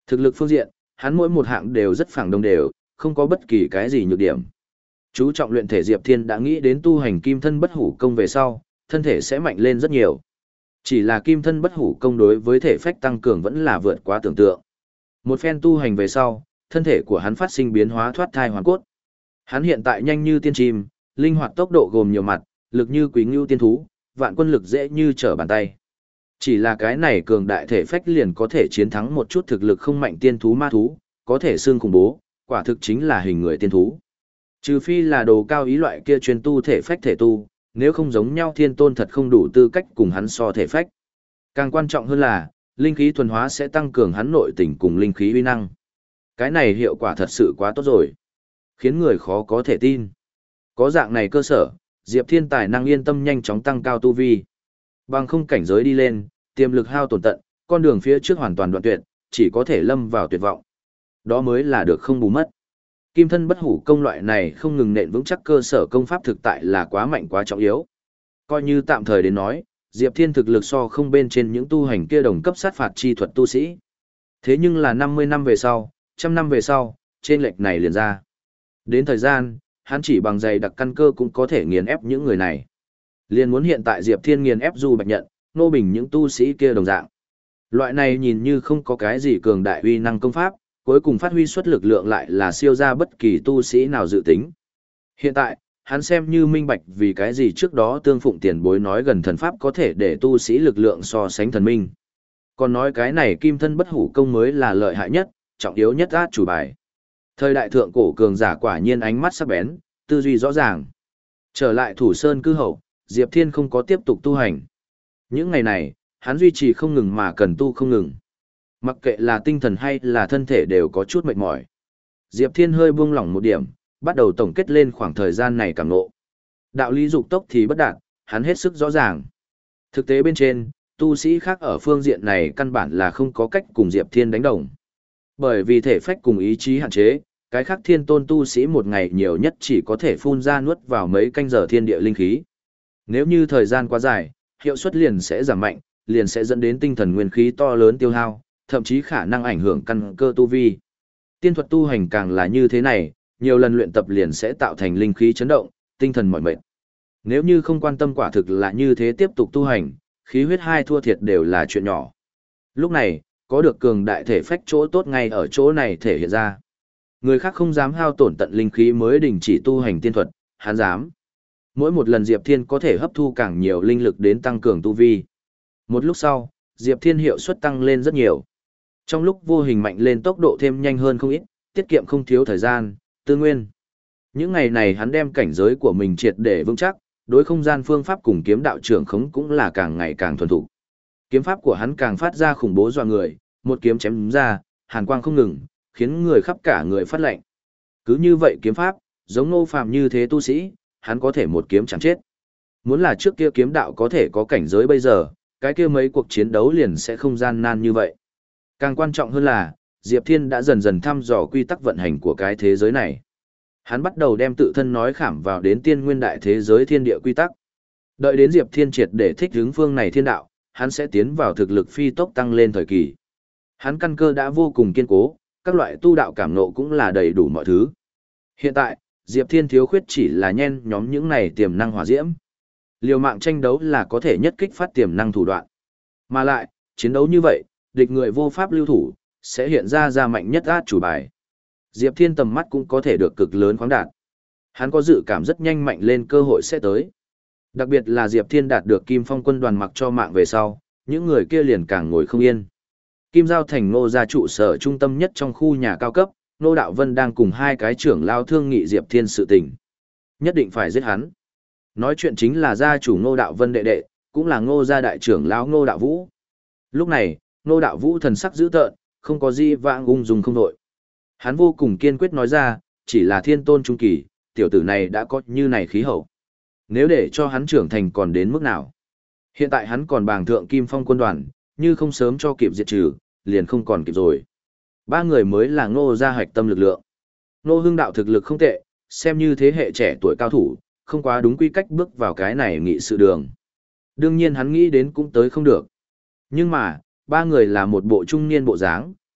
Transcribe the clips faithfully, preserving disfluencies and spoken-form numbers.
Thực lực phương diện, hắn mỗi một hạng đều rất phẳng đồng đều, không có bất kỳ cái gì nhược điểm. Chú trọng luyện thể Diệp Thiên đã nghĩ đến tu hành kim thân bất hủ công về sau, thân thể sẽ mạnh lên rất nhiều. Chỉ là kim thân bất hủ công đối với thể phách tăng cường vẫn là vượt quá tưởng tượng. Một phen tu hành về sau, thân thể của hắn phát sinh biến hóa thoát thai hoàn cốt. Hắn hiện tại nhanh như tiên chim, linh hoạt tốc độ gồm nhiều mặt, lực như quý ngưu tiên thú, vạn quân lực dễ như trở bàn tay. Chỉ là cái này cường đại thể phách liền có thể chiến thắng một chút thực lực không mạnh tiên thú ma thú, có thể xương khủng bố, quả thực chính là hình người tiên thú. Trừ phi là đồ cao ý loại kia chuyên tu thể phách thể tu, nếu không giống nhau thiên tôn thật không đủ tư cách cùng hắn so thể phách. Càng quan trọng hơn là, linh khí thuần hóa sẽ tăng cường hắn nội tình cùng linh khí uy năng. Cái này hiệu quả thật sự quá tốt rồi, khiến người khó có thể tin. Có dạng này cơ sở, Diệp Thiên tài năng yên tâm nhanh chóng tăng cao tu vi. Bằng không cảnh giới đi lên, tiềm lực hao tổn tận, con đường phía trước hoàn toàn đoạn tuyệt, chỉ có thể lâm vào tuyệt vọng. Đó mới là được không bù mất. Kim thân bất hủ công loại này không ngừng nện vững chắc cơ sở công pháp thực tại là quá mạnh quá trọng yếu. Coi như tạm thời đến nói, Diệp Thiên thực lực so không bên trên những tu hành kia đồng cấp sát phạt chi thuật tu sĩ. Thế nhưng là năm mươi năm về sau, trăm năm về sau, trên lệch này liền ra. Đến thời gian, hắn chỉ bằng dày đặc căn cơ cũng có thể nghiền ép những người này. Liền muốn hiện tại Diệp Thiên nghiền ép Du Bạch Nhận, Nô Bình những tu sĩ kia đồng dạng. Loại này nhìn như không có cái gì cường đại uy năng công pháp, cuối cùng phát huy suất lực lượng lại là siêu ra bất kỳ tu sĩ nào dự tính. Hiện tại, hắn xem như minh bạch vì cái gì trước đó Tương Phụng tiền bối nói gần thần pháp có thể để tu sĩ lực lượng so sánh thần minh. Còn nói cái này kim thân bất hủ công mới là lợi hại nhất, trọng yếu nhất át chủ bài. Thời đại thượng cổ cường giả quả nhiên ánh mắt sắc bén, tư duy rõ ràng. Trở lại Thủ Sơn cư hậu, Diệp Thiên không có tiếp tục tu hành. Những ngày này, hắn duy trì không ngừng mà cần tu không ngừng. Mặc kệ là tinh thần hay là thân thể đều có chút mệt mỏi. Diệp Thiên hơi buông lỏng một điểm, bắt đầu tổng kết lên khoảng thời gian này cảm ngộ. Đạo lý dục tốc thì bất đạt, hắn hết sức rõ ràng. Thực tế bên trên, tu sĩ khác ở phương diện này căn bản là không có cách cùng Diệp Thiên đánh đồng. Bởi vì thể phách cùng ý chí hạn chế, cái khác thiên tôn tu sĩ một ngày nhiều nhất chỉ có thể phun ra nuốt vào mấy canh giờ thiên địa linh khí. Nếu như thời gian quá dài, hiệu suất liền sẽ giảm mạnh, liền sẽ dẫn đến tinh thần nguyên khí to lớn tiêu hao, thậm chí khả năng ảnh hưởng căn cơ tu vi. Tiên thuật tu hành càng là như thế này, nhiều lần luyện tập liền sẽ tạo thành linh khí chấn động, tinh thần mỏi mệt. Nếu như không quan tâm quả thực là như thế tiếp tục tu hành, khí huyết hai thua thiệt đều là chuyện nhỏ. Lúc này, có được cường đại thể phách chỗ tốt ngay ở chỗ này thể hiện ra. Người khác không dám hao tổn tận linh khí mới đình chỉ tu hành tiên thuật, hắn dám. Mỗi một lần Diệp Thiên có thể hấp thu càng nhiều linh lực đến tăng cường tu vi. Một lúc sau, Diệp Thiên hiệu suất tăng lên rất nhiều. Trong lúc vô hình mạnh lên tốc độ thêm nhanh hơn không ít, tiết kiệm không thiếu thời gian, tư nguyên. Những ngày này hắn đem cảnh giới của mình triệt để vững chắc, đối không gian phương pháp cùng kiếm đạo trưởng khống cũng là càng ngày càng thuần thục. Kiếm pháp của hắn càng phát ra khủng bố dọa người, một kiếm chém ra, hàn quang không ngừng, khiến người khắp cả người phát lạnh. Cứ như vậy kiếm pháp, giống Ngô Phàm như thế tu sĩ, hắn có thể một kiếm chẳng chết. Muốn là trước kia kiếm đạo có thể có cảnh giới bây giờ, cái kia mấy cuộc chiến đấu liền sẽ không gian nan như vậy. Càng quan trọng hơn là, Diệp Thiên đã dần dần thăm dò quy tắc vận hành của cái thế giới này. Hắn bắt đầu đem tự thân nói khảm vào đến tiên nguyên đại thế giới thiên địa quy tắc. Đợi đến Diệp Thiên triệt để thích hướng phương này thiên đạo, hắn sẽ tiến vào thực lực phi tốc tăng lên thời kỳ. Hắn căn cơ đã vô cùng kiên cố, các loại tu đạo cảm ngộ cũng là đầy đủ mọi thứ. Hiện tại, Diệp Thiên thiếu khuyết chỉ là nhen nhóm những này tiềm năng hỏa diễm. Liều mạng tranh đấu là có thể nhất kích phát tiềm năng thủ đoạn. Mà lại, chiến đấu như vậy, địch người vô pháp lưu thủ, sẽ hiện ra ra mạnh nhất át chủ bài. Diệp Thiên tầm mắt cũng có thể được cực lớn khoáng đạt. Hắn có dự cảm rất nhanh mạnh lên cơ hội sẽ tới. Đặc biệt là Diệp Thiên đạt được Kim Phong quân đoàn mặc cho mạng về sau, những người kia liền càng ngồi không yên. Kim Giao thành Ngô gia trụ sở trung tâm nhất trong khu nhà cao cấp, Ngô Đạo Vân đang cùng hai cái trưởng lao thương nghị Diệp Thiên sự tình. Nhất định phải giết hắn. Nói chuyện chính là gia chủ Ngô Đạo Vân đệ đệ, cũng là Ngô gia đại trưởng lão Ngô Đạo Vũ. Lúc này, Ngô Đạo Vũ thần sắc dữ tợn, không có gì vãng ung dung không đội. Hắn vô cùng kiên quyết nói ra, chỉ là thiên tôn trung kỳ, tiểu tử này đã có như này khí hậu. Nếu để cho hắn trưởng thành còn đến mức nào? Hiện tại hắn còn bàng thượng Kim Phong quân đoàn, như không sớm cho kịp diệt trừ, liền không còn kịp rồi. Ba người mới là Ngô gia hạch tâm lực lượng. Ngô Hưng đạo thực lực không tệ, xem như thế hệ trẻ tuổi cao thủ, không quá đúng quy cách bước vào cái này nghị sự đường. Đương nhiên hắn nghĩ đến cũng tới không được. Nhưng mà, ba người là một bộ trung niên bộ dáng,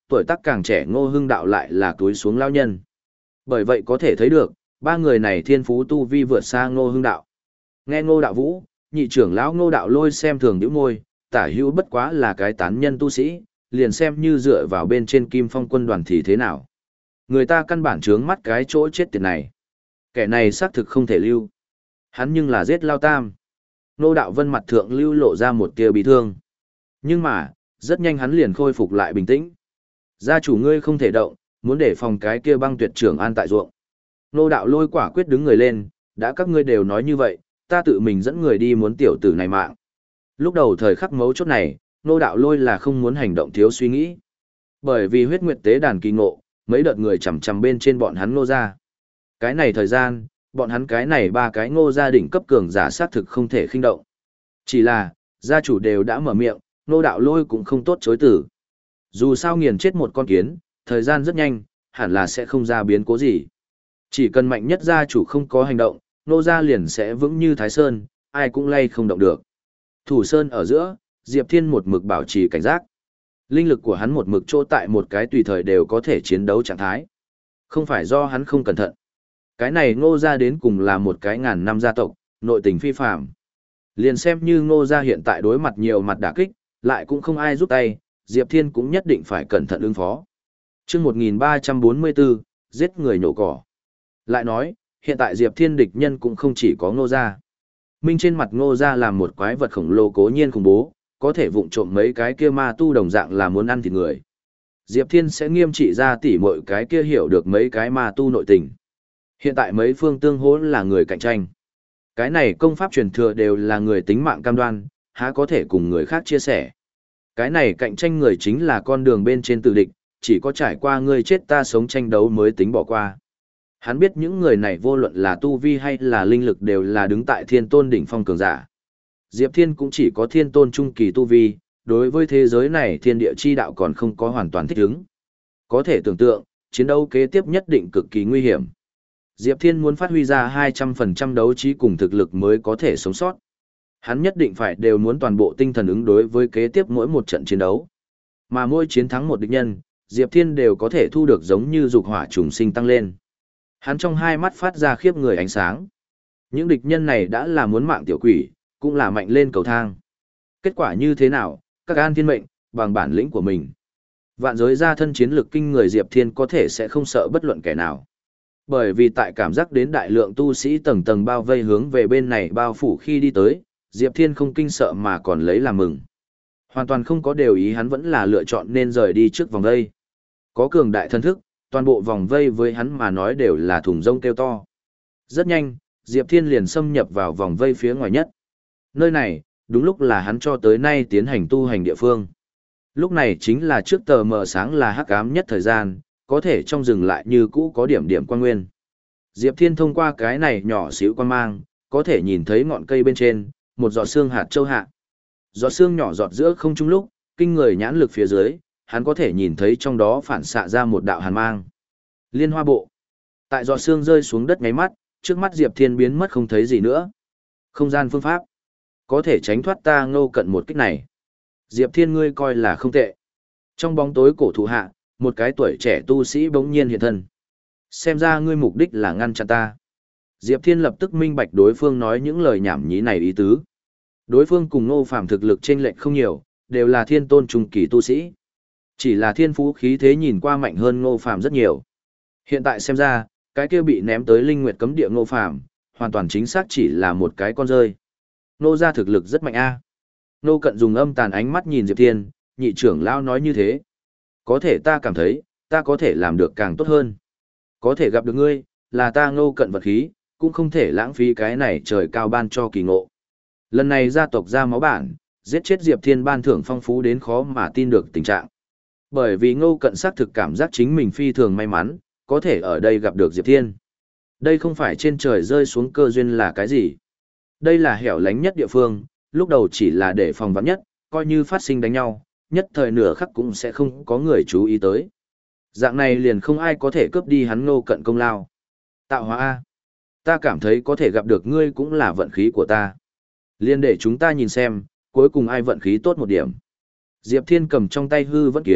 tuổi tác càng trẻ Ngô Hưng Đạo lại là túi xuống lao nhân. Bởi vậy có thể thấy được, ba người này thiên phú tu vi vượt xa Ngô Hưng Đạo. Nghe Ngô Đạo Vũ, nhị trưởng lão Ngô Đạo Lôi xem thường nhíu môi, tả hữu bất quá là cái tán nhân tu sĩ, liền xem như dựa vào bên trên Kim Phong quân đoàn thì thế nào. Người ta căn bản trướng mắt cái chỗ chết tiệt này. Kẻ này xác thực không thể lưu. Hắn nhưng là giết Lao Tam. Ngô Đạo Vân mặt thượng lưu lộ ra một tia bị thương. Nhưng mà, rất nhanh hắn liền khôi phục lại bình tĩnh. Gia chủ ngươi không thể động, muốn để phòng cái kia băng tuyệt trưởng an tại ruộng. Ngô Đạo Lôi quả quyết đứng người lên, đã các ngươi đều nói như vậy, ta tự mình dẫn người đi muốn tiểu tử này mạng. Lúc đầu thời khắc mấu chốt này, Ngô Đạo Lôi là không muốn hành động thiếu suy nghĩ. Bởi vì huyết nguyệt tế đàn kỳ ngộ, mấy đợt người chằm chằm bên trên bọn hắn Ngô gia. Cái này thời gian, bọn hắn cái này ba cái Ngô gia đỉnh cấp cường giả sát thực không thể khinh động. Chỉ là, gia chủ đều đã mở miệng, Ngô Đạo Lôi cũng không tốt chối từ. Dù sao nghiền chết một con kiến, thời gian rất nhanh, hẳn là sẽ không ra biến cố gì. Chỉ cần mạnh nhất gia chủ không có hành động, Ngô gia liền sẽ vững như Thái Sơn, ai cũng lay không động được. Thủ Sơn ở giữa, Diệp Thiên một mực bảo trì cảnh giác. Linh lực của hắn một mực chỗ tại một cái tùy thời đều có thể chiến đấu trạng thái. Không phải do hắn không cẩn thận. Cái này Ngô gia đến cùng là một cái ngàn năm gia tộc, nội tình phi phàm. Liền xem như Ngô gia hiện tại đối mặt nhiều mặt đả kích, lại cũng không ai giúp tay, Diệp Thiên cũng nhất định phải cẩn thận ứng phó. Chương một nghìn ba trăm bốn mươi bốn, giết người nhổ cỏ. Lại nói, hiện tại Diệp Thiên địch nhân cũng không chỉ có Ngô gia. Minh trên mặt Ngô gia là một quái vật khổng lồ cố nhiên khủng bố, có thể vụng trộm mấy cái kia ma tu đồng dạng là muốn ăn thịt người. Diệp Thiên sẽ nghiêm trị ra tỉ mọi cái kia hiểu được mấy cái ma tu nội tình. Hiện tại mấy phương tương hỗn là người cạnh tranh. Cái này công pháp truyền thừa đều là người tính mạng cam đoan, há có thể cùng người khác chia sẻ. Cái này cạnh tranh người chính là con đường bên trên tử địch, chỉ có trải qua ngươi chết ta sống tranh đấu mới tính bỏ qua. Hắn biết những người này vô luận là tu vi hay là linh lực đều là đứng tại thiên tôn đỉnh phong cường giả. Diệp Thiên cũng chỉ có thiên tôn trung kỳ tu vi, đối với thế giới này thiên địa chi đạo còn không có hoàn toàn thích ứng. Có thể tưởng tượng, chiến đấu kế tiếp nhất định cực kỳ nguy hiểm. Diệp Thiên muốn phát huy ra hai trăm phần trăm đấu trí cùng thực lực mới có thể sống sót. Hắn nhất định phải đều muốn toàn bộ tinh thần ứng đối với kế tiếp mỗi một trận chiến đấu. Mà mỗi chiến thắng một địch nhân, Diệp Thiên đều có thể thu được giống như dục hỏa trùng sinh tăng lên. Hắn trong hai mắt phát ra khiếp người ánh sáng. Những địch nhân này đã là muốn mạng tiểu quỷ, cũng là mạnh lên cầu thang. Kết quả như thế nào, các an thiên mệnh, bằng bản lĩnh của mình. Vạn giới ra thân chiến lực kinh người Diệp Thiên có thể sẽ không sợ bất luận kẻ nào. Bởi vì tại cảm giác đến đại lượng tu sĩ tầng tầng bao vây hướng về bên này bao phủ khi đi tới, Diệp Thiên không kinh sợ mà còn lấy làm mừng. Hoàn toàn không có đều ý hắn vẫn là lựa chọn nên rời đi trước vòng vây. Có cường đại thân thức, toàn bộ vòng vây với hắn mà nói đều là thùng rông kêu to. Rất nhanh, Diệp Thiên liền xâm nhập vào vòng vây phía ngoài nhất. Nơi này, đúng lúc là hắn cho tới nay tiến hành tu hành địa phương. Lúc này chính là trước tờ mờ sáng là hắc ám nhất thời gian, có thể trong rừng lại như cũ có điểm điểm quan nguyên. Diệp Thiên thông qua cái này nhỏ xíu quan mang, có thể nhìn thấy ngọn cây bên trên, một giọt xương hạt châu hạ. Giọt xương nhỏ giọt giữa không trung lúc, kinh người nhãn lực phía dưới, hắn có thể nhìn thấy trong đó phản xạ ra một đạo hàn mang. Liên hoa bộ. Tại giọt xương rơi xuống đất ngáy mắt, trước mắt Diệp Thiên biến mất không thấy gì nữa. Không gian phương pháp. Có thể tránh thoát ta Ngô Cận một kích này. Diệp Thiên ngươi coi là không tệ. Trong bóng tối cổ thụ hạ, một cái tuổi trẻ tu sĩ bỗng nhiên hiện thân. Xem ra ngươi mục đích là ngăn chặn ta. Diệp Thiên lập tức minh bạch đối phương nói những lời nhảm nhí này ý tứ. Đối phương cùng Ngô Phàm thực lực chênh lệch không nhiều, đều là thiên tôn trung kỳ tu sĩ. Chỉ là thiên phú khí thế nhìn qua mạnh hơn Ngô Phàm rất nhiều. Hiện tại xem ra, cái kia bị ném tới linh nguyệt cấm địa Ngô Phàm, hoàn toàn chính xác chỉ là một cái con rơi. Ngô gia thực lực rất mạnh a. Ngô Cận dùng âm tàn ánh mắt nhìn Diệp Thiên, nhị trưởng lão nói như thế. Có thể ta cảm thấy, ta có thể làm được càng tốt hơn. Có thể gặp được ngươi, là ta Ngô Cận vật khí, cũng không thể lãng phí cái này trời cao ban cho kỳ ngộ. Lần này gia tộc ra máu bản, giết chết Diệp Thiên ban thưởng phong phú đến khó mà tin được tình trạng. Bởi vì Ngô Cận xác thực cảm giác chính mình phi thường may mắn, có thể ở đây gặp được Diệp Thiên. Đây không phải trên trời rơi xuống cơ duyên là cái gì. Đây là hẻo lánh nhất địa phương, lúc đầu chỉ là để phòng vắng nhất, coi như phát sinh đánh nhau, nhất thời nửa khắc cũng sẽ không có người chú ý tới. Dạng này liền không ai có thể cướp đi hắn Ngô Cận công lao. Tạo hóa A. Ta cảm thấy có thể gặp được ngươi cũng là vận khí của ta. Liên để chúng ta nhìn xem, cuối cùng ai vận khí tốt một điểm. Diệp Thiên cầm trong tay hư vẫn kiếm,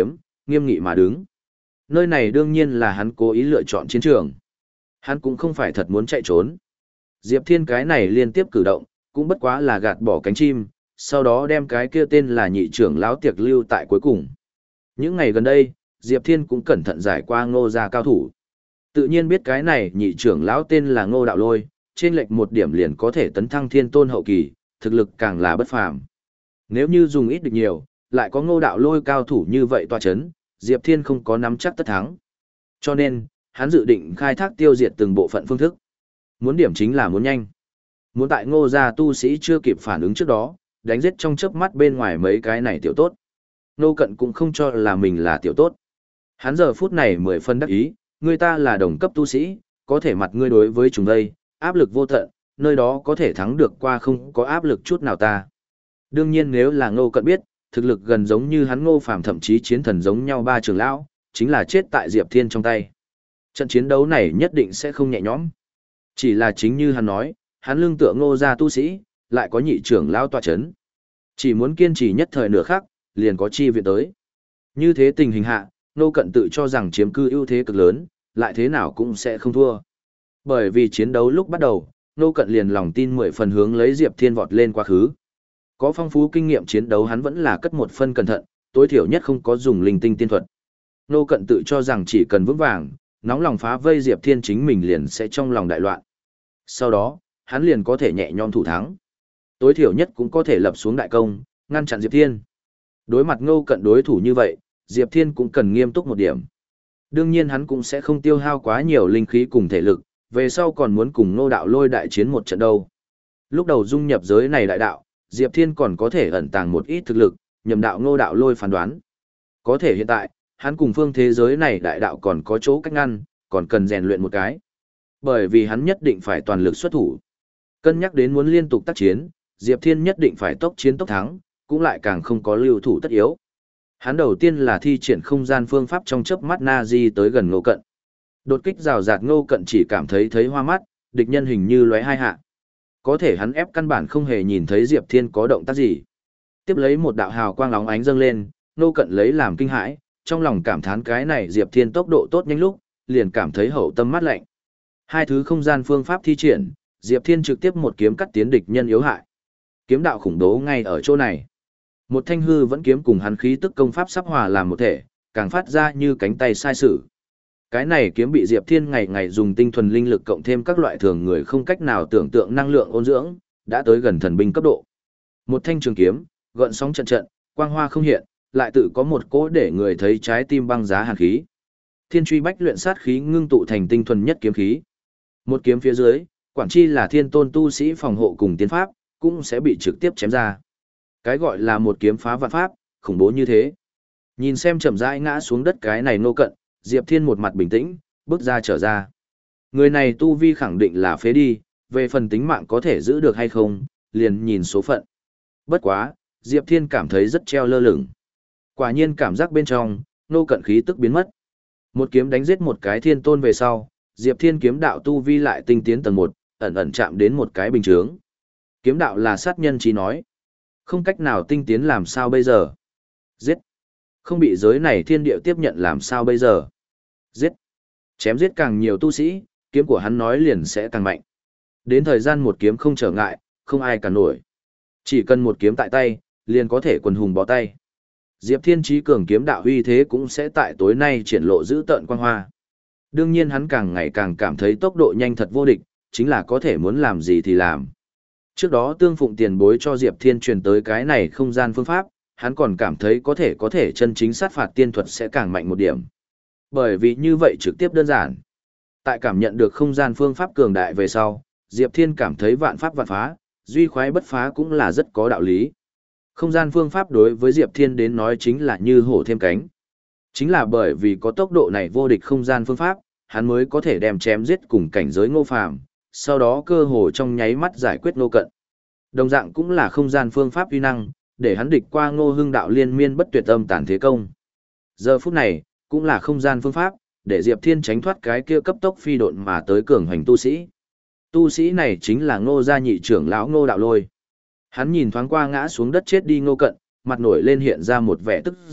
nghiêm nghị mà đứng. Nơi này đương nhiên là hắn cố ý lựa chọn chiến trường. Hắn cũng không phải thật muốn chạy trốn. Diệp Thiên cái này liên tiếp cử động, cũng bất quá là gạt bỏ cánh chim, sau đó đem cái kia tên là nhị trưởng lão tiệc lưu tại cuối cùng. Những ngày gần đây, Diệp Thiên cũng cẩn thận giải qua Ngô gia cao thủ. Tự nhiên biết cái này nhị trưởng lão tên là Ngô Đạo Lôi, trên lệch một điểm liền có thể tấn thăng thiên tôn hậu kỳ, thực lực càng là bất phàm. Nếu như dùng ít được nhiều, lại có Ngô Đạo Lôi cao thủ như vậy tọa chấn, Diệp Thiên không có nắm chắc tất thắng. Cho nên, hắn dự định khai thác tiêu diệt từng bộ phận phương thức. Muốn điểm chính là muốn nhanh. Muốn tại Ngô gia tu sĩ chưa kịp phản ứng trước đó, đánh giết trong chớp mắt bên ngoài mấy cái này tiểu tốt. Ngô Cận cũng không cho là mình là tiểu tốt. Hắn giờ phút này mười phân đắc ý, người ta là đồng cấp tu sĩ, có thể mặt ngươi đối với chúng đây, áp lực vô tận, nơi đó có thể thắng được qua không có áp lực chút nào ta. Đương nhiên nếu là Ngô Cận biết, thực lực gần giống như hắn Ngô Phàm thậm chí chiến thần giống nhau ba trưởng lão, chính là chết tại Diệp Thiên trong tay. Trận chiến đấu này nhất định sẽ không nhẹ nhõm. Chỉ là chính như hắn nói, hắn lương tựa Ngô gia tu sĩ, lại có nhị trưởng lão tọa chấn. Chỉ muốn kiên trì nhất thời nửa khắc, liền có chi viện tới. Như thế tình hình hạ, Ngô Cận tự cho rằng chiếm cư ưu thế cực lớn, lại thế nào cũng sẽ không thua. Bởi vì chiến đấu lúc bắt đầu, Ngô Cận liền lòng tin mười phần hướng lấy Diệp Thiên vọt lên quá khứ. Có phong phú kinh nghiệm chiến đấu hắn vẫn là cất một phân cẩn thận, tối thiểu nhất không có dùng linh tinh tiên thuật. Ngô Cận tự cho rằng chỉ cần vững vàng, nóng lòng phá vây Diệp Thiên chính mình liền sẽ trong lòng đại loạn. Sau đó, hắn liền có thể nhẹ nhõm thủ thắng. Tối thiểu nhất cũng có thể lập xuống đại công, ngăn chặn Diệp Thiên. Đối mặt Ngô Cận đối thủ như vậy, Diệp Thiên cũng cần nghiêm túc một điểm. Đương nhiên hắn cũng sẽ không tiêu hao quá nhiều linh khí cùng thể lực, về sau còn muốn cùng Ngô Đạo Lôi đại chiến một trận đâu. Lúc đầu dung nhập giới này đại đạo, Diệp Thiên còn có thể ẩn tàng một ít thực lực, nhầm đạo Ngô Đạo Lôi phán đoán. Có thể hiện tại, hắn cùng phương thế giới này đại đạo còn có chỗ cách ngăn, còn cần rèn luyện một cái. Bởi vì hắn nhất định phải toàn lực xuất thủ. Cân nhắc đến muốn liên tục tác chiến, Diệp Thiên nhất định phải tốc chiến tốc thắng, cũng lại càng không có lưu thủ tất yếu. Hắn đầu tiên là thi triển không gian phương pháp trong chớp mắt na di tới gần Ngô Cận. Đột kích rào rạt Ngô Cận chỉ cảm thấy thấy hoa mắt, địch nhân hình như lóe hai hạ. Có thể hắn ép căn bản không hề nhìn thấy Diệp Thiên có động tác gì. Tiếp lấy một đạo hào quang óng ánh dâng lên, Ngô Cận lấy làm kinh hãi, trong lòng cảm thán cái này Diệp Thiên tốc độ tốt nhanh lúc, liền cảm thấy hậu tâm mát lạnh. Hai thứ không gian phương pháp thi triển, Diệp Thiên trực tiếp một kiếm cắt tiến địch nhân yếu hại. Kiếm đạo khủng bố ngay ở chỗ này. Một thanh hư vẫn kiếm cùng hắn khí tức công pháp sắp hòa làm một thể, càng phát ra như cánh tay sai sử. Cái này kiếm bị Diệp Thiên ngày ngày dùng tinh thuần linh lực cộng thêm các loại thường người không cách nào tưởng tượng năng lượng ôn dưỡng, đã tới gần thần binh cấp độ. Một thanh trường kiếm, gợn sóng trận trận, quang hoa không hiện, lại tự có một cỗ để người thấy trái tim băng giá hàn khí. Thiên truy bách luyện sát khí ngưng tụ thành tinh thuần nhất kiếm khí. Một kiếm phía dưới, quản chi là thiên tôn tu sĩ phòng hộ cùng tiến pháp, cũng sẽ bị trực tiếp chém ra. Cái gọi là một kiếm phá vạn pháp, khủng bố như thế. Nhìn xem chậm rãi ngã xuống đất cái này Ngô Cận, Diệp Thiên một mặt bình tĩnh, bước ra trở ra. Người này tu vi khẳng định là phế đi, về phần tính mạng có thể giữ được hay không, liền nhìn số phận. Bất quá, Diệp Thiên cảm thấy rất treo lơ lửng. Quả nhiên cảm giác bên trong, Ngô Cận khí tức biến mất. Một kiếm đánh giết một cái thiên tôn về sau, Diệp Thiên kiếm đạo tu vi lại tinh tiến tầng một, ẩn ẩn chạm đến một cái bình chướng. Kiếm đạo là sát nhân chí nói. Không cách nào tinh tiến làm sao bây giờ? Giết. Không bị giới này thiên địa tiếp nhận làm sao bây giờ? Giết. Chém giết càng nhiều tu sĩ, kiếm của hắn nói liền sẽ càng mạnh. Đến thời gian một kiếm không trở ngại, không ai cản nổi. Chỉ cần một kiếm tại tay, liền có thể quần hùng bó tay. Diệp Thiên trí cường kiếm đạo uy thế cũng sẽ tại tối nay triển lộ giữ tợn quang hoa. Đương nhiên hắn càng ngày càng cảm thấy tốc độ nhanh thật vô địch, chính là có thể muốn làm gì thì làm. Trước đó Tương Phụng tiền bối cho Diệp Thiên truyền tới cái này không gian phương pháp, hắn còn cảm thấy có thể có thể chân chính sát phạt tiên thuật sẽ càng mạnh một điểm. Bởi vì như vậy trực tiếp đơn giản. Tại cảm nhận được không gian phương pháp cường đại về sau, Diệp Thiên cảm thấy vạn pháp vạn phá, duy khoái bất phá cũng là rất có đạo lý. Không gian phương pháp đối với Diệp Thiên đến nói chính là như hổ thêm cánh. Chính là bởi vì có tốc độ này vô địch không gian phương pháp, hắn mới có thể đem chém giết cùng cảnh giới Ngô Phàm, sau đó cơ hồ trong nháy mắt giải quyết Ngô Cận. Đồng dạng cũng là không gian phương pháp uy năng, để hắn địch qua Ngô Hưng đạo liên miên bất tuyệt âm tản thế công. Giờ phút này, cũng là không gian phương pháp, để Diệp Thiên tránh thoát cái kia cấp tốc phi độn mà tới cường hành tu sĩ. Tu sĩ này chính là Ngô gia nhị trưởng lão Ngô Đạo Lôi. Hắn nhìn thoáng qua ngã xuống đất chết đi Ngô Cận, mặt nổi lên hiện ra một vẻ tức giận,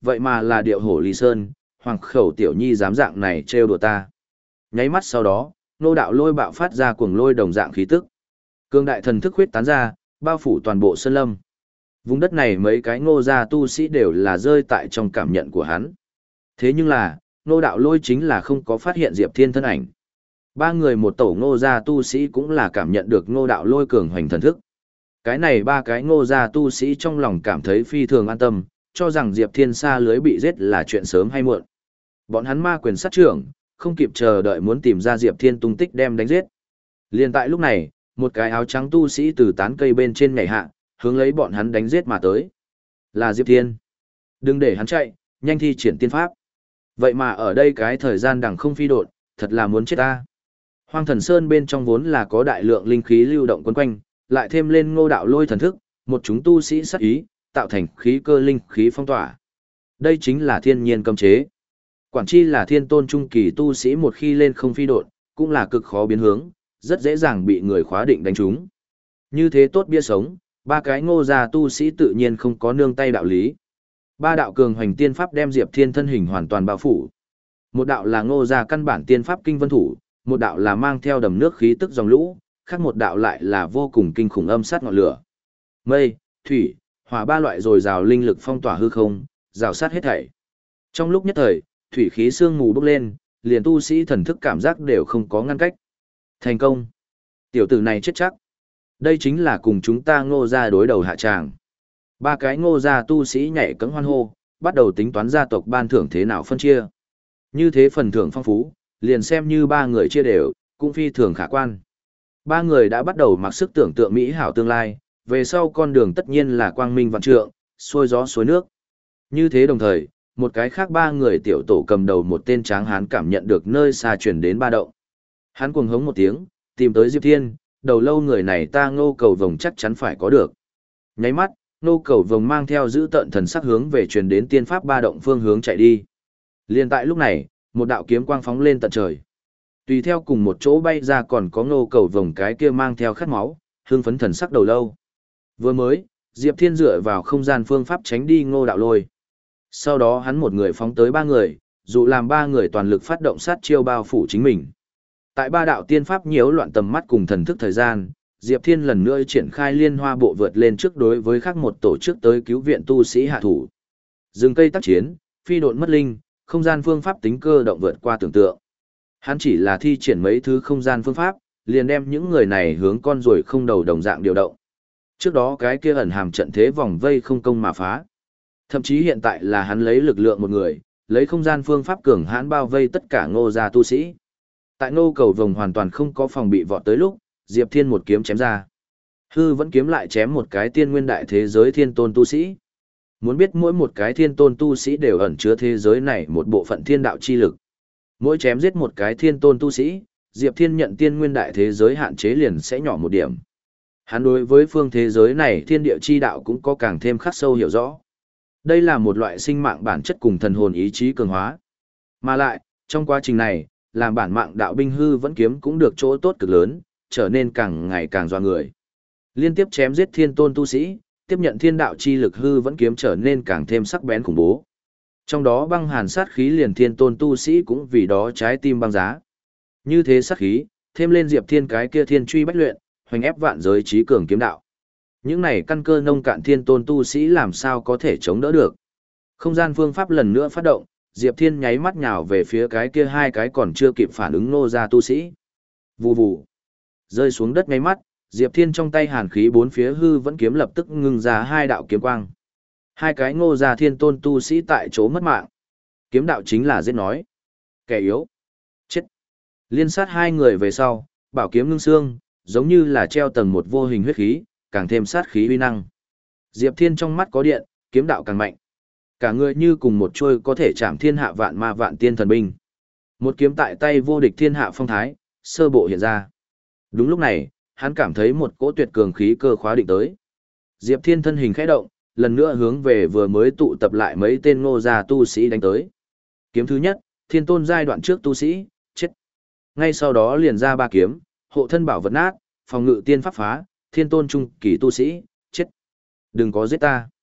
vậy mà là điệu hổ ly sơn, hoàng khẩu tiểu nhi dám dạng này trêu đùa ta. Nháy mắt sau đó, Ngô Đạo Lôi bạo phát ra cuồng lôi đồng dạng khí tức. Cương đại thần thức huyết tán ra, bao phủ toàn bộ sơn lâm. Vùng đất này mấy cái Ngô gia tu sĩ đều là rơi tại trong cảm nhận của hắn. Thế nhưng là, Ngô Đạo Lôi chính là không có phát hiện Diệp Thiên thân ảnh. Ba người một tổ Ngô gia tu sĩ cũng là cảm nhận được Ngô Đạo Lôi cường hoành thần thức. Cái này ba cái Ngô gia tu sĩ trong lòng cảm thấy phi thường an tâm, cho rằng Diệp Thiên xa lưới bị giết là chuyện sớm hay muộn. Bọn hắn ma quyền sát trưởng, không kịp chờ đợi muốn tìm ra Diệp Thiên tung tích đem đánh giết. Liên tại lúc này, một cái áo trắng tu sĩ từ tán cây bên trên nhảy hạ, hướng lấy bọn hắn đánh giết mà tới. Là Diệp Thiên. Đừng để hắn chạy, nhanh thi triển tiên pháp. Vậy mà ở đây cái thời gian đằng không phi độn, thật là muốn chết ta. Hoang Thần Sơn bên trong vốn là có đại lượng linh khí lưu động quấn quanh, lại thêm lên Ngô Đạo Lôi thần thức, một chúng tu sĩ sát ý, tạo thành khí cơ linh khí phong tỏa. Đây chính là thiên nhiên cấm chế. Quản chi là thiên tôn trung kỳ tu sĩ một khi lên không phi độn, cũng là cực khó biến hướng, rất dễ dàng bị người khóa định đánh trúng. Như thế tốt bia sống, ba cái Ngô gia tu sĩ tự nhiên không có nương tay đạo lý. Ba đạo cường hoành tiên pháp đem Diệp Thiên thân hình hoàn toàn bao phủ. Một đạo là Ngô gia căn bản tiên pháp kinh vân thủ, một đạo là mang theo đầm nước khí tức dòng lũ, khác một đạo lại là vô cùng kinh khủng âm sát ngọn lửa. Mây, thủy, hỏa ba loại dồi dào linh lực phong tỏa hư không, rào sát hết thảy. Trong lúc nhất thời, thủy khí sương mù bốc lên, liền tu sĩ thần thức cảm giác đều không có ngăn cách. Thành công. Tiểu tử này chết chắc. Đây chính là cùng chúng ta Ngô gia đối đầu hạ tràng. Ba cái Ngô gia tu sĩ nhảy cẫng hoan hô, bắt đầu tính toán gia tộc ban thưởng thế nào phân chia. Như thế phần thưởng phong phú, liền xem như ba người chia đều, cũng phi thường khả quan. Ba người đã bắt đầu mặc sức tưởng tượng mỹ hảo tương lai, về sau con đường tất nhiên là quang minh vạn trượng, xuôi gió suối nước. Như thế đồng thời, một cái khác ba người tiểu tổ cầm đầu một tên tráng hán cảm nhận được nơi xa chuyển đến ba động. Hắn cuồng hống một tiếng, tìm tới Diệp Thiên, đầu lâu người này ta Ngô Cầu Vồng chắc chắn phải có được. Nháy mắt, Ngô Cầu Vồng mang theo giữ tợn thần sắc hướng về truyền đến tiên pháp ba động phương hướng chạy đi. Liên tại lúc này, một đạo kiếm quang phóng lên tận trời. Tùy theo cùng một chỗ bay ra còn có Ngô Cầu Vồng cái kia mang theo khát máu, hương phấn thần sắc đầu lâu. Vừa mới, Diệp Thiên dựa vào không gian phương pháp tránh đi Ngô Đạo Lôi. Sau đó hắn một người phóng tới ba người, dụ làm ba người toàn lực phát động sát chiêu bao phủ chính mình. Tại ba đạo tiên pháp nhiễu loạn tầm mắt cùng thần thức thời gian, Diệp Thiên lần nữa triển khai liên hoa bộ vượt lên trước đối với khác một tổ chức tới cứu viện tu sĩ hạ thủ. Dừng cây tác chiến, phi độn mất linh, không gian phương pháp tính cơ động vượt qua tưởng tượng. Hắn chỉ là thi triển mấy thứ không gian phương pháp, liền đem những người này hướng con rồi không đầu đồng dạng điều động. Trước đó cái kia ẩn hàm trận thế vòng vây không công mà phá. Thậm chí hiện tại là hắn lấy lực lượng một người, lấy không gian phương pháp cường hãn bao vây tất cả Ngô gia tu sĩ. Tại Ngô Cầu Vồng hoàn toàn không có phòng bị vọt tới lúc, Diệp Thiên một kiếm chém ra. Hư vẫn kiếm lại chém một cái tiên nguyên đại thế giới thiên tôn tu sĩ. Muốn biết mỗi một cái thiên tôn tu sĩ đều ẩn chứa thế giới này một bộ phận thiên đạo chi lực. Mỗi chém giết một cái thiên tôn tu sĩ, Diệp Thiên nhận tiên nguyên đại thế giới hạn chế liền sẽ nhỏ một điểm. Hắn đối với phương thế giới này thiên địa chi đạo cũng có càng thêm khắc sâu hiểu rõ. Đây là một loại sinh mạng bản chất cùng thần hồn ý chí cường hóa. Mà lại, trong quá trình này, làm bản mạng đạo binh hư vẫn kiếm cũng được chỗ tốt cực lớn, trở nên càng ngày càng doa người. Liên tiếp chém giết thiên tôn tu sĩ, tiếp nhận thiên đạo chi lực hư vẫn kiếm trở nên càng thêm sắc bén khủng bố. Trong đó băng hàn sát khí liền thiên tôn tu sĩ cũng vì đó trái tim băng giá. Như thế sát khí, thêm lên Diệp Thiên cái kia thiên truy bách luyện, hoành ép vạn giới trí cường kiếm đạo. Những này căn cơ nông cạn thiên tôn tu sĩ làm sao có thể chống đỡ được. Không gian phương pháp lần nữa phát động, Diệp Thiên nháy mắt nhào về phía cái kia hai cái còn chưa kịp phản ứng Ngô gia tu sĩ. Vù vù. Rơi xuống đất nháy mắt, Diệp Thiên trong tay hàn khí bốn phía hư vẫn kiếm lập tức ngưng ra hai đạo kiếm quang. Hai cái Ngô gia thiên tôn tu sĩ tại chỗ mất mạng. Kiếm đạo chính là giết nói. Kẻ yếu. Chết. Liên sát hai người về sau, bảo kiếm ngưng xương, giống như là treo tầng một vô hình huyết khí, càng thêm sát khí uy năng. Diệp Thiên trong mắt có điện, kiếm đạo càng mạnh. Cả người như cùng một chuôi có thể chạm thiên hạ vạn ma vạn tiên thần binh. Một kiếm tại tay vô địch thiên hạ phong thái, sơ bộ hiện ra. Đúng lúc này, hắn cảm thấy một cỗ tuyệt cường khí cơ khóa định tới. Diệp Thiên thân hình khẽ động, lần nữa hướng về vừa mới tụ tập lại mấy tên Ngô gia tu sĩ đánh tới. Kiếm thứ nhất, thiên tôn giai đoạn trước tu sĩ, chết. Ngay sau đó liền ra ba kiếm, hộ thân bảo vật nát, phòng ngự tiên pháp phá, thiên tôn trung kỳ tu sĩ, chết. Đừng có giết ta.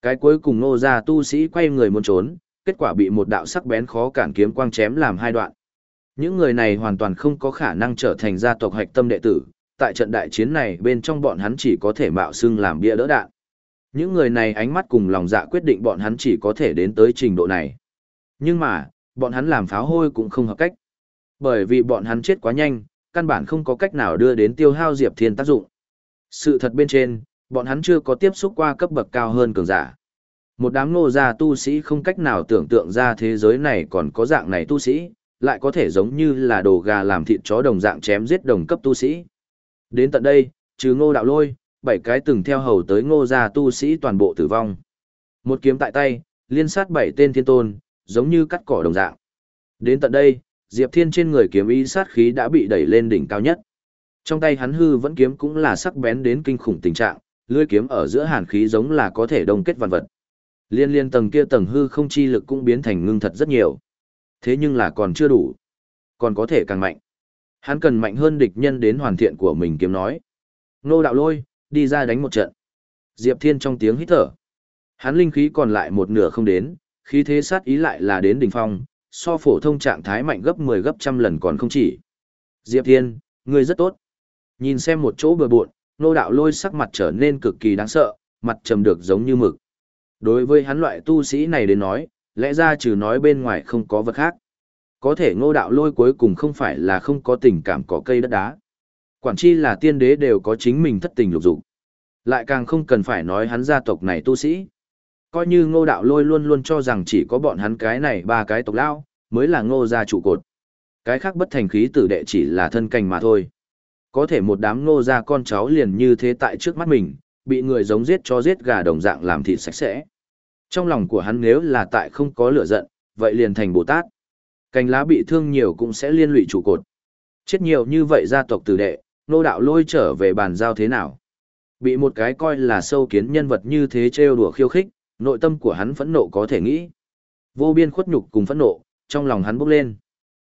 Cái cuối cùng Ngô gia tu sĩ quay người muốn trốn, kết quả bị một đạo sắc bén khó cản kiếm quang chém làm hai đoạn. Những người này hoàn toàn không có khả năng trở thành gia tộc hạch tâm đệ tử, tại trận đại chiến này bên trong bọn hắn chỉ có thể mạo xưng làm bia đỡ đạn. Những người này ánh mắt cùng lòng dạ quyết định bọn hắn chỉ có thể đến tới trình độ này. Nhưng mà, bọn hắn làm pháo hôi cũng không hợp cách. Bởi vì bọn hắn chết quá nhanh, căn bản không có cách nào đưa đến tiêu hao Diệp Thiên tác dụng. Sự thật bên trên, bọn hắn chưa có tiếp xúc qua cấp bậc cao hơn cường giả. Một đám Ngô gia tu sĩ không cách nào tưởng tượng ra thế giới này còn có dạng này tu sĩ, lại có thể giống như là đồ gà làm thịt chó đồng dạng chém giết đồng cấp tu sĩ. Đến tận đây, trừ Ngô Đạo Lôi, bảy cái từng theo hầu tới Ngô gia tu sĩ toàn bộ tử vong. Một kiếm tại tay, liên sát bảy tên thiên tôn, giống như cắt cỏ đồng dạng. Đến tận đây, Diệp Thiên trên người kiếm ý sát khí đã bị đẩy lên đỉnh cao nhất. Trong tay hắn hư vẫn kiếm cũng là sắc bén đến kinh khủng tình trạng, lưỡi kiếm ở giữa hàn khí giống là có thể đông kết vạn vật. Liên liên tầng kia tầng hư không chi lực cũng biến thành ngưng thật rất nhiều. Thế nhưng là còn chưa đủ, còn có thể càng mạnh. Hắn cần mạnh hơn địch nhân đến hoàn thiện của mình kiếm nói. Ngô Đạo Lôi, đi ra đánh một trận. Diệp Thiên trong tiếng hít thở. Hắn linh khí còn lại một nửa không đến, khí thế sát ý lại là đến đỉnh phong, so phổ thông trạng thái mạnh gấp mười gấp trăm lần còn không chỉ. Diệp Thiên, ngươi rất tốt. Nhìn xem một chỗ bừa bộn, Ngô Đạo Lôi sắc mặt trở nên cực kỳ đáng sợ, mặt trầm được giống như mực. Đối với hắn loại tu sĩ này đến nói, lẽ ra trừ nói bên ngoài không có vật khác. Có thể Ngô Đạo Lôi cuối cùng không phải là không có tình cảm cỏ cây đất đá. Quản chi là tiên đế đều có chính mình thất tình lục dục. Lại càng không cần phải nói hắn gia tộc này tu sĩ. Coi như Ngô Đạo Lôi luôn luôn cho rằng chỉ có bọn hắn cái này ba cái tộc lão mới là Ngô gia trụ cột. Cái khác bất thành khí tử đệ chỉ là thân cành mà thôi. Có thể một đám Ngô gia con cháu liền như thế tại trước mắt mình, bị người giống giết cho giết gà đồng dạng làm thịt sạch sẽ. Trong lòng của hắn nếu là tại không có lửa giận, vậy liền thành Bồ Tát. Cành lá bị thương nhiều cũng sẽ liên lụy trụ cột. Chết nhiều như vậy gia tộc tử đệ, Ngô Đạo Lôi trở về bàn giao thế nào? Bị một cái coi là sâu kiến nhân vật như thế trêu đùa khiêu khích, nội tâm của hắn phẫn nộ có thể nghĩ. Vô biên khuất nhục cùng phẫn nộ, trong lòng hắn bốc lên.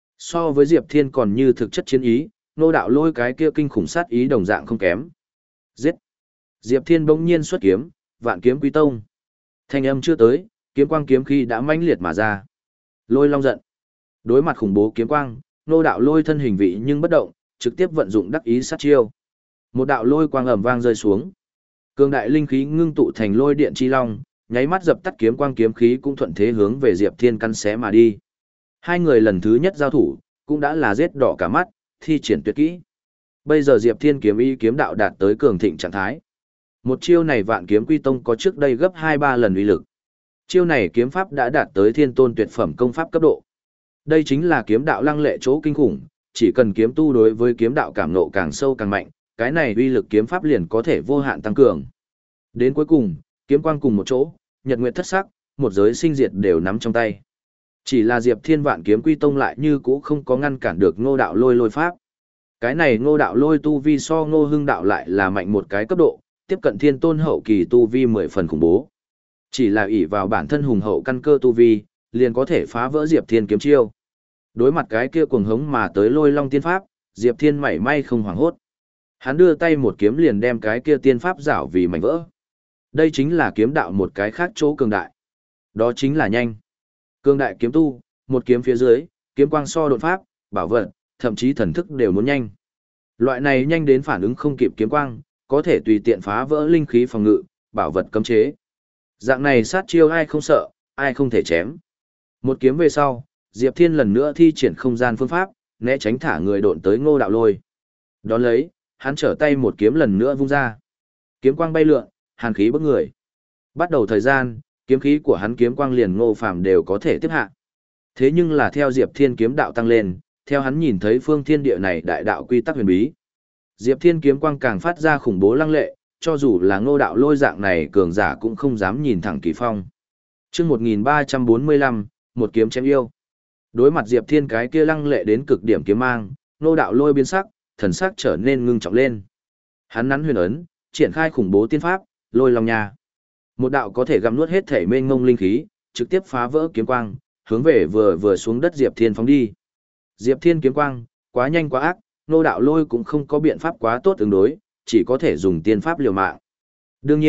So với Diệp Thiên còn như thực chất chiến ý, Ngô Đạo Lôi cái kia kinh khủng sát ý đồng dạng không kém. Giết! Diệp Thiên bỗng nhiên xuất kiếm, vạn kiếm quý tông. Thanh âm chưa tới, kiếm quang kiếm khí đã mãnh liệt mà ra. Lôi long giận. Đối mặt khủng bố kiếm quang, Ngô Đạo Lôi thân hình vị nhưng bất động, trực tiếp vận dụng đắc ý sát chiêu. Một đạo lôi quang ầm vang rơi xuống. Cường đại linh khí ngưng tụ thành lôi điện chi long, nháy mắt dập tắt kiếm quang kiếm khí cũng thuận thế hướng về Diệp Thiên căn xé mà đi. Hai người lần thứ nhất giao thủ, cũng đã là giết đỏ cả mắt, thi triển tuyệt kỹ. Bây giờ Diệp Thiên kiếm ý kiếm đạo đạt tới cường thịnh trạng thái. Một chiêu này vạn kiếm quy tông có trước đây gấp hai ba lần uy lực. Chiêu này kiếm pháp đã đạt tới thiên tôn tuyệt phẩm công pháp cấp độ. Đây chính là kiếm đạo lăng lệ chỗ kinh khủng, chỉ cần kiếm tu đối với kiếm đạo cảm ngộ càng sâu càng mạnh, cái này uy lực kiếm pháp liền có thể vô hạn tăng cường. Đến cuối cùng, kiếm quang cùng một chỗ, nhật nguyệt thất sắc, một giới sinh diệt đều nắm trong tay. Chỉ là Diệp Thiên vạn kiếm quy tông lại như cũ không có ngăn cản được Ngô Đạo Lôi lôi pháp. Cái này Ngô Đạo Lôi tu vi so Ngô Hưng đạo lại là mạnh một cái cấp độ, tiếp cận thiên tôn hậu kỳ tu vi mười phần khủng bố. Chỉ là ỷ vào bản thân hùng hậu căn cơ tu vi, liền có thể phá vỡ Diệp Thiên kiếm chiêu. Đối mặt cái kia cuồng hống mà tới lôi long tiên pháp, Diệp Thiên mảy may không hoảng hốt. Hắn đưa tay một kiếm liền đem cái kia tiên pháp rảo vì mảnh vỡ. Đây chính là kiếm đạo một cái khác chỗ cường đại. Đó chính là nhanh. Cường đại kiếm tu, một kiếm phía dưới, kiếm quang so đột pháp, bảo vật, thậm chí thần thức đều muốn nhanh. Loại này nhanh đến phản ứng không kịp kiếm quang, có thể tùy tiện phá vỡ linh khí phòng ngự, bảo vật cấm chế. Dạng này sát chiêu ai không sợ, ai không thể chém. Một kiếm về sau, Diệp Thiên lần nữa thi triển không gian phương pháp, né tránh thả người độn tới Ngô Đạo Lôi. Đón lấy, hắn trở tay một kiếm lần nữa vung ra. Kiếm quang bay lượn, hàn khí bức người. Bắt đầu thời gian, kiếm khí của hắn kiếm quang liền Ngô Phàm đều có thể tiếp hạ. Thế nhưng là theo Diệp Thiên kiếm đạo tăng lên, theo hắn nhìn thấy phương thiên địa này đại đạo quy tắc huyền bí. Diệp Thiên kiếm quang càng phát ra khủng bố lăng lệ, cho dù là Ngô Đạo Lôi dạng này cường giả cũng không dám nhìn thẳng Kỳ Phong. Chương một nghìn ba trăm bốn mươi lăm, một kiếm chém yêu. Đối mặt Diệp Thiên cái kia lăng lệ đến cực điểm kiếm mang, Ngô Đạo Lôi biến sắc, thần sắc trở nên ngưng trọng lên. Hắn nắn huyền ấn, triển khai khủng bố tiên pháp, Lôi Long Nha. Một đạo có thể gặm nuốt hết thể mênh mông linh khí, trực tiếp phá vỡ kiếm quang, hướng về vừa vừa xuống đất Diệp Thiên phóng đi. Diệp Thiên kiếm quang, quá nhanh quá ác, Ngô Đạo Lôi cũng không có biện pháp quá tốt ứng đối, chỉ có thể dùng tiên pháp liều mạng. Đương nhiên,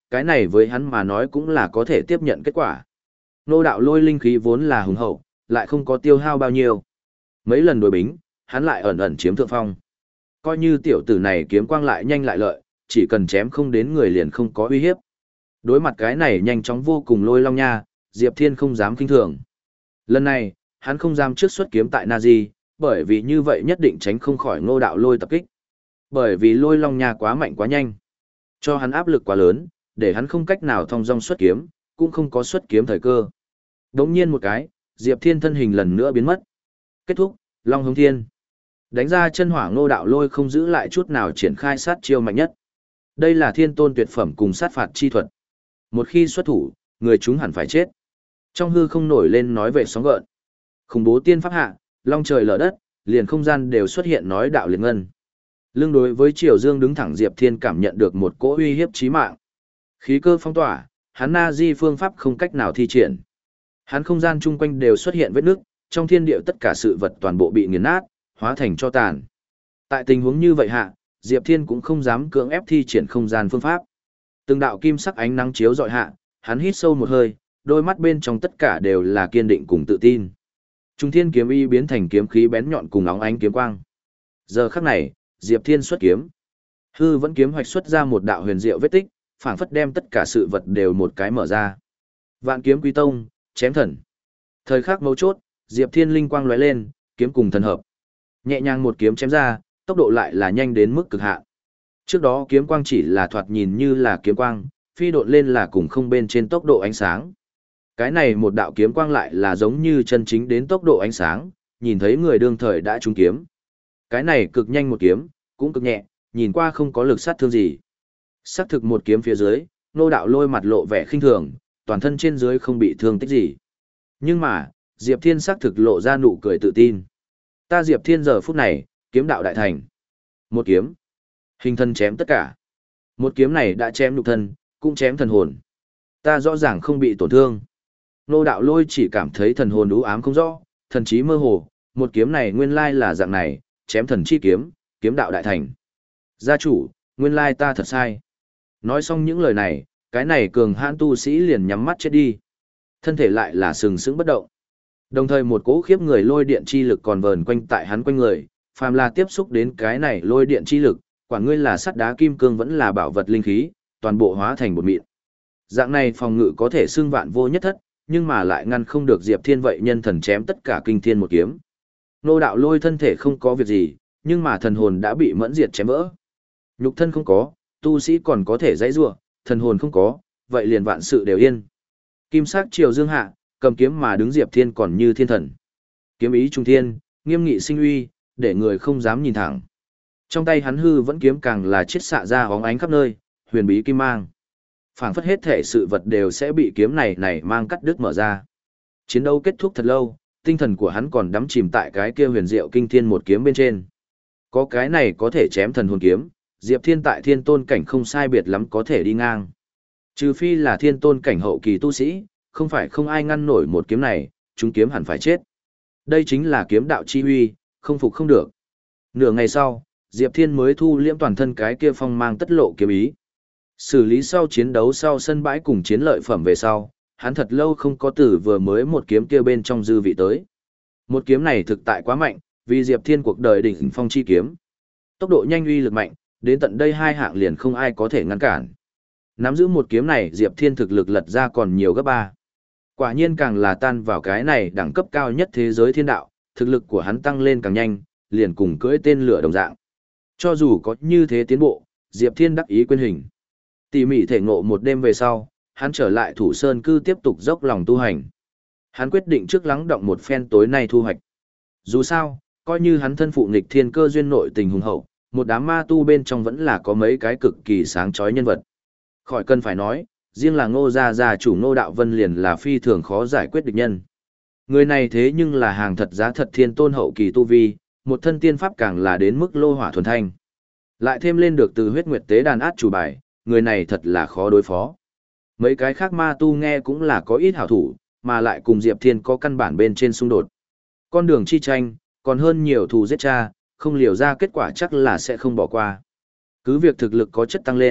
cái này với hắn mà nói cũng là có thể tiếp nhận kết quả. Ngô đạo lôi linh khí vốn là hùng hậu, lại không có tiêu hao bao nhiêu. Mấy lần đối bính, hắn lại ẩn ẩn chiếm thượng phong. Coi như tiểu tử này kiếm quang lại nhanh lại lợi, chỉ cần chém không đến người liền không có uy hiếp. Đối mặt cái này nhanh chóng vô cùng lôi long nha, Diệp Thiên không dám kinh thường. Lần này, hắn không dám trước xuất kiếm tại Nazi, bởi vì như vậy nhất định tránh không khỏi Ngô đạo lôi tập kích. Bởi vì lôi long nha quá mạnh quá nhanh, cho hắn áp lực quá lớn, để hắn không cách nào thong dong xuất kiếm, cũng không có xuất kiếm thời cơ. Đống nhiên một cái, Diệp Thiên thân hình lần nữa biến mất. Kết thúc, Long Hống Thiên. Đánh ra chân hỏa Ngô đạo lôi không giữ lại chút nào triển khai sát chiêu mạnh nhất. Đây là thiên tôn tuyệt phẩm cùng sát phạt chi thuật. Một khi xuất thủ, người chúng hẳn phải chết. Trong hư không nổi lên nói về sóng gợn. Khủng bố tiên pháp hạ, long trời lở đất, liền không gian đều xuất hiện nói đạo liệt ngân. Lương đối với Triều Dương đứng thẳng Diệp Thiên cảm nhận được một cỗ uy hiếp chí mạng. Khí cơ phong tỏa, hắn na di phương pháp không cách nào thi triển. Hắn không gian chung quanh đều xuất hiện vết nước, trong thiên địa tất cả sự vật toàn bộ bị nghiền nát, hóa thành cho tàn. Tại tình huống như vậy hạ, Diệp Thiên cũng không dám cưỡng ép thi triển không gian phương pháp. Từng đạo kim sắc ánh nắng chiếu dọi hạ, hắn hít sâu một hơi, đôi mắt bên trong tất cả đều là kiên định cùng tự tin. Trung thiên kiếm y biến thành kiếm khí bén nhọn cùng óng ánh kiếm quang. Giờ khắc này, Diệp Thiên xuất kiếm. Hư vẫn kiếm hoạch xuất ra một đạo huyền diệu vết tích, phảng phất đem tất cả sự vật đều một cái mở ra. Vạn kiếm quy tông, chém thần. Thời khắc mấu chốt, Diệp Thiên linh quang lóe lên, kiếm cùng thần hợp. Nhẹ nhàng một kiếm chém ra, tốc độ lại là nhanh đến mức cực hạn. Trước đó kiếm quang chỉ là thoạt nhìn như là kiếm quang, phi độn lên là cùng không bên trên tốc độ ánh sáng. Cái này một đạo kiếm quang lại là giống như chân chính đến tốc độ ánh sáng, nhìn thấy người đương thời đã trúng kiếm. Cái này cực nhanh một kiếm, cũng cực nhẹ, nhìn qua không có lực sát thương gì. Sắc thực một kiếm phía dưới, Ngô đạo lôi mặt lộ vẻ khinh thường, toàn thân trên dưới không bị thương tích gì. Nhưng mà, Diệp Thiên sắc thực lộ ra nụ cười tự tin. Ta Diệp Thiên giờ phút này, kiếm đạo đại thành. Một kiếm, hình thân chém tất cả. Một kiếm này đã chém nhục thân, cũng chém thần hồn. Ta rõ ràng không bị tổn thương. Ngô đạo lôi chỉ cảm thấy thần hồn u ám không rõ, thần trí mơ hồ, một kiếm này nguyên lai là dạng này, chém thần chi kiếm, kiếm đạo đại thành. Gia chủ, nguyên lai ta thật sai. Nói xong những lời này, cái này cường hãn tu sĩ liền nhắm mắt chết đi. Thân thể lại là sừng sững bất động. Đồng thời một cỗ khiếp người lôi điện chi lực còn vờn quanh tại hắn quanh người, phàm là tiếp xúc đến cái này lôi điện chi lực, quả ngươi là sắt đá kim cương vẫn là bảo vật linh khí, toàn bộ hóa thành bột mịn. Dạng này phòng ngự có thể xưng vạn vô nhất thất, nhưng mà lại ngăn không được Diệp Thiên vậy nhân thần chém tất cả kinh thiên một kiếm. Ngô đạo lôi thân thể không có việc gì, nhưng mà thần hồn đã bị mẫn diệt chém vỡ. Nhục thân không có, tu sĩ còn có thể dãy rủa, thần hồn không có, vậy liền vạn sự đều yên. Kim sắc triều dương hạ, cầm kiếm mà đứng Diệp Thiên còn như thiên thần. Kiếm ý trung thiên, nghiêm nghị sinh uy, để người không dám nhìn thẳng. Trong tay hắn hư vẫn kiếm càng là chiết xạ ra bóng ánh khắp nơi, huyền bí kim mang. Phảng phất hết thể sự vật đều sẽ bị kiếm này này mang cắt đứt mở ra. Chiến đấu kết thúc thật lâu, tinh thần của hắn còn đắm chìm tại cái kia huyền diệu kinh thiên một kiếm bên trên. Có cái này có thể chém thần hồn kiếm, Diệp Thiên tại thiên tôn cảnh không sai biệt lắm có thể đi ngang. Trừ phi là thiên tôn cảnh hậu kỳ tu sĩ, không phải không ai ngăn nổi một kiếm này, chúng kiếm hẳn phải chết. Đây chính là kiếm đạo chi huy, không phục không được. Nửa ngày sau, Diệp Thiên mới thu liễm toàn thân cái kia phong mang tất lộ kiếm ý. Xử lý sau chiến đấu sau sân bãi cùng chiến lợi phẩm về sau, hắn thật lâu không có từ vừa mới một kiếm kia bên trong dư vị tới. Một kiếm này thực tại quá mạnh, vì Diệp Thiên cuộc đời đỉnh phong chi kiếm. Tốc độ nhanh uy lực mạnh, đến tận đây hai hạng liền không ai có thể ngăn cản. Nắm giữ một kiếm này Diệp Thiên thực lực lật ra còn nhiều gấp ba. Quả nhiên càng là tan vào cái này đẳng cấp cao nhất thế giới thiên đạo, thực lực của hắn tăng lên càng nhanh, liền cùng cưỡi tên lửa đồng dạng. Cho dù có như thế tiến bộ, Diệp Thiên đắc ý quên hình. Tỉ mỉ thể ngộ một đêm về sau, hắn trở lại thủ sơn cư tiếp tục dốc lòng tu hành. Hắn quyết định trước lắng động một phen tối nay thu hoạch. Dù sao, coi như hắn thân phụ nghịch thiên cơ duyên nội tình hùng hậu, một đám ma tu bên trong vẫn là có mấy cái cực kỳ sáng chói nhân vật. Khỏi cần phải nói, riêng là Ngô gia gia chủ Ngô Đạo Vân liền là phi thường khó giải quyết địch nhân. Người này thế nhưng là hàng thật giá thật thiên tôn hậu kỳ tu vi, một thân tiên pháp càng là đến mức lô hỏa thuần thanh. Lại thêm lên được từ huyết nguyệt tế đàn át chủ bài, người này thật là khó đối phó. Mấy cái khác ma tu nghe cũng là có ít hảo thủ, mà lại cùng Diệp Thiên có căn bản bên trên xung đột. Con đường chi tranh, còn hơn nhiều thù giết cha, không liều ra kết quả chắc là sẽ không bỏ qua. Cứ việc thực lực có chất tăng lên,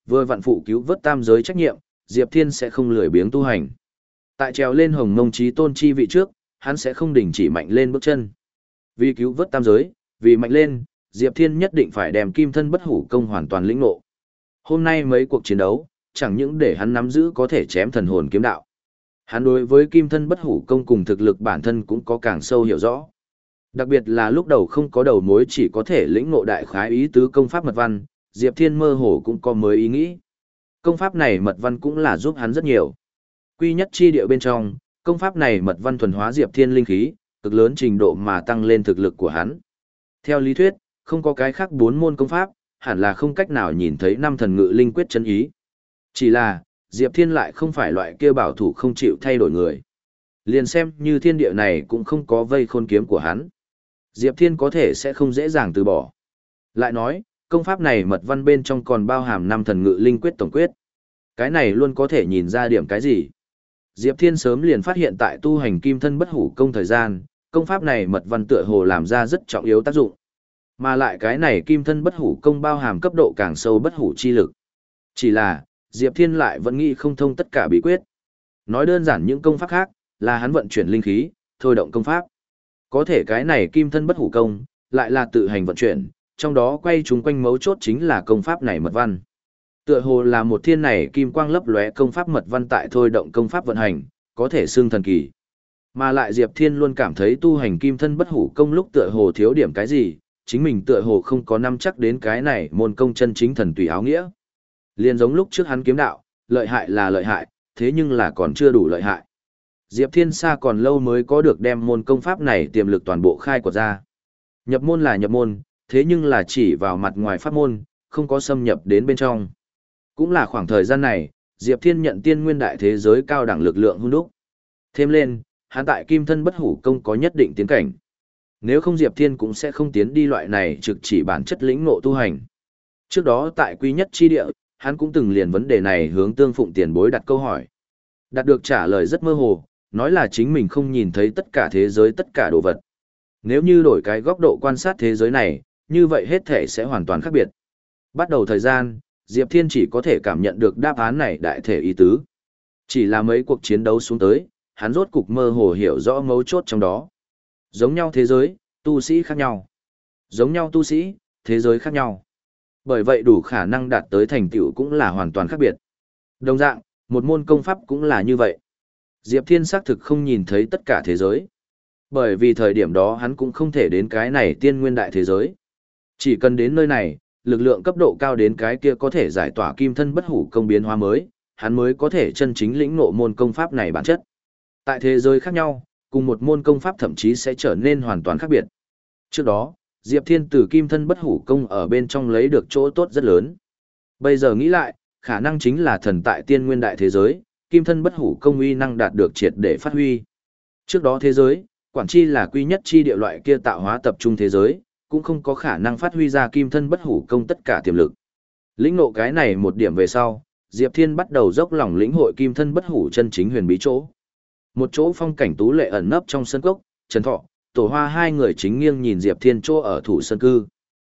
Vừa vặn phụ cứu vớt tam giới trách nhiệm, Diệp Thiên sẽ không lười biếng tu hành. Tại trèo lên hồng mông chí tôn chi vị trước, hắn sẽ không đình chỉ mạnh lên bước chân. Vì cứu vớt tam giới, vì mạnh lên, Diệp Thiên nhất định phải đem kim thân bất hủ công hoàn toàn lĩnh ngộ. Hôm nay mấy cuộc chiến đấu, chẳng những để hắn nắm giữ có thể chém thần hồn kiếm đạo. Hắn đối với kim thân bất hủ công cùng thực lực bản thân cũng có càng sâu hiểu rõ. Đặc biệt là lúc đầu không có đầu mối chỉ có thể lĩnh ngộ đại khái ý tứ công pháp mật văn, Diệp Thiên mơ hồ cũng có mới ý nghĩ. Công pháp này mật văn cũng là giúp hắn rất nhiều. Quy nhất chi địa bên trong, công pháp này mật văn thuần hóa Diệp Thiên linh khí, cực lớn trình độ mà tăng lên thực lực của hắn. Theo lý thuyết, không có cái khác bốn môn công pháp, hẳn là không cách nào nhìn thấy năm thần ngự linh quyết chân ý. Chỉ là, Diệp Thiên lại không phải loại kia bảo thủ không chịu thay đổi người. Liền xem như thiên địa này cũng không có vây khôn kiếm của hắn. Diệp Thiên có thể sẽ không dễ dàng từ bỏ. Lại nói, công pháp này mật văn bên trong còn bao hàm năm thần ngự linh quyết tổng quyết. Cái này luôn có thể nhìn ra điểm cái gì. Diệp Thiên sớm liền phát hiện tại tu hành kim thân bất hủ công thời gian, công pháp này mật văn tựa hồ làm ra rất trọng yếu tác dụng. Mà lại cái này kim thân bất hủ công bao hàm cấp độ càng sâu bất hủ chi lực. Chỉ là, Diệp Thiên lại vẫn nghĩ không thông tất cả bí quyết. Nói đơn giản những công pháp khác, là hắn vận chuyển linh khí, thôi động công pháp. Có thể cái này kim thân bất hủ công, lại là tự hành vận chuyển, trong đó quay chúng quanh mấu chốt chính là công pháp này mật văn. Tựa hồ là một thiên này kim quang lấp lóe công pháp mật văn tại thôi động công pháp vận hành, có thể xưng thần kỳ. Mà lại Diệp Thiên luôn cảm thấy tu hành kim thân bất hủ công lúc tựa hồ thiếu điểm cái gì, chính mình tựa hồ không có nắm chắc đến cái này môn công chân chính thần tùy áo nghĩa. Liên giống lúc trước hắn kiếm đạo, lợi hại là lợi hại, thế nhưng là còn chưa đủ lợi hại. Diệp Thiên xa còn lâu mới có được đem môn công pháp này tiềm lực toàn bộ khai quật ra. Nhập môn là nhập môn, thế nhưng là chỉ vào mặt ngoài pháp môn, không có xâm nhập đến bên trong. Cũng là khoảng thời gian này, Diệp Thiên nhận tiên nguyên đại thế giới cao đẳng lực lượng hung đúc. Thêm lên, hắn tại kim thân bất hủ công có nhất định tiến cảnh. Nếu không Diệp Thiên cũng sẽ không tiến đi loại này trực chỉ bản chất lĩnh ngộ tu hành. Trước đó tại Quy Nhất chi địa, hắn cũng từng liền vấn đề này hướng Tương Phụng tiền bối đặt câu hỏi. Đạt được trả lời rất mơ hồ, nói là chính mình không nhìn thấy tất cả thế giới tất cả đồ vật. Nếu như đổi cái góc độ quan sát thế giới này, như vậy hết thể sẽ hoàn toàn khác biệt. Bắt đầu thời gian, Diệp Thiên chỉ có thể cảm nhận được đáp án này đại thể ý tứ. Chỉ là mấy cuộc chiến đấu xuống tới, hắn rốt cục mơ hồ hiểu rõ mấu chốt trong đó. Giống nhau thế giới, tu sĩ khác nhau. Giống nhau tu sĩ, thế giới khác nhau. Bởi vậy đủ khả năng đạt tới thành tựu cũng là hoàn toàn khác biệt. Đồng dạng, một môn công pháp cũng là như vậy. Diệp Thiên xác thực không nhìn thấy tất cả thế giới. Bởi vì thời điểm đó hắn cũng không thể đến cái này tiên nguyên đại thế giới. Chỉ cần đến nơi này, lực lượng cấp độ cao đến cái kia có thể giải tỏa kim thân bất hủ công biến hóa mới, hắn mới có thể chân chính lĩnh ngộ môn công pháp này bản chất. Tại thế giới khác nhau, cùng một môn công pháp thậm chí sẽ trở nên hoàn toàn khác biệt. Trước đó, Diệp Thiên từ kim thân bất hủ công ở bên trong lấy được chỗ tốt rất lớn. Bây giờ nghĩ lại, khả năng chính là thần tại tiên nguyên đại thế giới, kim thân bất hủ công uy năng đạt được triệt để phát huy. Trước đó thế giới, quản chi là quy nhất chi địa loại kia tạo hóa tập trung thế giới, cũng không có khả năng phát huy ra kim thân bất hủ công tất cả tiềm lực. Lĩnh ngộ cái này một điểm về sau, Diệp Thiên bắt đầu dốc lòng lĩnh hội kim thân bất hủ chân chính huyền bí chỗ. Một chỗ phong cảnh tú lệ ẩn nấp trong sân cốc, Trần Thọ, Tổ Hoa hai người chính nghiêng nhìn Diệp Thiên chỗ ở thủ sơn cư.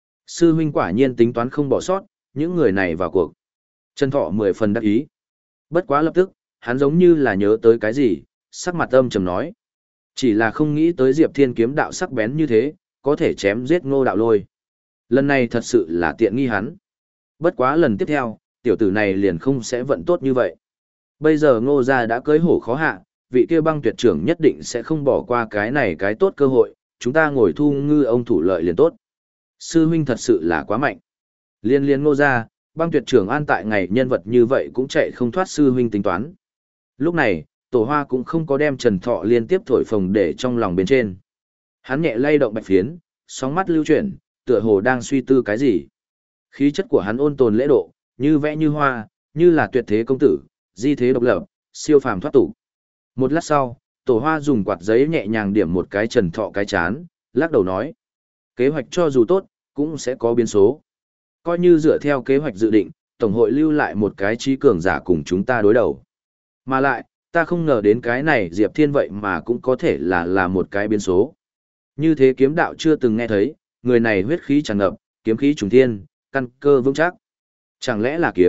Sư huynh quả nhiên tính toán không bỏ sót, những người này vào cuộc. Trần Thọ mười phần đắc ý. Bất quá lập tức, hắn giống như là nhớ tới cái gì, sắc mặt âm trầm nói. Chỉ là không nghĩ tới Diệp Thiên kiếm đạo sắc bén như thế, có thể chém giết Ngô Đạo Lôi. Lần này thật sự là tiện nghi hắn. Bất quá lần tiếp theo, tiểu tử này liền không sẽ vận tốt như vậy. Bây giờ Ngô gia đã cưới hổ khó hạ, vị kia Băng Tuyệt trưởng nhất định sẽ không bỏ qua cái này cái tốt cơ hội, chúng ta ngồi thu ngư ông thủ lợi liền tốt. Sư huynh thật sự là quá mạnh. Liên liên Ngô gia, Băng Tuyệt trưởng an tại ngày nhân vật như vậy cũng chạy không thoát sư huynh tính toán. Lúc này, Tổ Hoa cũng không có đem Trần Thọ liên tiếp thổi phồng để trong lòng bên trên. Hắn nhẹ lay động bạch phiến, sóng mắt lưu chuyển, tựa hồ đang suy tư cái gì. Khí chất của hắn ôn tồn lễ độ, như vẽ như hoa, như là tuyệt thế công tử, di thế độc lập, siêu phàm thoát tục. Một lát sau, Tổ Hoa dùng quạt giấy nhẹ nhàng điểm một cái Trần Thọ cái chán, lắc đầu nói. Kế hoạch cho dù tốt, cũng sẽ có biến số. Coi như dựa theo kế hoạch dự định, Tổng hội lưu lại một cái trí cường giả cùng chúng ta đối đầu. Mà lại, ta không ngờ đến cái này Diệp Thiên vậy mà cũng có thể là là một cái biến số. Như thế kiếm đạo chưa từng nghe thấy, người này huyết khí tràn ngập, kiếm khí trùng thiên, căn cơ vững chắc. Chẳng lẽ là kiếm,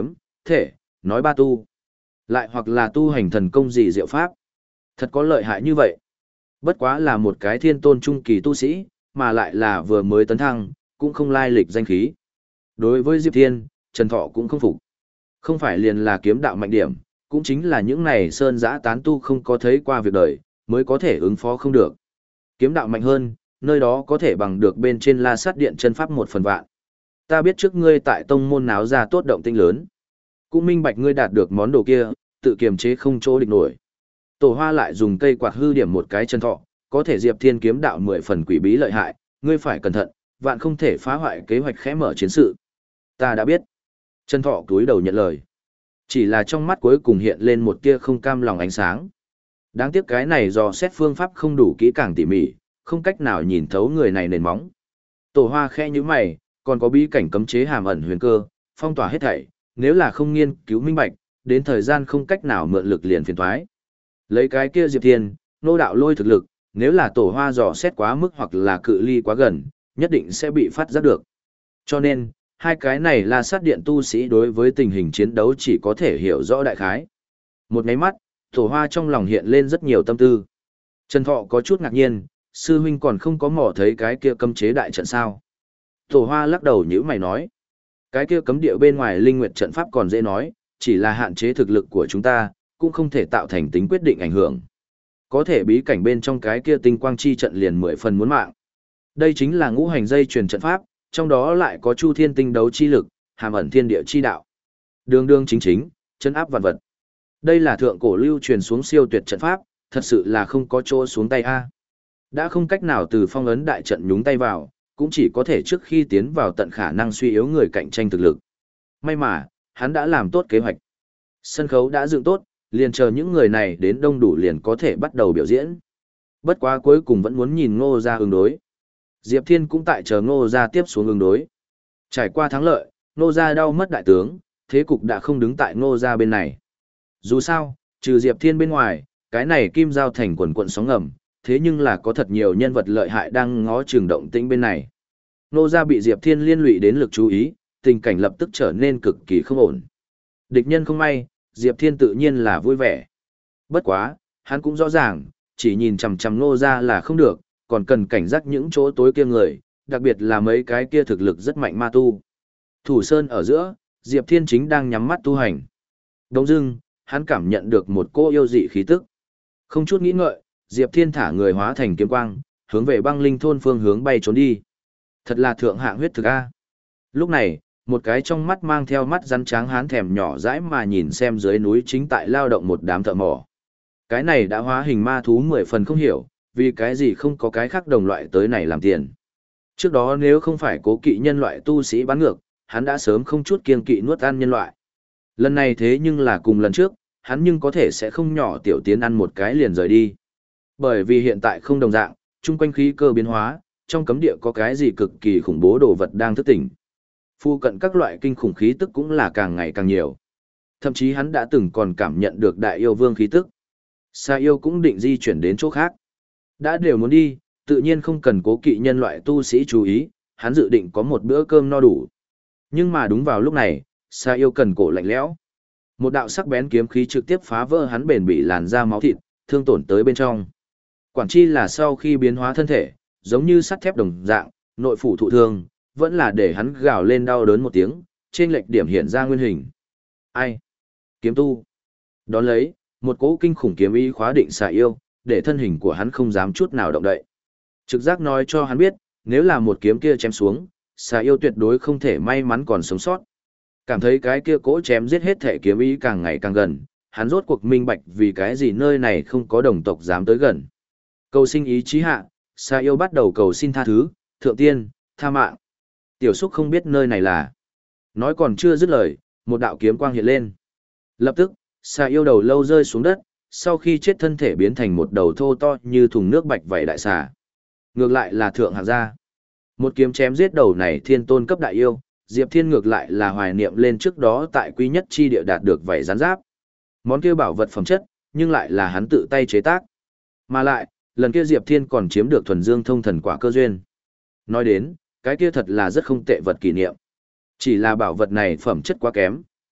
thể, nói ba tu. Lại hoặc là tu hành thần công gì diệu pháp. Thật có lợi hại như vậy. Bất quá là một cái thiên tôn trung kỳ tu sĩ, mà lại là vừa mới tấn thăng, cũng không lai lịch danh khí. Đối với Diệp Thiên, Trần Thọ cũng không phục. Không phải liền là kiếm đạo mạnh điểm, cũng chính là những này sơn giã tán tu không có thấy qua việc đời, mới có thể ứng phó không được. Kiếm đạo mạnh hơn, nơi đó có thể bằng được bên trên La Sát Điện chân pháp một phần vạn. Ta biết trước ngươi tại tông môn náo ra tốt động tinh lớn. Cũng minh bạch ngươi đạt được món đồ kia, tự kiềm chế không chỗ địch nổi. Tổ Hoa lại dùng cây quạt hư điểm một cái chân thọ, có thể Diệp Thiên kiếm đạo mười phần quỷ bí lợi hại, ngươi phải cẩn thận, vạn không thể phá hoại kế hoạch khẽ mở chiến sự. Ta đã biết. Chân thọ cúi đầu nhận lời. Chỉ là trong mắt cuối cùng hiện lên một tia không cam lòng ánh sáng. Đáng tiếc cái này do xét phương pháp không đủ kỹ càng tỉ mỉ, không cách nào nhìn thấu người này nền móng. Tổ Hoa khẽ như mày, còn có bí cảnh cấm chế hàm ẩn huyền cơ, phong tỏa hết thảy, nếu là không nghiên cứu minh bạch, đến thời gian không cách nào mượn lực liền phiền thoái. Lấy cái kia Diệp Thiên, nô đạo lôi thực lực, nếu là Tổ Hoa dò xét quá mức hoặc là cự ly quá gần, nhất định sẽ bị phát giác được. Cho nên, hai cái này là sát điện tu sĩ đối với tình hình chiến đấu chỉ có thể hiểu rõ đại khái. Một máy mắt, Tổ Hoa trong lòng hiện lên rất nhiều tâm tư. Trần Thọ có chút ngạc nhiên, sư huynh còn không có mò thấy cái kia cấm chế đại trận sao. Tổ Hoa lắc đầu nhíu mày nói. Cái kia cấm địa bên ngoài linh nguyệt trận pháp còn dễ nói, chỉ là hạn chế thực lực của chúng ta, cũng không thể tạo thành tính quyết định ảnh hưởng. Có thể bí cảnh bên trong cái kia tinh quang chi trận liền mười phần muốn mạng. Đây chính là ngũ hành dây truyền trận pháp, trong đó lại có chu thiên tinh đấu chi lực, hàm ẩn thiên địa chi đạo. Đường đường chính chính, chân áp vạn vật. Đây là thượng cổ lưu truyền xuống siêu tuyệt trận pháp, thật sự là không có chỗ xuống tay a. Đã không cách nào từ phong ấn đại trận nhúng tay vào, cũng chỉ có thể trước khi tiến vào tận khả năng suy yếu người cạnh tranh thực lực. May mà, hắn đã làm tốt kế hoạch. Sân khấu đã dựng tốt, liền chờ những người này đến đông đủ liền có thể bắt đầu biểu diễn. Bất quá cuối cùng vẫn muốn nhìn Ngô Gia ứng đối. Diệp Thiên cũng tại chờ Ngô Gia tiếp xuống ứng đối. Trải qua thắng lợi, Ngô Gia đau mất đại tướng, thế cục đã không đứng tại Ngô Gia bên này. Dù sao, trừ Diệp Thiên bên ngoài, cái này kim giao thành quần quận sóng ngầm, thế nhưng là có thật nhiều nhân vật lợi hại đang ngó chừng động tĩnh bên này. Ngô Gia bị Diệp Thiên liên lụy đến lực chú ý, tình cảnh lập tức trở nên cực kỳ không ổn. Địch nhân không may, Diệp Thiên tự nhiên là vui vẻ. Bất quá, hắn cũng rõ ràng, chỉ nhìn chằm chằm Ngô Gia là không được, còn cần cảnh giác những chỗ tối kia người, đặc biệt là mấy cái kia thực lực rất mạnh ma tu. Thủ sơn ở giữa, Diệp Thiên chính đang nhắm mắt tu hành. Đông dưng, hắn cảm nhận được một cô yêu dị khí tức. Không chút nghĩ ngợi, Diệp Thiên thả người hóa thành kiếm quang, hướng về băng linh thôn phương hướng bay trốn đi. Thật là thượng hạng huyết thực a. Lúc này, một cái trong mắt mang theo mắt rắn tráng hán thèm nhỏ dãi mà nhìn xem dưới núi chính tại lao động một đám thợ mỏ. Cái này đã hóa hình ma thú mười phần không hiểu, vì cái gì không có cái khác đồng loại tới này làm tiền. Trước đó nếu không phải cố kỵ nhân loại tu sĩ bán ngược, hắn đã sớm không chút kiêng kỵ nuốt ăn nhân loại. Lần này thế nhưng là cùng lần trước, hắn nhưng có thể sẽ không nhỏ tiểu tiến ăn một cái liền rời đi. Bởi vì hiện tại không đồng dạng, chung quanh khí cơ biến hóa, trong cấm địa có cái gì cực kỳ khủng bố đồ vật đang thức tỉnh. Phu cận các loại kinh khủng khí tức cũng là càng ngày càng nhiều. Thậm chí hắn đã từng còn cảm nhận được đại yêu vương khí tức. Sa yêu cũng định di chuyển đến chỗ khác. Đã đều muốn đi, tự nhiên không cần cố kỵ nhân loại tu sĩ chú ý, hắn dự định có một bữa cơm no đủ. Nhưng mà đúng vào lúc này, Sa yêu cần cổ lạnh lẽo. Một đạo sắc bén kiếm khí trực tiếp phá vỡ hắn bền bị làn da máu thịt, thương tổn tới bên trong. Quản chi là sau khi biến hóa thân thể, giống như sắt thép đồng dạng, nội phủ thụ thương, vẫn là để hắn gào lên đau đớn một tiếng, trên lệch điểm hiện ra nguyên hình. Ai? Kiếm tu. Đón lấy, một cỗ kinh khủng kiếm ý khóa định Sa yêu, để thân hình của hắn không dám chút nào động đậy. Trực giác nói cho hắn biết, nếu là một kiếm kia chém xuống, Sa yêu tuyệt đối không thể may mắn còn sống sót. Cảm thấy cái kia cỗ chém giết hết thể kiếm ý càng ngày càng gần, hắn rốt cuộc minh bạch vì cái gì nơi này không có đồng tộc dám tới gần. Cầu sinh ý chí hạ, Sa yêu bắt đầu cầu xin tha thứ, thượng tiên, tha mạng. Tiểu Súc không biết nơi này là. Nói còn chưa dứt lời, một đạo kiếm quang hiện lên. Lập tức, Sa yêu đầu lâu rơi xuống đất, sau khi chết thân thể biến thành một đầu thô to như thùng nước bạch vảy đại xà. Ngược lại là thượng hạng gia. Một kiếm chém giết đầu này thiên tôn cấp đại yêu, Diệp Thiên ngược lại là hoài niệm lên trước đó tại quý nhất chi địa đạt được vảy rắn giáp. Món kia bảo vật phẩm chất, nhưng lại là hắn tự tay chế tác. Mà lại, lần kia Diệp Thiên còn chiếm được thuần dương thông thần quả cơ duyên. Nói đến, cái kia thật là rất không tệ vật kỷ niệm. Chỉ là bảo vật này phẩm chất quá kém,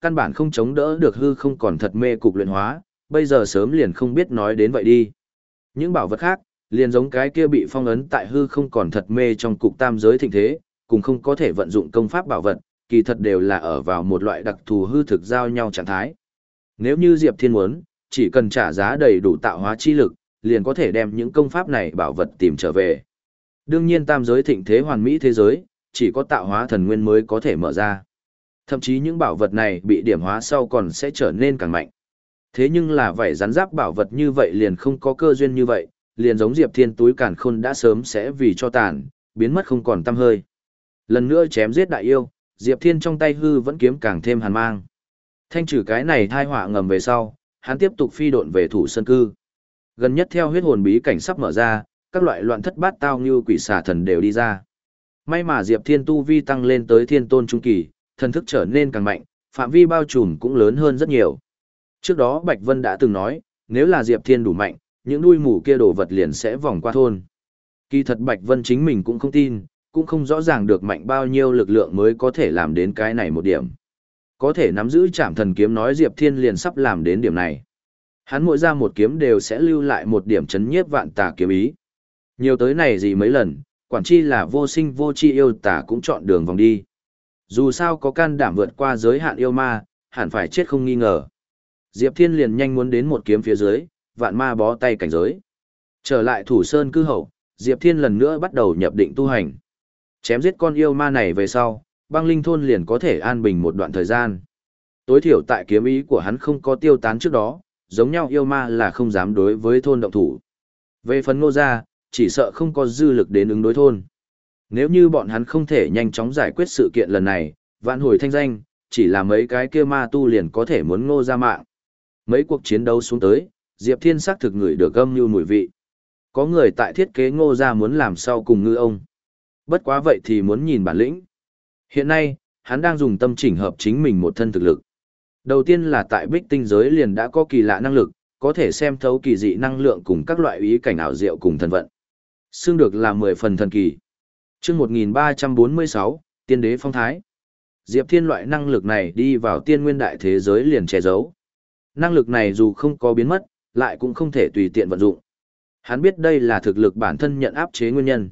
căn bản không chống đỡ được hư không còn thật mê cục luyện hóa, bây giờ sớm liền không biết nói đến vậy đi. Những bảo vật khác, liền giống cái kia bị phong ấn tại hư không còn thật mê trong cục tam giới thịnh thế, cùng không có thể vận dụng công pháp bảo vật, kỳ thật đều là ở vào một loại đặc thù hư thực giao nhau trạng thái. Nếu như Diệp Thiên muốn, chỉ cần trả giá đầy đủ tạo hóa chi lực, liền có thể đem những công pháp này bảo vật tìm trở về. Đương nhiên tam giới thịnh thế hoàn mỹ thế giới, chỉ có tạo hóa thần nguyên mới có thể mở ra. Thậm chí những bảo vật này bị điểm hóa sau còn sẽ trở nên càng mạnh. Thế nhưng là vảy rắn giáp bảo vật như vậy liền không có cơ duyên như vậy, liền giống Diệp Thiên túi càn khôn đã sớm sẽ vì cho tàn, biến mất không còn tăm hơi. Lần nữa chém giết đại yêu, Diệp Thiên trong tay hư vẫn kiếm càng thêm hàn mang. Thanh trừ cái này thai họa ngầm về sau, hắn tiếp tục phi độn về thủ sơn cư. Gần nhất theo huyết hồn bí cảnh sắp mở ra, các loại loạn thất bát tao như quỷ xà thần đều đi ra. May mà Diệp Thiên tu vi tăng lên tới thiên tôn trung kỳ, thần thức trở nên càng mạnh, phạm vi bao trùm cũng lớn hơn rất nhiều. Trước đó Bạch Vân đã từng nói, nếu là Diệp Thiên đủ mạnh, những đuôi mù kia đồ vật liền sẽ vòng qua thôn. Kỳ thật Bạch Vân chính mình cũng không tin, cũng không rõ ràng được mạnh bao nhiêu lực lượng mới có thể làm đến cái này một điểm. Có thể nắm giữ Trảm Thần kiếm nói Diệp Thiên liền sắp làm đến điểm này. Hắn mỗi ra một kiếm đều sẽ lưu lại một điểm chấn nhiếp vạn tà kiếm ý. Nhiều tới này gì mấy lần, quản chi là vô sinh vô chi yêu tà cũng chọn đường vòng đi. Dù sao có can đảm vượt qua giới hạn yêu ma, hẳn phải chết không nghi ngờ. Diệp Thiên liền nhanh muốn đến một kiếm phía dưới, vạn ma bó tay cảnh giới. Trở lại thủ sơn cư hậu, Diệp Thiên lần nữa bắt đầu nhập định tu hành. Chém giết con yêu ma này về sau, băng linh thôn liền có thể an bình một đoạn thời gian. Tối thiểu tại kiếm ý của hắn không có tiêu tán trước đó, giống nhau yêu ma là không dám đối với thôn động thủ. Về phần Ngô gia, chỉ sợ không có dư lực đến ứng đối thôn. Nếu như bọn hắn không thể nhanh chóng giải quyết sự kiện lần này, vạn hồi thanh danh, chỉ là mấy cái kia ma tu liền có thể muốn Ngô gia mạng. Mấy cuộc chiến đấu xuống tới, Diệp Thiên xác thực ngửi được âm như mùi vị. Có người tại thiết kế Ngô gia muốn làm sau cùng ngư ông. Bất quá vậy thì muốn nhìn bản lĩnh. Hiện nay, hắn đang dùng tâm chỉnh hợp chính mình một thân thực lực. Đầu tiên là tại bích tinh giới liền đã có kỳ lạ năng lực, có thể xem thấu kỳ dị năng lượng cùng các loại ý cảnh ảo diệu cùng thần vận. Xương được là mười phần thần kỳ. Chương một nghìn ba trăm bốn mươi sáu, Tiên đế phong thái. Diệp Thiên loại năng lực này đi vào tiên nguyên đại thế giới liền che giấu. Năng lực này dù không có biến mất, lại cũng không thể tùy tiện vận dụng. Hắn biết đây là thực lực bản thân nhận áp chế nguyên nhân.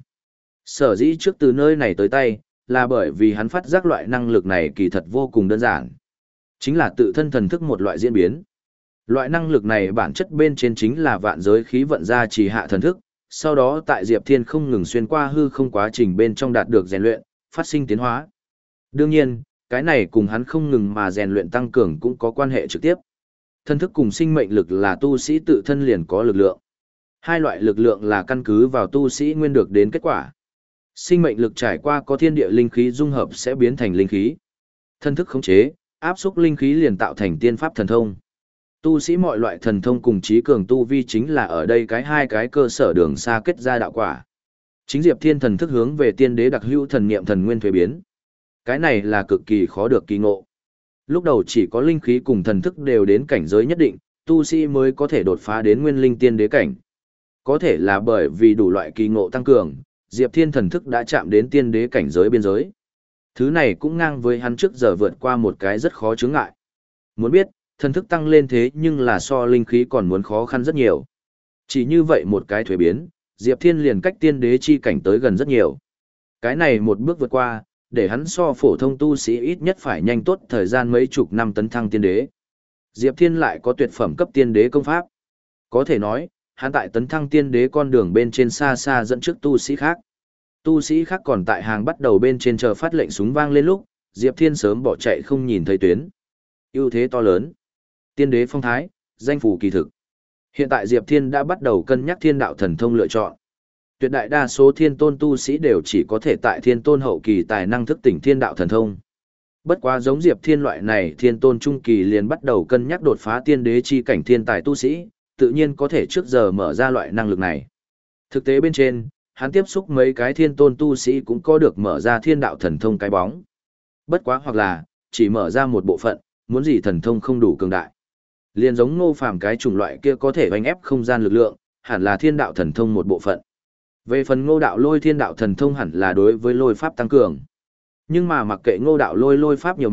Sở dĩ trước từ nơi này tới tay, là bởi vì hắn phát giác loại năng lực này kỳ thật vô cùng đơn giản. Chính là tự thân thần thức một loại diễn biến. Loại năng lực này bản chất bên trên chính là vạn giới khí vận ra trì hạ thần thức, sau đó tại Diệp Thiên không ngừng xuyên qua hư không quá trình bên trong đạt được rèn luyện, phát sinh tiến hóa. Đương nhiên, cái này cùng hắn không ngừng mà rèn luyện tăng cường cũng có quan hệ trực tiếp. Thần thức cùng sinh mệnh lực là tu sĩ tự thân liền có lực lượng. Hai loại lực lượng là căn cứ vào tu sĩ nguyên được đến kết quả. Sinh mệnh lực trải qua có thiên địa linh khí dung hợp sẽ biến thành linh khí. Thần thức khống chế, áp xúc linh khí liền tạo thành tiên pháp thần thông. Tu sĩ mọi loại thần thông cùng trí cường tu vi chính là ở đây cái hai cái cơ sở đường xa kết ra đạo quả. Chính Diệp Thiên thần thức hướng về tiên đế đặc hữu thần niệm thần nguyên thuế biến. Cái này là cực kỳ khó được kỳ ngộ. Lúc đầu chỉ có linh khí cùng thần thức đều đến cảnh giới nhất định, tu sĩ mới có thể đột phá đến nguyên linh tiên đế cảnh. Có thể là bởi vì đủ loại kỳ ngộ tăng cường, Diệp Thiên thần thức đã chạm đến tiên đế cảnh giới biên giới. Thứ này cũng ngang với hắn trước giờ vượt qua một cái rất khó chướng ngại. Muốn biết, thần thức tăng lên thế nhưng là so linh khí còn muốn khó khăn rất nhiều. Chỉ như vậy một cái thuế biến, Diệp Thiên liền cách tiên đế chi cảnh tới gần rất nhiều. Cái này một bước vượt qua, để hắn so phổ thông tu sĩ ít nhất phải nhanh tốt thời gian mấy chục năm tấn thăng tiên đế. Diệp Thiên lại có tuyệt phẩm cấp tiên đế công pháp. Có thể nói, hắn tại tấn thăng tiên đế con đường bên trên xa xa dẫn trước tu sĩ khác. Tu sĩ khác còn tại hàng bắt đầu bên trên chờ phát lệnh súng vang lên lúc, Diệp Thiên sớm bỏ chạy không nhìn thấy tuyến. Ưu thế to lớn. Tiên đế phong thái, danh phủ kỳ thực. Hiện tại Diệp Thiên đã bắt đầu cân nhắc thiên đạo thần thông lựa chọn. Tuyệt đại đa số thiên tôn tu sĩ đều chỉ có thể tại thiên tôn hậu kỳ tài năng thức tỉnh thiên đạo thần thông. Bất quá giống Diệp Thiên loại này thiên tôn trung kỳ liền bắt đầu cân nhắc đột phá tiên đế chi cảnh thiên tài tu sĩ, tự nhiên có thể trước giờ mở ra loại năng lực này. Thực tế bên trên, hắn tiếp xúc mấy cái thiên tôn tu sĩ cũng có được mở ra thiên đạo thần thông cái bóng. Bất quá hoặc là, chỉ mở ra một bộ phận, muốn gì thần thông không đủ cường đại. Liền giống Ngô Phàm cái chủng loại kia có thể oanh ép không gian lực lượng, hẳn là thiên đạo thần thông một bộ phận. Về phần Ngô đạo lôi thiên đạo thần thông hẳn là đối với lôi pháp tăng cường. Nhưng mà mặc kệ Ngô đạo lôi lôi pháp nhiều mạnh,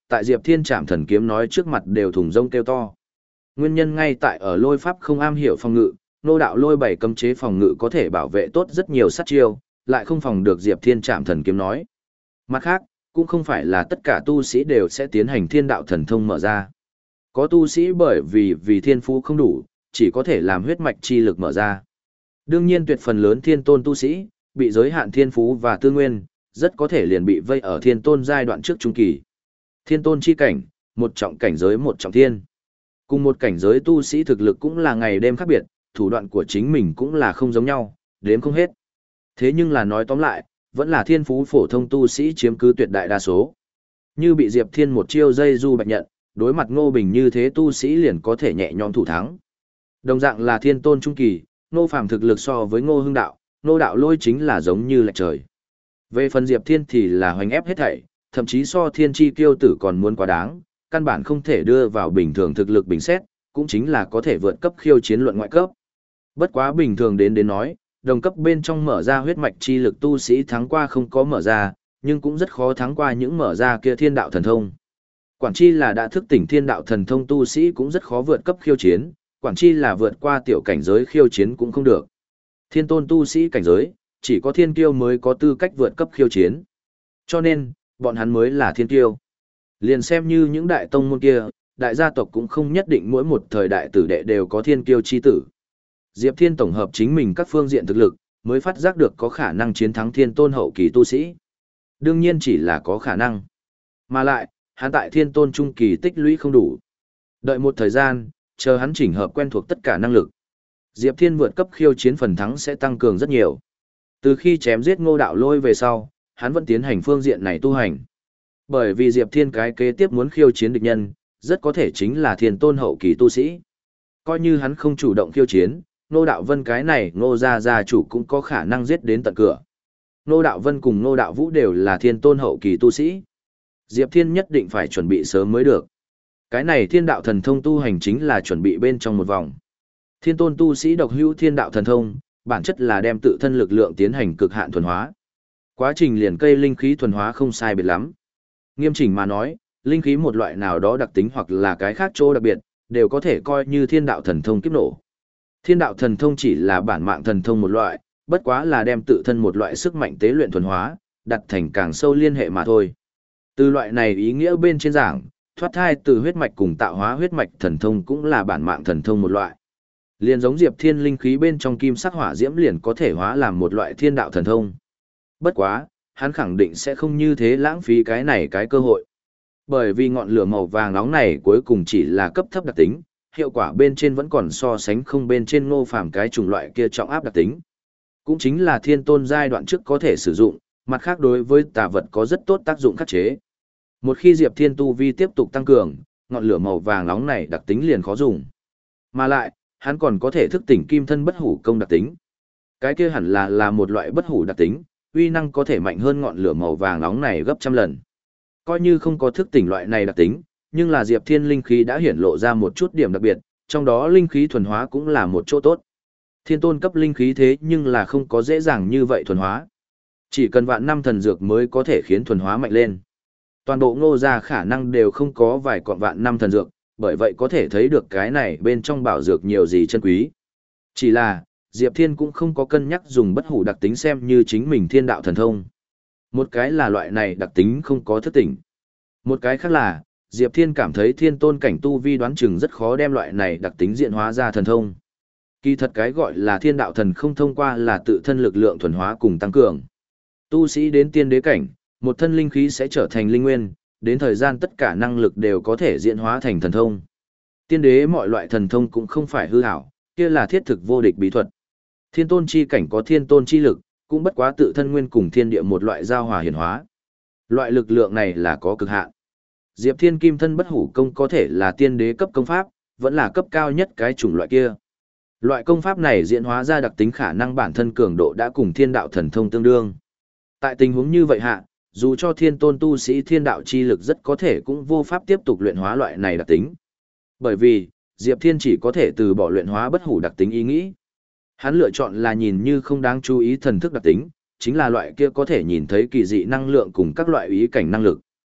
tại Diệp Thiên Trảm Thần kiếm nói trước mặt đều thùng rông kêu to. Nguyên nhân ngay tại ở lôi pháp không am hiểu phòng ngự, nô đạo lôi bảy cấm chế phòng ngự có thể bảo vệ tốt rất nhiều sát chiêu, lại không phòng được Diệp Thiên Trảm Thần kiếm nói. Mặt khác, cũng không phải là tất cả tu sĩ đều sẽ tiến hành thiên đạo thần thông mở ra. Có tu sĩ bởi vì vì thiên phú không đủ, chỉ có thể làm huyết mạch chi lực mở ra. Đương nhiên tuyệt phần lớn thiên tôn tu sĩ, bị giới hạn thiên phú và tư nguyên, rất có thể liền bị vây ở thiên tôn giai đoạn trước trung kỳ. Thiên tôn chi cảnh, một trọng cảnh giới một trọng thiên. Cùng một cảnh giới tu sĩ thực lực cũng là ngày đêm khác biệt, thủ đoạn của chính mình cũng là không giống nhau, đếm không hết. Thế nhưng là nói tóm lại, vẫn là thiên phú phổ thông tu sĩ chiếm cứ tuyệt đại đa số. Như bị Diệp Thiên một chiêu dây du bạch nhận, đối mặt Ngô Bình như thế tu sĩ liền có thể nhẹ nhõm thủ thắng. Đồng dạng là thiên tôn trung kỳ, Ngô Phàm thực lực so với Ngô Hưng Đạo, Ngô Đạo Lôi chính là giống như lệch trời. Về phần Diệp Thiên thì là hoành ép hết thảy, thậm chí so thiên chi kiêu tử còn muốn quá đáng, căn bản không thể đưa vào bình thường thực lực bình xét, cũng chính là có thể vượt cấp khiêu chiến luận ngoại cấp. Bất quá bình thường đến đến nói, đồng cấp bên trong mở ra huyết mạch chi lực tu sĩ thắng qua không có mở ra, nhưng cũng rất khó thắng qua những mở ra kia thiên đạo thần thông. Quản chi là đã thức tỉnh thiên đạo thần thông tu sĩ cũng rất khó vượt cấp khiêu chiến, quản chi là vượt qua tiểu cảnh giới khiêu chiến cũng không được. Thiên tôn tu sĩ cảnh giới, chỉ có thiên kiêu mới có tư cách vượt cấp khiêu chiến. Cho nên, bọn hắn mới là thiên kiêu. Liền xem như những đại tông môn kia, đại gia tộc cũng không nhất định mỗi một thời đại tử đệ đều có thiên kiêu chi tử. Diệp Thiên tổng hợp chính mình các phương diện thực lực, mới phát giác được có khả năng chiến thắng thiên tôn hậu kỳ tu sĩ. Đương nhiên chỉ là có khả năng. Mà lại, hắn tại thiên tôn trung kỳ tích lũy không đủ. Đợi một thời gian, chờ hắn chỉnh hợp quen thuộc tất cả năng lực. Diệp Thiên vượt cấp khiêu chiến phần thắng sẽ tăng cường rất nhiều. Từ khi chém giết Ngô Đạo Lôi về sau, hắn vẫn tiến hành phương diện này tu hành. Bởi vì Diệp Thiên cái kế tiếp muốn khiêu chiến địch nhân, rất có thể chính là thiên tôn hậu kỳ tu sĩ. Coi như hắn không chủ động khiêu chiến, Ngô Đạo Vân cái này Ngô gia gia chủ cũng có khả năng giết đến tận cửa. Ngô Đạo Vân cùng Ngô Đạo Vũ đều là thiên tôn hậu kỳ tu sĩ. Diệp Thiên nhất định phải chuẩn bị sớm mới được. Cái này thiên đạo thần thông tu hành chính là chuẩn bị bên trong một vòng. Thiên tôn tu sĩ độc hữu thiên đạo thần thông, bản chất là đem tự thân lực lượng tiến hành cực hạn thuần hóa. Quá trình liền cây linh khí thuần hóa không sai biệt lắm. Nghiêm chỉnh mà nói, linh khí một loại nào đó đặc tính hoặc là cái khác chỗ đặc biệt, đều có thể coi như thiên đạo thần thông kiếp nổ. Thiên đạo thần thông chỉ là bản mạng thần thông một loại, bất quá là đem tự thân một loại sức mạnh tế luyện thuần hóa, đặt thành càng sâu liên hệ mà thôi. Từ loại này ý nghĩa bên trên giảng, thoát thai từ huyết mạch cùng tạo hóa huyết mạch thần thông cũng là bản mạng thần thông một loại. Liền giống Diệp Thiên linh khí bên trong kim sắc hỏa diễm liền có thể hóa làm một loại thiên đạo thần thông. Bất quá, hắn khẳng định sẽ không như thế lãng phí cái này cái cơ hội. Bởi vì ngọn lửa màu vàng nóng này cuối cùng chỉ là cấp thấp đặc tính, hiệu quả bên trên vẫn còn so sánh không bên trên Ngô Phàm cái chủng loại kia trọng áp đặc tính. Cũng chính là thiên tôn giai đoạn trước có thể sử dụng, mặt khác đối với tà vật có rất tốt tác dụng khắc chế. Một khi Diệp Thiên tu vi tiếp tục tăng cường, ngọn lửa màu vàng nóng này đặc tính liền khó dùng. Mà lại, hắn còn có thể thức tỉnh kim thân bất hủ công đặc tính. Cái kia hẳn là là một loại bất hủ đặc tính, uy năng có thể mạnh hơn ngọn lửa màu vàng nóng này gấp trăm lần. Coi như không có thức tỉnh loại này đặc tính, nhưng là Diệp Thiên linh khí đã hiển lộ ra một chút điểm đặc biệt, trong đó linh khí thuần hóa cũng là một chỗ tốt. Thiên tôn cấp linh khí thế nhưng là không có dễ dàng như vậy thuần hóa. Chỉ cần vạn năm thần dược mới có thể khiến thuần hóa mạnh lên. Toàn bộ Ngô gia khả năng đều không có vài cọn vạn năm thần dược, bởi vậy có thể thấy được cái này bên trong bảo dược nhiều gì chân quý. Chỉ là, Diệp Thiên cũng không có cân nhắc dùng bất hủ đặc tính xem như chính mình thiên đạo thần thông. Một cái là loại này đặc tính không có thức tỉnh. Một cái khác là, Diệp Thiên cảm thấy thiên tôn cảnh tu vi đoán chừng rất khó đem loại này đặc tính diện hóa ra thần thông. Kỳ thật cái gọi là thiên đạo thần không thông qua là tự thân lực lượng thuần hóa cùng tăng cường. Tu sĩ đến tiên đế cảnh, một thân linh khí sẽ trở thành linh nguyên, đến thời gian tất cả năng lực đều có thể diễn hóa thành thần thông. Tiên đế mọi loại thần thông cũng không phải hư ảo, kia là thiết thực vô địch bí thuật. Thiên tôn chi cảnh có thiên tôn chi lực, cũng bất quá tự thân nguyên cùng thiên địa một loại giao hòa hiển hóa. Loại lực lượng này là có cực hạn. Diệp Thiên kim thân bất hủ công có thể là tiên đế cấp công pháp, vẫn là cấp cao nhất cái chủng loại kia. Loại công pháp này diễn hóa ra đặc tính khả năng bản thân cường độ đã cùng thiên đạo thần thông tương đương. Tại tình huống như vậy hạ, dù cho thiên tôn tu sĩ thiên đạo chi lực rất có thể cũng vô pháp tiếp tục luyện hóa loại này đặc tính. Bởi vì, Diệp Thiên chỉ có thể từ bỏ luyện hóa bất hủ đặc tính ý nghĩ. Hắn lựa chọn là nhìn như không đáng chú ý thần thức đặc tính, chính là loại kia có thể nhìn thấy kỳ dị năng lượng cùng các loại ý cảnh năng lực.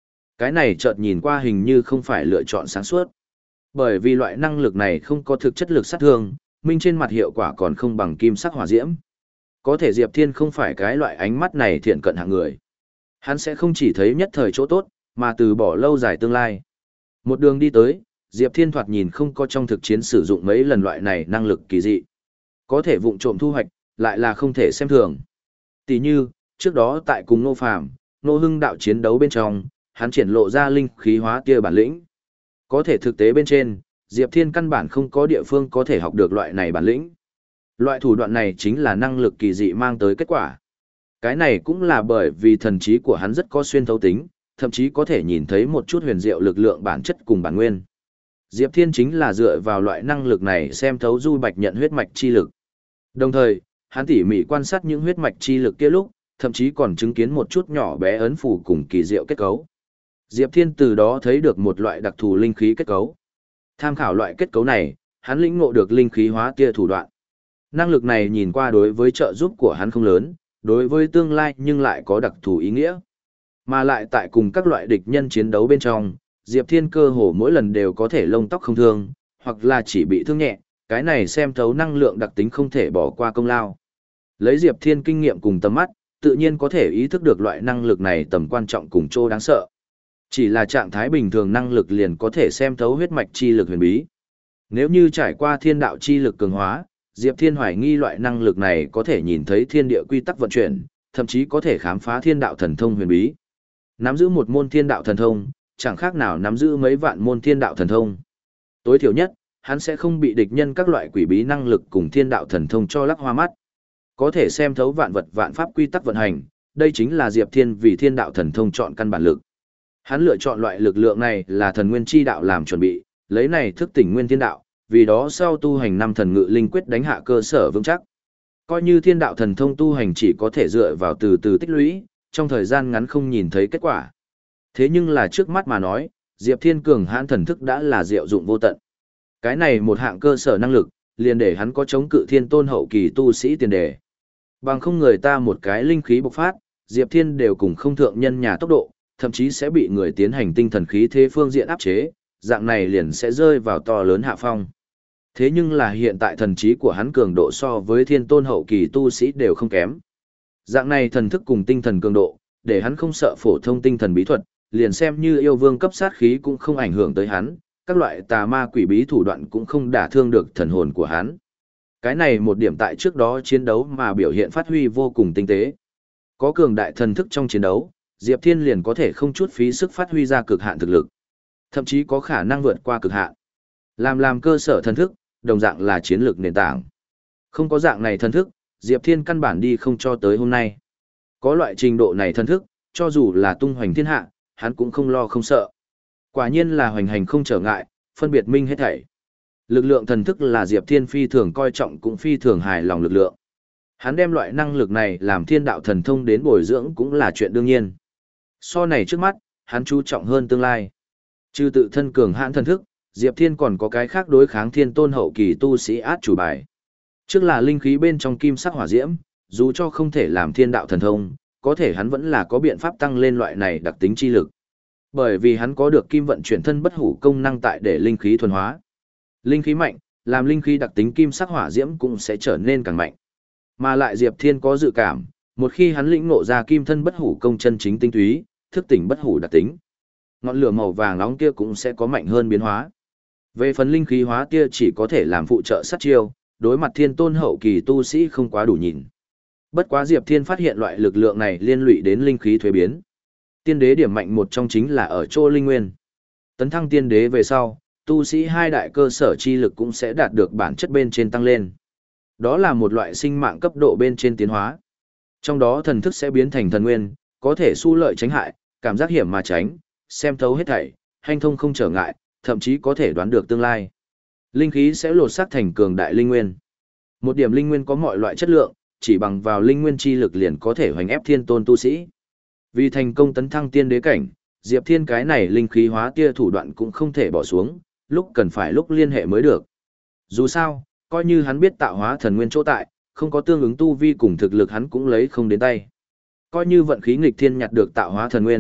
Cái này chợt nhìn qua hình như không phải lựa chọn sáng suốt. Bởi vì loại năng lực này không có thực chất lực sát thương, minh trên mặt hiệu quả còn không bằng kim sắc hỏa diễm. Có thể Diệp Thiên không phải cái loại ánh mắt này thiện cận hạng người. Hắn sẽ không chỉ thấy nhất thời chỗ tốt, mà từ bỏ lâu dài tương lai. Một đường đi tới, Diệp Thiên thoạt nhìn không có trong thực chiến sử dụng mấy lần loại này năng lực kỳ dị. Có thể vụng trộm thu hoạch, lại là không thể xem thường. Tỷ như, trước đó tại cùng Nô Phàm, Nô Hưng đạo chiến đấu bên trong, hắn triển lộ ra linh khí hóa tia bản lĩnh. Có thể thực tế bên trên, Diệp Thiên căn bản không có địa phương có thể học được loại này bản lĩnh. Loại thủ đoạn này chính là năng lực kỳ dị mang tới kết quả. Cái này cũng là bởi vì thần trí của hắn rất có xuyên thấu tính, thậm chí có thể nhìn thấy một chút huyền diệu lực lượng bản chất cùng bản nguyên. Diệp Thiên chính là dựa vào loại năng lực này xem thấu Du Bạch nhận huyết mạch chi lực. Đồng thời, hắn tỉ mỉ quan sát những huyết mạch chi lực kia lúc, thậm chí còn chứng kiến một chút nhỏ bé ấn phù cùng kỳ diệu kết cấu. Diệp Thiên từ đó thấy được một loại đặc thù linh khí kết cấu. Tham khảo loại kết cấu này, hắn lĩnh ngộ được linh khí hóa tia thủ đoạn. Năng lực này nhìn qua đối với trợ giúp của hắn không lớn, đối với tương lai nhưng lại có đặc thù ý nghĩa. Mà lại tại cùng các loại địch nhân chiến đấu bên trong, Diệp Thiên cơ hồ mỗi lần đều có thể lông tóc không thương, hoặc là chỉ bị thương nhẹ, cái này xem thấu năng lượng đặc tính không thể bỏ qua công lao. Lấy Diệp Thiên kinh nghiệm cùng tầm mắt, tự nhiên có thể ý thức được loại năng lực này tầm quan trọng cùng chỗ đáng sợ. Chỉ là trạng thái bình thường năng lực liền có thể xem thấu huyết mạch chi lực huyền bí. Nếu như trải qua thiên đạo chi lực cường hóa, Diệp Thiên hoài nghi loại năng lực này có thể nhìn thấy thiên địa quy tắc vận chuyển, thậm chí có thể khám phá thiên đạo thần thông huyền bí. Nắm giữ một môn thiên đạo thần thông, chẳng khác nào nắm giữ mấy vạn môn thiên đạo thần thông. Tối thiểu nhất, hắn sẽ không bị địch nhân các loại quỷ bí năng lực cùng thiên đạo thần thông cho lắc hoa mắt. Có thể xem thấu vạn vật vạn pháp quy tắc vận hành, đây chính là Diệp Thiên vì thiên đạo thần thông chọn căn bản lực. Hắn lựa chọn loại lực lượng này là thần nguyên chi đạo làm chuẩn bị, lấy này thức tỉnh nguyên thiên đạo, vì đó sau tu hành năm thần ngự linh quyết đánh hạ cơ sở vững chắc. Coi như thiên đạo thần thông tu hành chỉ có thể dựa vào từ từ tích lũy, trong thời gian ngắn không nhìn thấy kết quả. Thế nhưng là trước mắt mà nói, Diệp Thiên cường hãn thần thức đã là diệu dụng vô tận. Cái này một hạng cơ sở năng lực, liền để hắn có chống cự thiên tôn hậu kỳ tu sĩ tiền đề. Bằng không người ta một cái linh khí bộc phát, Diệp Thiên đều cùng không thượng nhân nhà tốc độ, thậm chí sẽ bị người tiến hành tinh thần khí thế phương diện áp chế, dạng này liền sẽ rơi vào to lớn hạ phong. Thế nhưng là hiện tại thần trí của hắn cường độ so với thiên tôn hậu kỳ tu sĩ đều không kém. Dạng này thần thức cùng tinh thần cường độ, để hắn không sợ phổ thông tinh thần bí thuật, liền xem như yêu vương cấp sát khí cũng không ảnh hưởng tới hắn, các loại tà ma quỷ bí thủ đoạn cũng không đả thương được thần hồn của hắn. Cái này một điểm tại trước đó chiến đấu mà biểu hiện phát huy vô cùng tinh tế. Có cường đại thần thức trong chiến đấu, Diệp Thiên liền có thể không chút phí sức phát huy ra cực hạn thực lực, thậm chí có khả năng vượt qua cực hạn. Làm làm cơ sở thần thức, đồng dạng là chiến lược nền tảng. Không có dạng này thần thức, Diệp Thiên căn bản đi không cho tới hôm nay. Có loại trình độ này thần thức, cho dù là tung hoành thiên hạ, hắn cũng không lo không sợ. Quả nhiên là hoành hành không trở ngại, phân biệt minh hết thảy. Lực lượng thần thức là Diệp Thiên phi thường coi trọng cũng phi thường hài lòng lực lượng. Hắn đem loại năng lực này làm thiên đạo thần thông đến bồi dưỡng cũng là chuyện đương nhiên. So này trước mắt, hắn chú trọng hơn tương lai. Trừ tự thân cường hãn thần thức, Diệp Thiên còn có cái khác đối kháng thiên tôn hậu kỳ tu sĩ át chủ bài. Trước là linh khí bên trong kim sắc hỏa diễm, dù cho không thể làm thiên đạo thần thông, có thể hắn vẫn là có biện pháp tăng lên loại này đặc tính chi lực. Bởi vì hắn có được kim vận chuyển thân bất hủ công năng tại để linh khí thuần hóa. Linh khí mạnh, làm linh khí đặc tính kim sắc hỏa diễm cũng sẽ trở nên càng mạnh. Mà lại Diệp Thiên có dự cảm, một khi hắn lĩnh ngộ ra kim thân bất hủ công chân chính tinh túy, thức tỉnh bất hủ đặc tính, ngọn lửa màu vàng nóng kia cũng sẽ có mạnh hơn biến hóa. Về phần linh khí hóa kia chỉ có thể làm phụ trợ sát chiêu, đối mặt thiên tôn hậu kỳ tu sĩ không quá đủ nhìn. Bất quá Diệp Thiên phát hiện loại lực lượng này liên lụy đến linh khí thuế biến. Tiên đế điểm mạnh một trong chính là ở chỗ linh nguyên. Tấn thăng tiên đế về sau, tu sĩ hai đại cơ sở chi lực cũng sẽ đạt được bản chất bên trên tăng lên. Đó là một loại sinh mạng cấp độ bên trên tiến hóa. Trong đó thần thức sẽ biến thành thần nguyên, có thể su lợi tránh hại, cảm giác hiểm mà tránh, xem thấu hết thảy, hành thông không trở ngại, thậm chí có thể đoán được tương lai. Linh khí sẽ lột xác thành cường đại linh nguyên. Một điểm linh nguyên có mọi loại chất lượng, chỉ bằng vào linh nguyên chi lực liền có thể hoành ép thiên tôn tu sĩ. Vì thành công tấn thăng tiên đế cảnh, Diệp Thiên cái này linh khí hóa tia thủ đoạn cũng không thể bỏ xuống, lúc cần phải lúc liên hệ mới được. Dù sao, coi như hắn biết tạo hóa thần nguyên chỗ tại, không có tương ứng tu vi cùng thực lực hắn cũng lấy không đến tay. Coi như vận khí nghịch thiên nhặt được tạo hóa thần nguyên,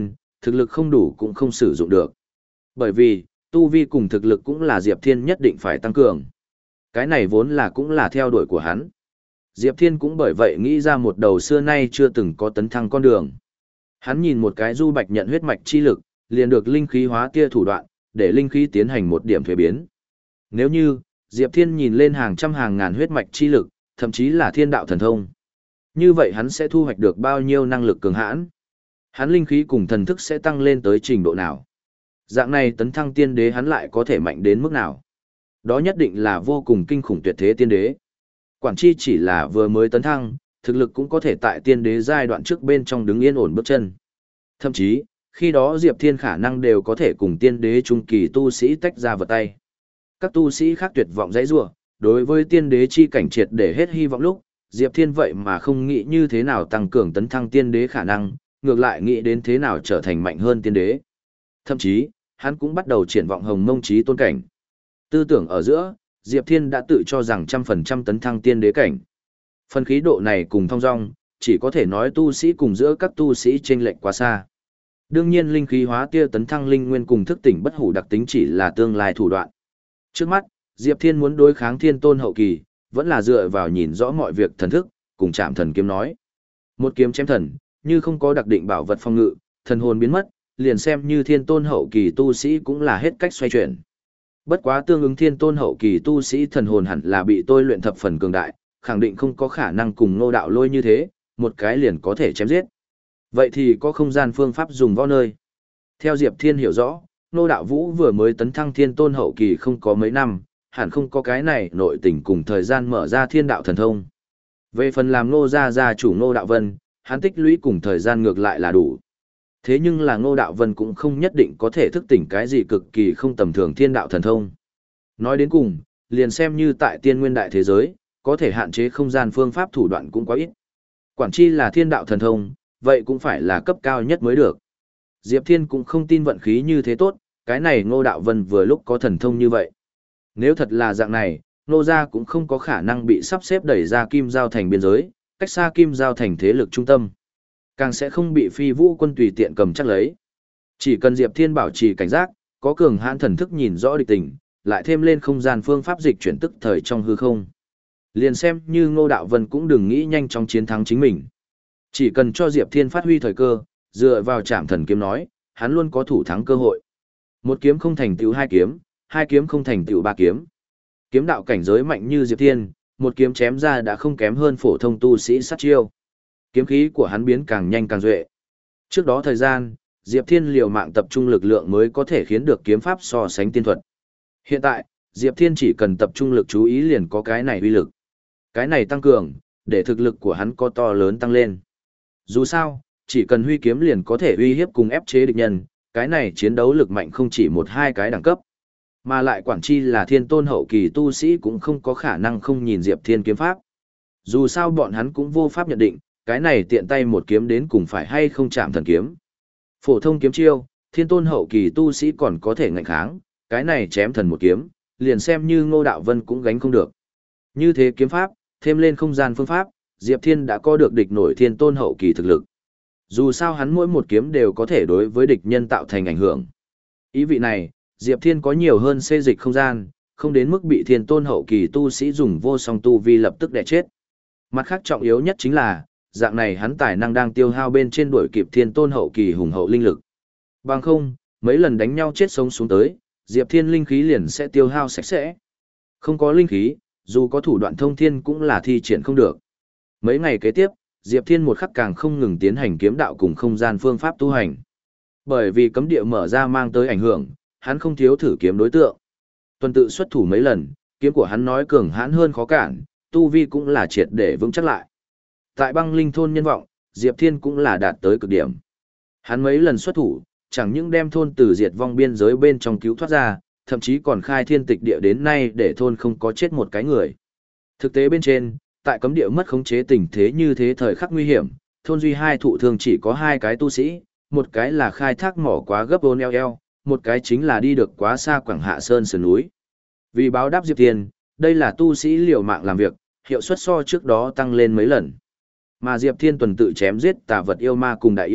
thực lực không đủ cũng không sử dụng được. Bởi vì, tu vi cùng thực lực cũng là Diệp Thiên nhất định phải tăng cường. Cái này vốn là cũng là theo đuổi của hắn. Diệp Thiên cũng bởi vậy nghĩ ra một đầu xưa nay chưa từng có tấn thăng con đường. Hắn nhìn một cái du bạch nhận huyết mạch chi lực, liền được linh khí hóa tia thủ đoạn, để linh khí tiến hành một điểm thuế biến. Nếu như, Diệp Thiên nhìn lên hàng trăm hàng ngàn huyết mạch chi lực, thậm chí là thiên đạo thần thông. Như vậy hắn sẽ thu hoạch được bao nhiêu năng lực cường hãn? Hắn linh khí cùng thần thức sẽ tăng lên tới trình độ nào? Dạng này tấn thăng tiên đế hắn lại có thể mạnh đến mức nào? Đó nhất định là vô cùng kinh khủng tuyệt thế tiên đế. Quản chi chỉ là vừa mới tấn thăng, thực lực cũng có thể tại tiên đế giai đoạn trước bên trong đứng yên ổn bước chân. Thậm chí, khi đó Diệp Thiên khả năng đều có thể cùng tiên đế trung kỳ tu sĩ tách ra vật tay. Các tu sĩ khác tuyệt vọng dãy rủa, đối với tiên đế chi cảnh triệt để hết hy vọng lúc, Diệp Thiên vậy mà không nghĩ như thế nào tăng cường tấn thăng tiên đế khả năng, ngược lại nghĩ đến thế nào trở thành mạnh hơn tiên đế. Thậm chí, hắn cũng bắt đầu triển vọng hồng mông chí tôn cảnh. Tư tưởng ở giữa, Diệp Thiên đã tự cho rằng trăm phần trăm tấn thăng tiên đế cảnh. Phần khí độ này cùng thong dong, chỉ có thể nói tu sĩ cùng giữa các tu sĩ chênh lệch quá xa. Đương nhiên linh khí hóa tia tấn thăng linh nguyên cùng thức tỉnh bất hủ đặc tính chỉ là tương lai thủ đoạn. Trước mắt, Diệp Thiên muốn đối kháng thiên tôn hậu kỳ, vẫn là dựa vào nhìn rõ mọi việc thần thức, cùng chạm thần kiếm nói. Một kiếm chém thần, như không có đặc định bảo vật phong ngự, thần hồn biến mất, liền xem như thiên tôn hậu kỳ tu sĩ cũng là hết cách xoay chuyển. Bất quá tương ứng thiên tôn hậu kỳ tu sĩ thần hồn hẳn là bị tôi luyện thập phần cường đại, khẳng định không có khả năng cùng Ngô Đạo Lôi như thế, một cái liền có thể chém giết. Vậy thì có không gian phương pháp dùng võ nơi. Theo Diệp Thiên hiểu rõ, Ngô Đạo Vũ vừa mới tấn thăng thiên tôn hậu kỳ không có mấy năm, hẳn không có cái này nội tình cùng thời gian mở ra thiên đạo thần thông. Về phần làm Ngô gia gia chủ Ngô Đạo Vân, hắn tích lũy cùng thời gian ngược lại là đủ. Thế nhưng là Ngô Đạo Vân cũng không nhất định có thể thức tỉnh cái gì cực kỳ không tầm thường thiên đạo thần thông. Nói đến cùng, liền xem như tại tiên nguyên đại thế giới, có thể hạn chế không gian phương pháp thủ đoạn cũng quá ít. Quản chi là thiên đạo thần thông, vậy cũng phải là cấp cao nhất mới được. Diệp Thiên cũng không tin vận khí như thế tốt, cái này Ngô Đạo Vân vừa lúc có thần thông như vậy. Nếu thật là dạng này, Ngô gia cũng không có khả năng bị sắp xếp đẩy ra Kim Giao thành biên giới, cách xa Kim Giao thành thế lực trung tâm. Càng sẽ không bị Phi Vũ quân tùy tiện cầm chắc lấy. Chỉ cần Diệp Thiên bảo trì cảnh giác, có cường hãn thần thức nhìn rõ địch tình, lại thêm lên không gian phương pháp dịch chuyển tức thời trong hư không. Liền xem như Ngô Đạo Vân cũng đừng nghĩ nhanh chóng chiến thắng chính mình. Chỉ cần cho Diệp Thiên phát huy thời cơ, dựa vào Trảm Thần kiếm nói, hắn luôn có thủ thắng cơ hội. Một kiếm không thành tựu hai kiếm, hai kiếm không thành tựu ba kiếm. Kiếm đạo cảnh giới mạnh như Diệp Thiên, một kiếm chém ra đã không kém hơn phổ thông tu sĩ sát chiêu. Kiếm khí của hắn biến càng nhanh càng duệ. Trước đó thời gian, Diệp Thiên liều mạng tập trung lực lượng mới có thể khiến được kiếm pháp so sánh tiên thuật. Hiện tại, Diệp Thiên chỉ cần tập trung lực chú ý liền có cái này uy lực. Cái này tăng cường, để thực lực của hắn có to lớn tăng lên. Dù sao, chỉ cần huy kiếm liền có thể uy hiếp cùng ép chế địch nhân, cái này chiến đấu lực mạnh không chỉ một hai cái đẳng cấp. Mà lại quản chi là thiên tôn hậu kỳ tu sĩ cũng không có khả năng không nhìn Diệp Thiên kiếm pháp. Dù sao bọn hắn cũng vô pháp nhận định, cái này tiện tay một kiếm đến cùng phải hay không chạm thần kiếm. Phổ thông kiếm chiêu, thiên tôn hậu kỳ tu sĩ còn có thể ngạnh kháng, cái này chém thần một kiếm, liền xem như Ngô Đạo Vân cũng gánh không được. Như thế kiếm pháp, thêm lên không gian phương pháp, Diệp Thiên đã có được địch nổi thiên tôn hậu kỳ thực lực. Dù sao hắn mỗi một kiếm đều có thể đối với địch nhân tạo thành ảnh hưởng. Ý vị này, Diệp Thiên có nhiều hơn xê dịch không gian, không đến mức bị thiên tôn hậu kỳ tu sĩ dùng vô song tu vi lập tức đè chết. Mặt khác trọng yếu nhất chính là, dạng này hắn tài năng đang tiêu hao bên trên đuổi kịp thiên tôn hậu kỳ hùng hậu linh lực. Bằng không, mấy lần đánh nhau chết sống xuống tới, Diệp Thiên linh khí liền sẽ tiêu hao sạch sẽ. Không có linh khí, dù có thủ đoạn thông thiên cũng là thi triển không được. Mấy ngày kế tiếp, Diệp Thiên một khắc càng không ngừng tiến hành kiếm đạo cùng không gian phương pháp tu hành. Bởi vì cấm địa mở ra mang tới ảnh hưởng, hắn không thiếu thử kiếm đối tượng. Tuần tự xuất thủ mấy lần, kiếm của hắn nói cường hãn hơn khó cản, tu vi cũng là triệt để vững chắc lại. Tại băng linh thôn nhân vọng, Diệp Thiên cũng là đạt tới cực điểm. Hắn mấy lần xuất thủ, chẳng những đem thôn từ diệt vong biên giới bên trong cứu thoát ra, thậm chí còn khai thiên tịch địa đến nay để thôn không có chết một cái người. Thực tế bên trên, tại cấm địa mất khống chế tình thế như thế thời khắc nguy hiểm, thôn duy hai thụ thương chỉ có hai cái tu sĩ, một cái là khai thác mỏ quá gấp ôn eo eo, một cái chính là đi được quá xa Quảng Hạ Sơn sườn núi. Vì báo đáp Diệp Thiên, đây là tu sĩ liều mạng làm việc, hiệu suất so trước đó tăng lên mấy lần. Mà Diệp Thiên tuần tự chém giết tà vật yêu ma cùng đại yêu,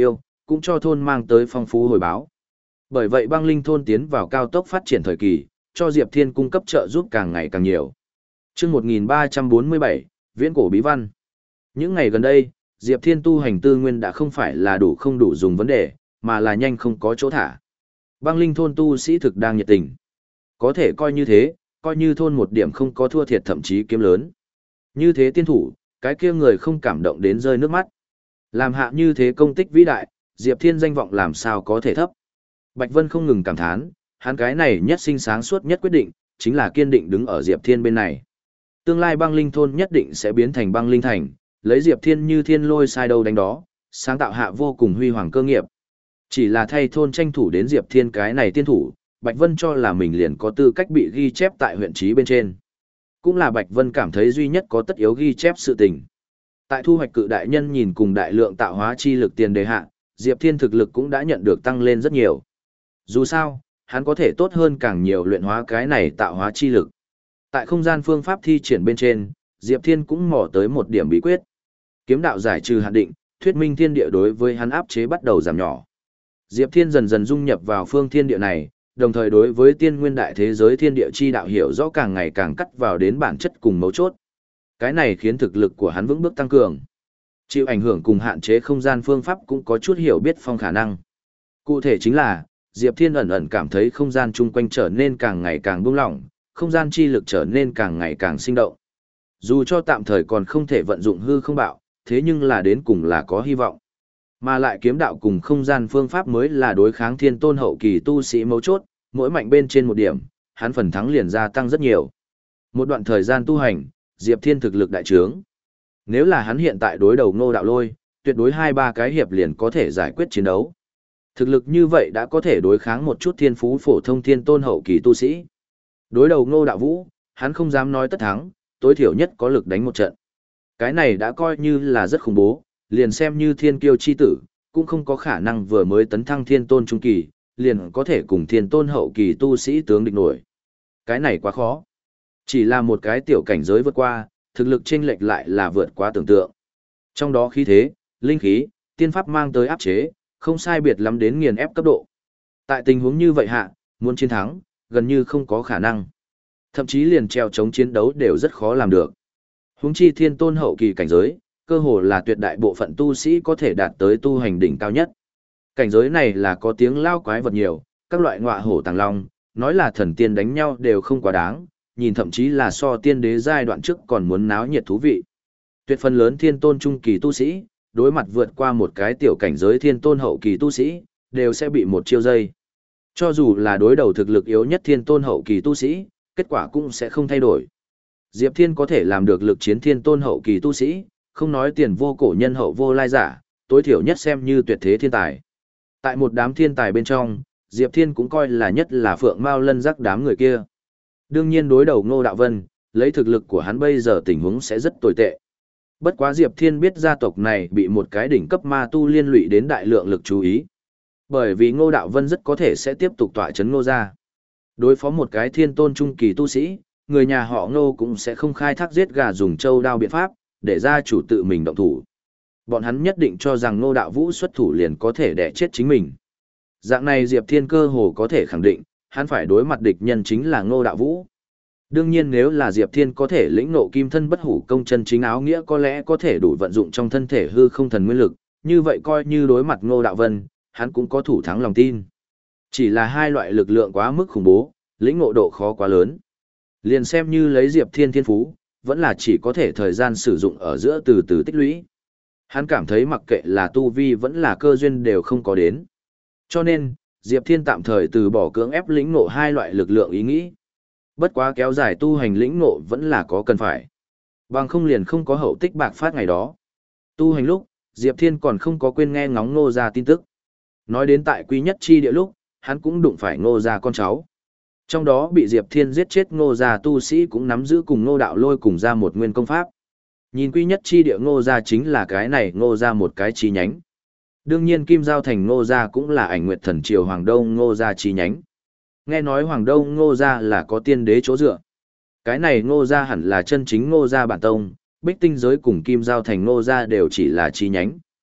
cũng cho thôn mang tới phong phú hồi báo. Bởi vậy băng linh thôn tiến vào cao tốc phát triển thời kỳ, cho Diệp Thiên cung cấp trợ giúp càng ngày càng nhiều. Chương một nghìn ba trăm bốn mươi bảy, Viễn cổ bí văn. Những ngày gần đây, Diệp Thiên tu hành tư nguyên đã không phải là đủ không đủ dùng vấn đề, mà là nhanh không có chỗ thả. Băng linh thôn tu sĩ thực đang nhiệt tình. Có thể coi như thế, coi như thôn một điểm không có thua thiệt thậm chí kiếm lớn. Như thế tiên thủ, cái kia người không cảm động đến rơi nước mắt. Làm hạ như thế công tích vĩ đại, Diệp Thiên danh vọng làm sao có thể thấp. Bạch Vân không ngừng cảm thán, hắn cái này nhất sinh sáng suốt nhất quyết định, chính là kiên định đứng ở Diệp Thiên bên này. Tương lai băng linh thôn nhất định sẽ biến thành băng linh thành, lấy Diệp Thiên như thiên lôi sai đâu đánh đó, sáng tạo hạ vô cùng huy hoàng cơ nghiệp. Chỉ là thay thôn tranh thủ đến Diệp Thiên cái này tiên thủ, Bạch Vân cho là mình liền có tư cách bị ghi chép tại huyện trí bên trên. Cũng là Bạch Vân cảm thấy duy nhất có tất yếu ghi chép sự tình. Tại thu hoạch cự đại nhân nhìn cùng đại lượng tạo hóa chi lực tiền đề hạ, Diệp Thiên thực lực cũng đã nhận được tăng lên rất nhiều. Dù sao, hắn có thể tốt hơn càng nhiều luyện hóa cái này tạo hóa chi lực. Tại không gian phương pháp thi triển bên trên, Diệp Thiên cũng mò tới một điểm bí quyết. Kiếm đạo giải trừ hạn định, thuyết minh thiên địa đối với hắn áp chế bắt đầu giảm nhỏ. Diệp Thiên dần dần dung nhập vào phương thiên địa này, đồng thời đối với tiên nguyên đại thế giới thiên địa chi đạo hiểu rõ càng ngày càng cắt vào đến bản chất cùng mấu chốt. Cái này khiến thực lực của hắn vững bước tăng cường. Chịu ảnh hưởng cùng hạn chế không gian phương pháp cũng có chút hiểu biết phong khả năng. Cụ thể chính là, Diệp Thiên ẩn ẩn cảm thấy không gian chung quanh trở nên càng ngày càng buông lỏng, không gian chi lực trở nên càng ngày càng sinh động. Dù cho tạm thời còn không thể vận dụng hư không bạo, thế nhưng là đến cùng là có hy vọng. Mà lại kiếm đạo cùng không gian phương pháp mới là đối kháng thiên tôn hậu kỳ tu sĩ mấu chốt, mỗi mạnh bên trên một điểm, hắn phần thắng liền gia tăng rất nhiều. Một đoạn thời gian tu hành, Diệp Thiên thực lực đại trướng. Nếu là hắn hiện tại đối đầu Ngô Đạo Lôi, tuyệt đối hai ba cái hiệp liền có thể giải quyết chiến đấu. Thực lực như vậy đã có thể đối kháng một chút thiên phú phổ thông thiên tôn hậu kỳ tu sĩ. Đối đầu Ngô Đạo Vũ, hắn không dám nói tất thắng, tối thiểu nhất có lực đánh một trận. Cái này đã coi như là rất khủng bố, liền xem như thiên kiêu chi tử, cũng không có khả năng vừa mới tấn thăng thiên tôn trung kỳ, liền có thể cùng thiên tôn hậu kỳ tu sĩ tướng địch nổi. Cái này quá khó. Chỉ là một cái tiểu cảnh giới vượt qua, thực lực chênh lệch lại là vượt quá tưởng tượng. Trong đó khí thế, linh khí, tiên pháp mang tới áp chế, không sai biệt lắm đến nghiền ép cấp độ. Tại tình huống như vậy hạ, muốn chiến thắng, gần như không có khả năng. Thậm chí liền treo chống chiến đấu đều rất khó làm được. Huống chi thiên tôn hậu kỳ cảnh giới, cơ hồ là tuyệt đại bộ phận tu sĩ có thể đạt tới tu hành đỉnh cao nhất. Cảnh giới này là có tiếng lao quái vật nhiều, các loại ngọa hổ tàng long, nói là thần tiên đánh nhau đều không quá đáng, nhìn thậm chí là so tiên đế giai đoạn trước còn muốn náo nhiệt thú vị. Tuyệt phần lớn thiên tôn trung kỳ tu sĩ, đối mặt vượt qua một cái tiểu cảnh giới thiên tôn hậu kỳ tu sĩ, đều sẽ bị một chiêu dây. Cho dù là đối đầu thực lực yếu nhất thiên tôn hậu kỳ tu sĩ, kết quả cũng sẽ không thay đổi. Diệp Thiên có thể làm được lực chiến thiên tôn hậu kỳ tu sĩ, không nói tiền vô cổ nhân hậu vô lai giả, tối thiểu nhất xem như tuyệt thế thiên tài. Tại một đám thiên tài bên trong, Diệp Thiên cũng coi là nhất là phượng mao lân giác đám người kia. Đương nhiên đối đầu Ngô Đạo Vân, lấy thực lực của hắn bây giờ tình huống sẽ rất tồi tệ. Bất quá Diệp Thiên biết gia tộc này bị một cái đỉnh cấp ma tu liên lụy đến đại lượng lực chú ý. Bởi vì Ngô Đạo Vân rất có thể sẽ tiếp tục tọa chấn Ngô gia. Đối phó một cái thiên tôn trung kỳ tu sĩ, người nhà họ Ngô cũng sẽ không khai thác giết gà dùng trâu đao biện pháp, để gia chủ tự mình động thủ. Bọn hắn nhất định cho rằng Ngô Đạo Vũ xuất thủ liền có thể đẻ chết chính mình. Dạng này Diệp Thiên cơ hồ có thể khẳng định, hắn phải đối mặt địch nhân chính là Ngô Đạo Vũ. Đương nhiên nếu là Diệp Thiên có thể lĩnh ngộ kim thân bất hủ công chân chính áo nghĩa có lẽ có thể đủ vận dụng trong thân thể hư không thần nguyên lực, như vậy coi như đối mặt Ngô Đạo Vân, hắn cũng có thủ thắng lòng tin. Chỉ là hai loại lực lượng quá mức khủng bố, lĩnh ngộ độ khó quá lớn. Liền xem như lấy Diệp Thiên thiên phú, vẫn là chỉ có thể thời gian sử dụng ở giữa từ từ tích lũy. Hắn cảm thấy mặc kệ là tu vi vẫn là cơ duyên đều không có đến. Cho nên, Diệp Thiên tạm thời từ bỏ cưỡng ép lĩnh ngộ hai loại lực lượng ý nghĩ. Bất quá kéo dài tu hành lĩnh ngộ vẫn là có cần phải. Bằng không liền không có hậu tích bạc phát ngày đó. Tu hành lúc, Diệp Thiên còn không có quên nghe ngóng Ngô gia tin tức. Nói đến tại Quy Nhất Chi địa lúc, hắn cũng đụng phải Ngô gia con cháu. Trong đó bị Diệp Thiên giết chết Ngô gia tu sĩ cũng nắm giữ cùng Ngô Đạo Lôi cùng ra một nguyên công pháp. Nhìn Quy Nhất Chi địa Ngô gia chính là cái này Ngô gia một cái chi nhánh. Đương nhiên Kim Giao Thành Ngô gia cũng là Ảnh Nguyệt Thần Triều Hoàng Đông Ngô gia chi nhánh. Nghe nói Hoàng Đông Ngô gia là có tiên đế chỗ dựa. Cái này Ngô gia hẳn là chân chính Ngô gia bản tông, Bích Tinh giới cùng Kim Giao Thành Ngô gia đều chỉ là chi nhánh.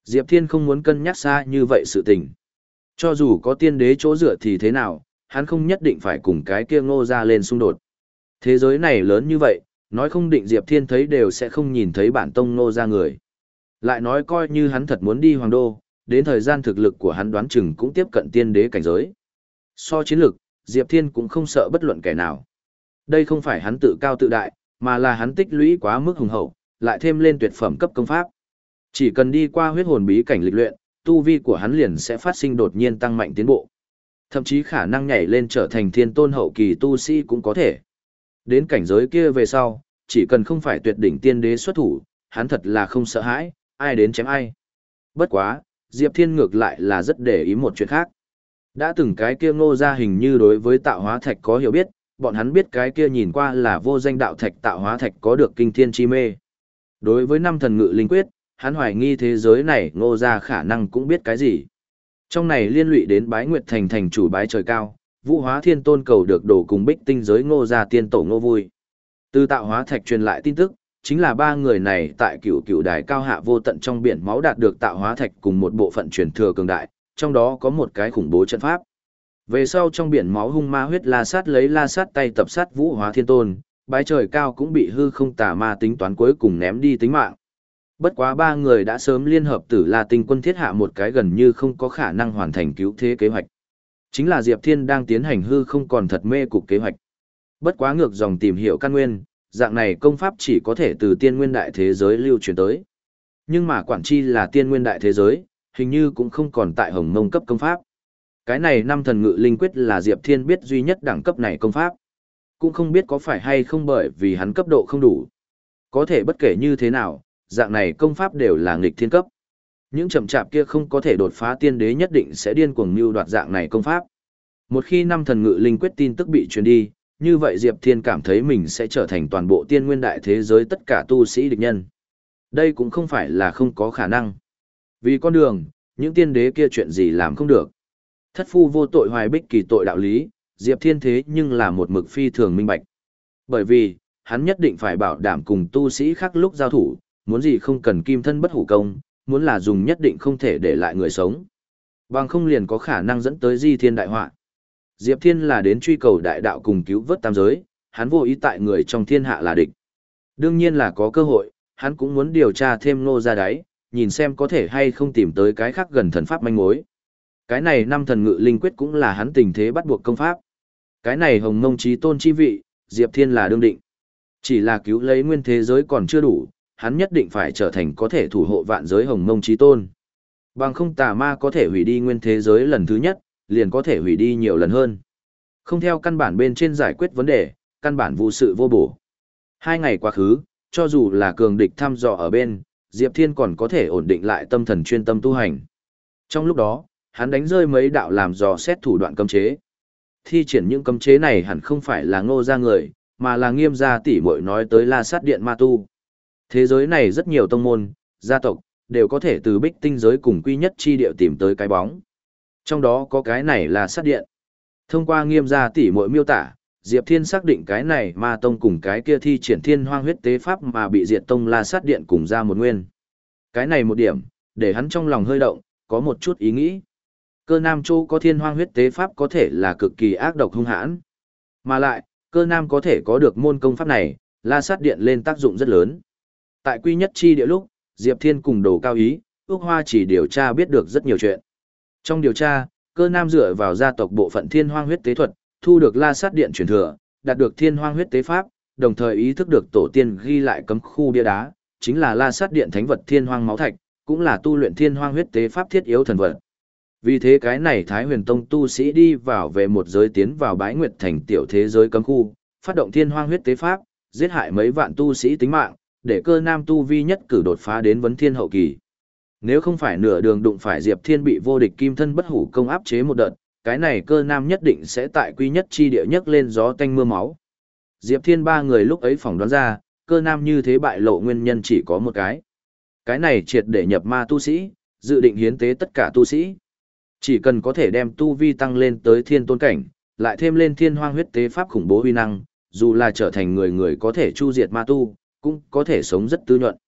Diệp Thiên không muốn cân nhắc xa như vậy sự tình. Cho dù có tiên đế chỗ dựa thì thế nào, hắn không nhất định phải cùng cái kia Ngô gia lên xung đột. Thế giới này lớn như vậy, nói không định Diệp Thiên thấy đều sẽ không nhìn thấy bản tông Ngô gia người. Lại nói coi như hắn thật muốn đi Hoàng Đô, đến thời gian thực lực của hắn đoán chừng cũng tiếp cận tiên đế cảnh giới. So chiến lực, Diệp Thiên cũng không sợ bất luận kẻ nào. Đây không phải hắn tự cao tự đại, mà là hắn tích lũy quá mức hùng hậu, lại thêm lên tuyệt phẩm cấp công pháp. Chỉ cần đi qua huyết hồn bí cảnh lịch luyện, tu vi của hắn liền sẽ phát sinh đột nhiên tăng mạnh tiến bộ. Thậm chí khả năng nhảy lên trở thành thiên tôn hậu kỳ tu sĩ cũng có thể. Đến cảnh giới kia về sau, chỉ cần không phải tuyệt đỉnh tiên đế xuất thủ, hắn thật là không sợ hãi, ai đến chém ai. Bất quá, Diệp Thiên ngược lại là rất để ý một chuyện khác. Đã từng cái kia Ngô gia hình như đối với tạo hóa thạch có hiểu biết, bọn hắn biết cái kia nhìn qua là vô danh đạo thạch tạo hóa thạch có được kinh thiên chi mê. Đối với năm thần ngự linh quyết, hắn hoài nghi thế giới này Ngô gia khả năng cũng biết cái gì. Trong này liên lụy đến Bái Nguyệt Thành thành chủ bái trời cao, Vũ Hóa Thiên Tôn cầu được đổ cùng Bích Tinh giới Ngô gia tiên tổ Ngô Vui. Từ tạo hóa thạch truyền lại tin tức, chính là ba người này tại cựu cựu đài cao hạ vô tận trong biển máu đạt được tạo hóa thạch cùng một bộ phận truyền thừa cường đại, trong đó có một cái khủng bố trận pháp. Về sau trong biển máu hung ma huyết la sát lấy la sát tay tập sát Vũ Hóa Thiên Tôn, bái trời cao cũng bị hư không tà ma tính toán cuối cùng ném đi tính mạng. Bất quá ba người đã sớm liên hợp Tử La Tinh quân thiết hạ một cái gần như không có khả năng hoàn thành cứu thế kế hoạch. Chính là Diệp Thiên đang tiến hành hư không còn thật mê cục kế hoạch. Bất quá ngược dòng tìm hiểu căn nguyên, dạng này công pháp chỉ có thể từ tiên nguyên đại thế giới lưu truyền tới. Nhưng mà quản chi là tiên nguyên đại thế giới, hình như cũng không còn tại Hồng Mông cấp công pháp. Cái này năm thần ngự linh quyết là Diệp Thiên biết duy nhất đẳng cấp này công pháp. Cũng không biết có phải hay không bởi vì hắn cấp độ không đủ. Có thể bất kể như thế nào, dạng này công pháp đều là nghịch thiên cấp. Những chậm chạp kia không có thể đột phá tiên đế nhất định sẽ điên cuồng mưu đoạt dạng này công pháp. Một khi năm thần ngự linh quyết tin tức bị truyền đi, như vậy Diệp Thiên cảm thấy mình sẽ trở thành toàn bộ tiên nguyên đại thế giới tất cả tu sĩ địch nhân. Đây cũng không phải là không có khả năng. Vì con đường, những tiên đế kia chuyện gì làm không được. Thất phu vô tội hoài bích kỳ tội đạo lý, Diệp Thiên thế nhưng là một mực phi thường minh bạch. Bởi vì, hắn nhất định phải bảo đảm cùng tu sĩ khác lúc giao thủ, muốn gì không cần kim thân bất hủ công, muốn là dùng nhất định không thể để lại người sống. Bằng không liền có khả năng dẫn tới di thiên đại họa. Diệp Thiên là đến truy cầu đại đạo cùng cứu vớt tam giới, hắn vô ý tại người trong thiên hạ là địch. Đương nhiên là có cơ hội, hắn cũng muốn điều tra thêm Ngô gia đáy, nhìn xem có thể hay không tìm tới cái khác gần thần pháp manh mối. Cái này năm thần ngự linh quyết cũng là hắn tình thế bắt buộc công pháp. Cái này Hồng Mông chí tôn chi vị, Diệp Thiên là đương định. Chỉ là cứu lấy nguyên thế giới còn chưa đủ, hắn nhất định phải trở thành có thể thủ hộ vạn giới Hồng Mông chí tôn. Bằng không tà ma có thể hủy đi nguyên thế giới lần thứ nhất, liền có thể hủy đi nhiều lần hơn. Không theo căn bản bên trên giải quyết vấn đề, căn bản vô sự vô bổ. Hai ngày quá khứ, cho dù là cường địch thăm dò ở bên, Diệp Thiên còn có thể ổn định lại tâm thần chuyên tâm tu hành. Trong lúc đó, hắn đánh rơi mấy đạo làm dò xét thủ đoạn cấm chế. Thi triển những cấm chế này hẳn không phải là Ngô gia người, mà là Nghiêm gia tỷ muội nói tới La Sát Điện ma tu. Thế giới này rất nhiều tông môn, gia tộc, đều có thể từ Bích Tinh giới cùng Quy Nhất chi địa tìm tới cái bóng. Trong đó có cái này là Sát Điện. Thông qua Nghiêm gia tỷ muội miêu tả, Diệp Thiên xác định cái này ma tông cùng cái kia thi triển thiên hoang huyết tế pháp mà bị diệt tông La Sát Điện cùng ra một nguyên. Cái này một điểm, để hắn trong lòng hơi động, có một chút ý nghĩ. Cơ Nam Châu có thiên hoang huyết tế pháp có thể là cực kỳ ác độc hung hãn. Mà lại, cơ Nam có thể có được môn công pháp này, La Sát Điện lên tác dụng rất lớn. Tại Quy Nhất chi địa lúc, Diệp Thiên cùng Đồ Cao Ý, Ước Hoa chỉ điều tra biết được rất nhiều chuyện. Trong điều tra, cơ Nam dựa vào gia tộc bộ phận thiên hoang huyết tế thuật, thu được La Sát Điện truyền thừa, đạt được thiên hoang huyết tế pháp, đồng thời ý thức được tổ tiên ghi lại cấm khu bia đá, chính là La Sát Điện thánh vật thiên hoang máu thạch, cũng là tu luyện thiên hoang huyết tế pháp thiết yếu thần vật. Vì thế cái này Thái Huyền Tông tu sĩ đi vào về một giới tiến vào Bái Nguyệt Thành tiểu thế giới cấm khu, phát động thiên hoang huyết tế pháp, giết hại mấy vạn tu sĩ tính mạng, để cơ Nam tu vi nhất cử đột phá đến vấn thiên hậu kỳ. Nếu không phải nửa đường đụng phải Diệp Thiên bị vô địch kim thân bất hủ công áp chế một đợt, cái này cơ Nam nhất định sẽ tại Quy Nhất chi địa nhất lên gió tanh mưa máu. Diệp Thiên ba người lúc ấy phỏng đoán ra, cơ Nam như thế bại lộ nguyên nhân chỉ có một cái. Cái này triệt để nhập ma tu sĩ, dự định hiến tế tất cả tu sĩ. Chỉ cần có thể đem tu vi tăng lên tới thiên tôn cảnh, lại thêm lên thiên hoang huyết tế pháp khủng bố uy năng, dù là trở thành người người có thể chu diệt ma tu, cũng có thể sống rất tư nhuận.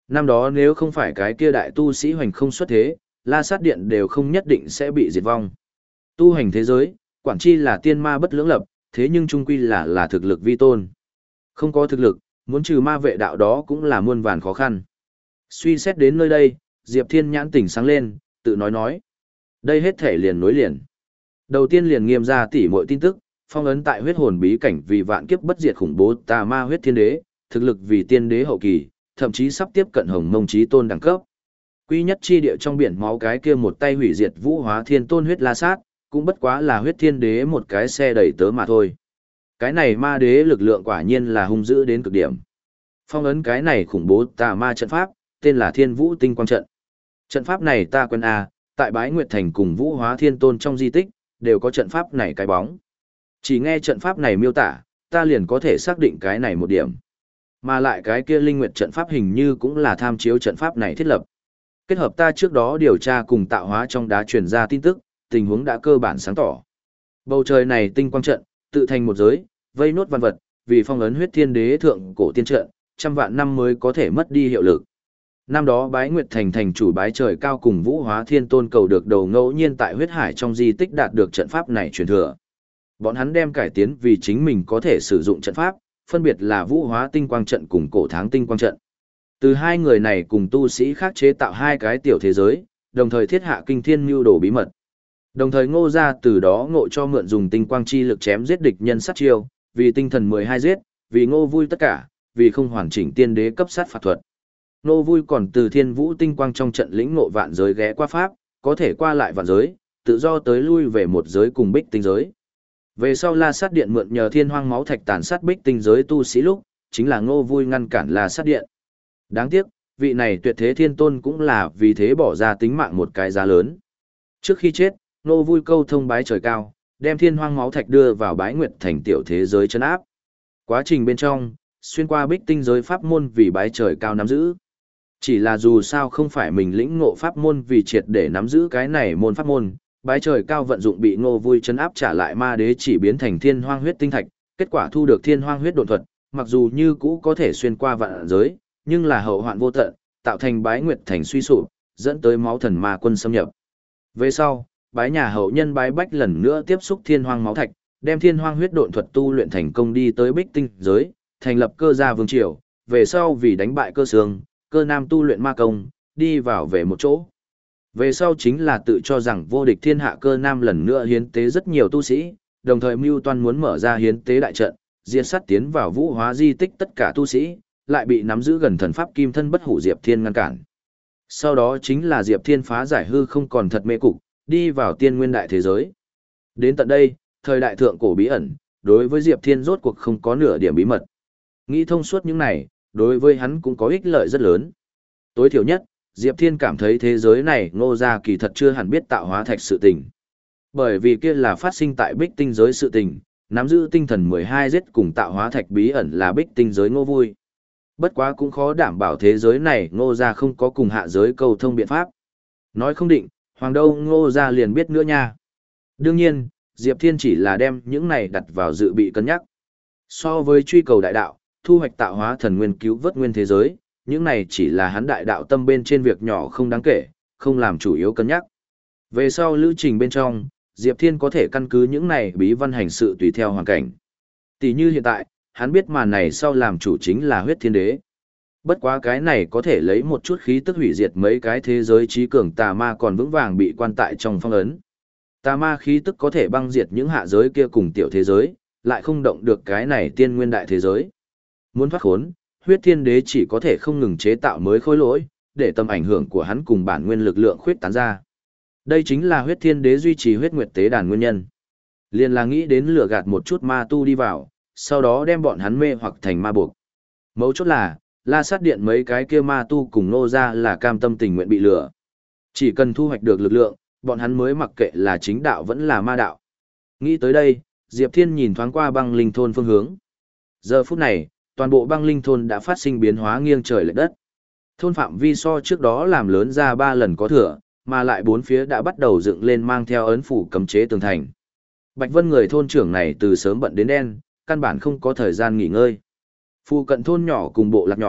Năm đó nếu không phải cái kia đại tu sĩ hoành không xuất thế, La Sát Điện đều không nhất định sẽ bị diệt vong. Tu hành thế giới, quản chi là tiên ma bất lưỡng lập, thế nhưng chung quy là là thực lực vi tôn. Không có thực lực, muốn trừ ma vệ đạo đó cũng là muôn vàn khó khăn. Suy xét đến nơi đây, Diệp Thiên nhãn tỉnh sáng lên, tự nói nói. Đây hết thể liền nối liền. Đầu tiên liền nghiêm ra tỉ mọi tin tức, phong ấn tại huyết hồn bí cảnh vì vạn kiếp bất diệt khủng bố tà ma huyết thiên đế, thực lực vì tiên đế hậu kỳ, thậm chí sắp tiếp cận hồng mông chí tôn đẳng cấp. Quy nhất chi địa trong biển máu cái kia một tay hủy diệt vũ hóa thiên tôn huyết la sát, cũng bất quá là huyết thiên đế một cái xe đẩy tớ mà thôi. Cái này ma đế lực lượng quả nhiên là hung dữ đến cực điểm. Phong ấn cái này khủng bố tà ma trận pháp, tên là Thiên Vũ Tinh Quang Trận. Trận pháp này ta quen à, tại Bái Nguyệt Thành cùng Vũ Hóa Thiên Tôn trong di tích, đều có trận pháp này cái bóng. Chỉ nghe trận pháp này miêu tả, ta liền có thể xác định cái này một điểm. Mà lại cái kia linh nguyệt trận pháp hình như cũng là tham chiếu trận pháp này thiết lập. Kết hợp ta trước đó điều tra cùng tạo hóa trong đá truyền ra tin tức, tình huống đã cơ bản sáng tỏ. Bầu trời này tinh quang trận, tự thành một giới, vây nốt văn vật, vì phong ấn huyết thiên đế thượng cổ tiên trận, trăm vạn năm mới có thể mất đi hiệu lực. Năm đó Bái Nguyệt Thành thành chủ bái trời cao cùng Vũ Hóa Thiên Tôn cầu được đầu ngẫu nhiên tại huyết hải trong di tích đạt được trận pháp này truyền thừa. Bọn hắn đem cải tiến vì chính mình có thể sử dụng trận pháp, phân biệt là Vũ Hóa Tinh Quang Trận cùng Cổ Tháng Tinh Quang Trận. Từ hai người này cùng tu sĩ khác chế tạo hai cái tiểu thế giới, đồng thời thiết hạ kinh thiên mưu đồ bí mật. Đồng thời Ngô gia từ đó ngộ cho mượn dùng tinh quang chi lực chém giết địch nhân sát chiêu, vì tinh thần mười hai giết, vì Ngô vui tất cả, vì không hoàn chỉnh tiên đế cấp sát phạt thuật. Ngô vui còn từ Thiên Vũ Tinh Quang trong trận lĩnh ngộ vạn giới ghé qua pháp, có thể qua lại vạn giới, tự do tới lui về một giới cùng Bích Tinh giới. Về sau La Sát Điện mượn nhờ Thiên Hoang máu thạch tàn sát Bích Tinh giới tu sĩ lúc, chính là Ngô vui ngăn cản La Sát Điện. Đáng tiếc, vị này tuyệt thế thiên tôn cũng là vì thế bỏ ra tính mạng một cái giá lớn. Trước khi chết, Ngô vui câu thông bái trời cao, đem Thiên Hoang máu thạch đưa vào Bái Nguyệt Thành tiểu thế giới chân áp. Quá trình bên trong, xuyên qua Bích Tinh giới pháp môn vì bái trời cao nắm giữ. Chỉ là dù sao không phải mình lĩnh ngộ pháp môn vì triệt để nắm giữ cái này môn pháp môn, bái trời cao vận dụng bị Ngô vui chấn áp trả lại ma đế chỉ biến thành Thiên Hoang huyết tinh thạch, kết quả thu được Thiên Hoang huyết độn thuật, mặc dù như cũ có thể xuyên qua vạn giới, nhưng là hậu hoạn vô tận, tạo thành Bái Nguyệt Thành suy sụp, dẫn tới máu thần ma quân xâm nhập. Về sau, bái nhà hậu nhân bái bách lần nữa tiếp xúc Thiên Hoang máu thạch, đem Thiên Hoang huyết độn thuật tu luyện thành công đi tới Bích Tinh giới, thành lập cơ gia vương triều, về sau vì đánh bại cơ sương, cơ nam tu luyện ma công, đi vào về một chỗ. Về sau chính là tự cho rằng vô địch thiên hạ cơ nam lần nữa hiến tế rất nhiều tu sĩ, đồng thời mưu toan muốn mở ra hiến tế đại trận, diệt sát tiến vào vũ hóa di tích tất cả tu sĩ, lại bị nắm giữ gần thần pháp kim thân bất hủ Diệp Thiên ngăn cản. Sau đó chính là Diệp Thiên phá giải hư không còn thật mê cục, đi vào tiên nguyên đại thế giới. Đến tận đây, thời đại thượng cổ bí ẩn, đối với Diệp Thiên rốt cuộc không có nửa điểm bí mật. Nghĩ thông suốt những này, đối với hắn cũng có ích lợi rất lớn. Tối thiểu nhất, Diệp Thiên cảm thấy thế giới này Ngô gia kỳ thật chưa hẳn biết tạo hóa thạch sự tình. Bởi vì kia là phát sinh tại Bích Tinh giới sự tình, nắm giữ tinh thần mười hai giết cùng tạo hóa thạch bí ẩn là Bích Tinh giới Ngô vui. Bất quá cũng khó đảm bảo thế giới này Ngô gia không có cùng hạ giới cầu thông biện pháp. Nói không định, hoàng đâu Ngô gia liền biết nữa nha. Đương nhiên, Diệp Thiên chỉ là đem những này đặt vào dự bị cân nhắc. So với truy cầu đại đạo, thu hoạch tạo hóa thần nguyên cứu vớt nguyên thế giới, những này chỉ là hắn đại đạo tâm bên trên việc nhỏ không đáng kể, không làm chủ yếu cân nhắc. Về sau lữ trình bên trong, Diệp Thiên có thể căn cứ những này bí văn hành sự tùy theo hoàn cảnh. Tỷ như hiện tại, hắn biết màn này sau làm chủ chính là huyết thiên đế. Bất quá cái này có thể lấy một chút khí tức hủy diệt mấy cái thế giới trí cường tà ma còn vững vàng bị quan tại trong phong ấn. Tà ma khí tức có thể băng diệt những hạ giới kia cùng tiểu thế giới, lại không động được cái này tiên nguyên đại thế giới. Muốn thoát khốn, huyết thiên đế chỉ có thể không ngừng chế tạo mới khối lỗi, để tầm ảnh hưởng của hắn cùng bản nguyên lực lượng khuyết tán ra. Đây chính là huyết thiên đế duy trì huyết nguyệt tế đàn nguyên nhân. Liên là nghĩ đến lừa gạt một chút ma tu đi vào, sau đó đem bọn hắn mê hoặc thành ma buộc. Mấu chốt là, La Sát Điện mấy cái kia ma tu cùng Ngô gia là cam tâm tình nguyện bị lừa. Chỉ cần thu hoạch được lực lượng, bọn hắn mới mặc kệ là chính đạo vẫn là ma đạo. Nghĩ tới đây, Diệp Thiên nhìn thoáng qua băng linh thôn phương hướng. Giờ phút này, toàn bộ băng linh thôn đã phát sinh biến hóa nghiêng trời lệch đất. Thôn phạm vi so trước đó làm lớn ra ba lần có thừa, mà lại bốn phía đã bắt đầu dựng lên mang theo ấn phủ cấm chế tường thành. Bạch Vân người thôn trưởng này từ sớm bận đến đen, căn bản không có thời gian nghỉ ngơi. Phu cận thôn nhỏ cùng bộ lạc nhỏ,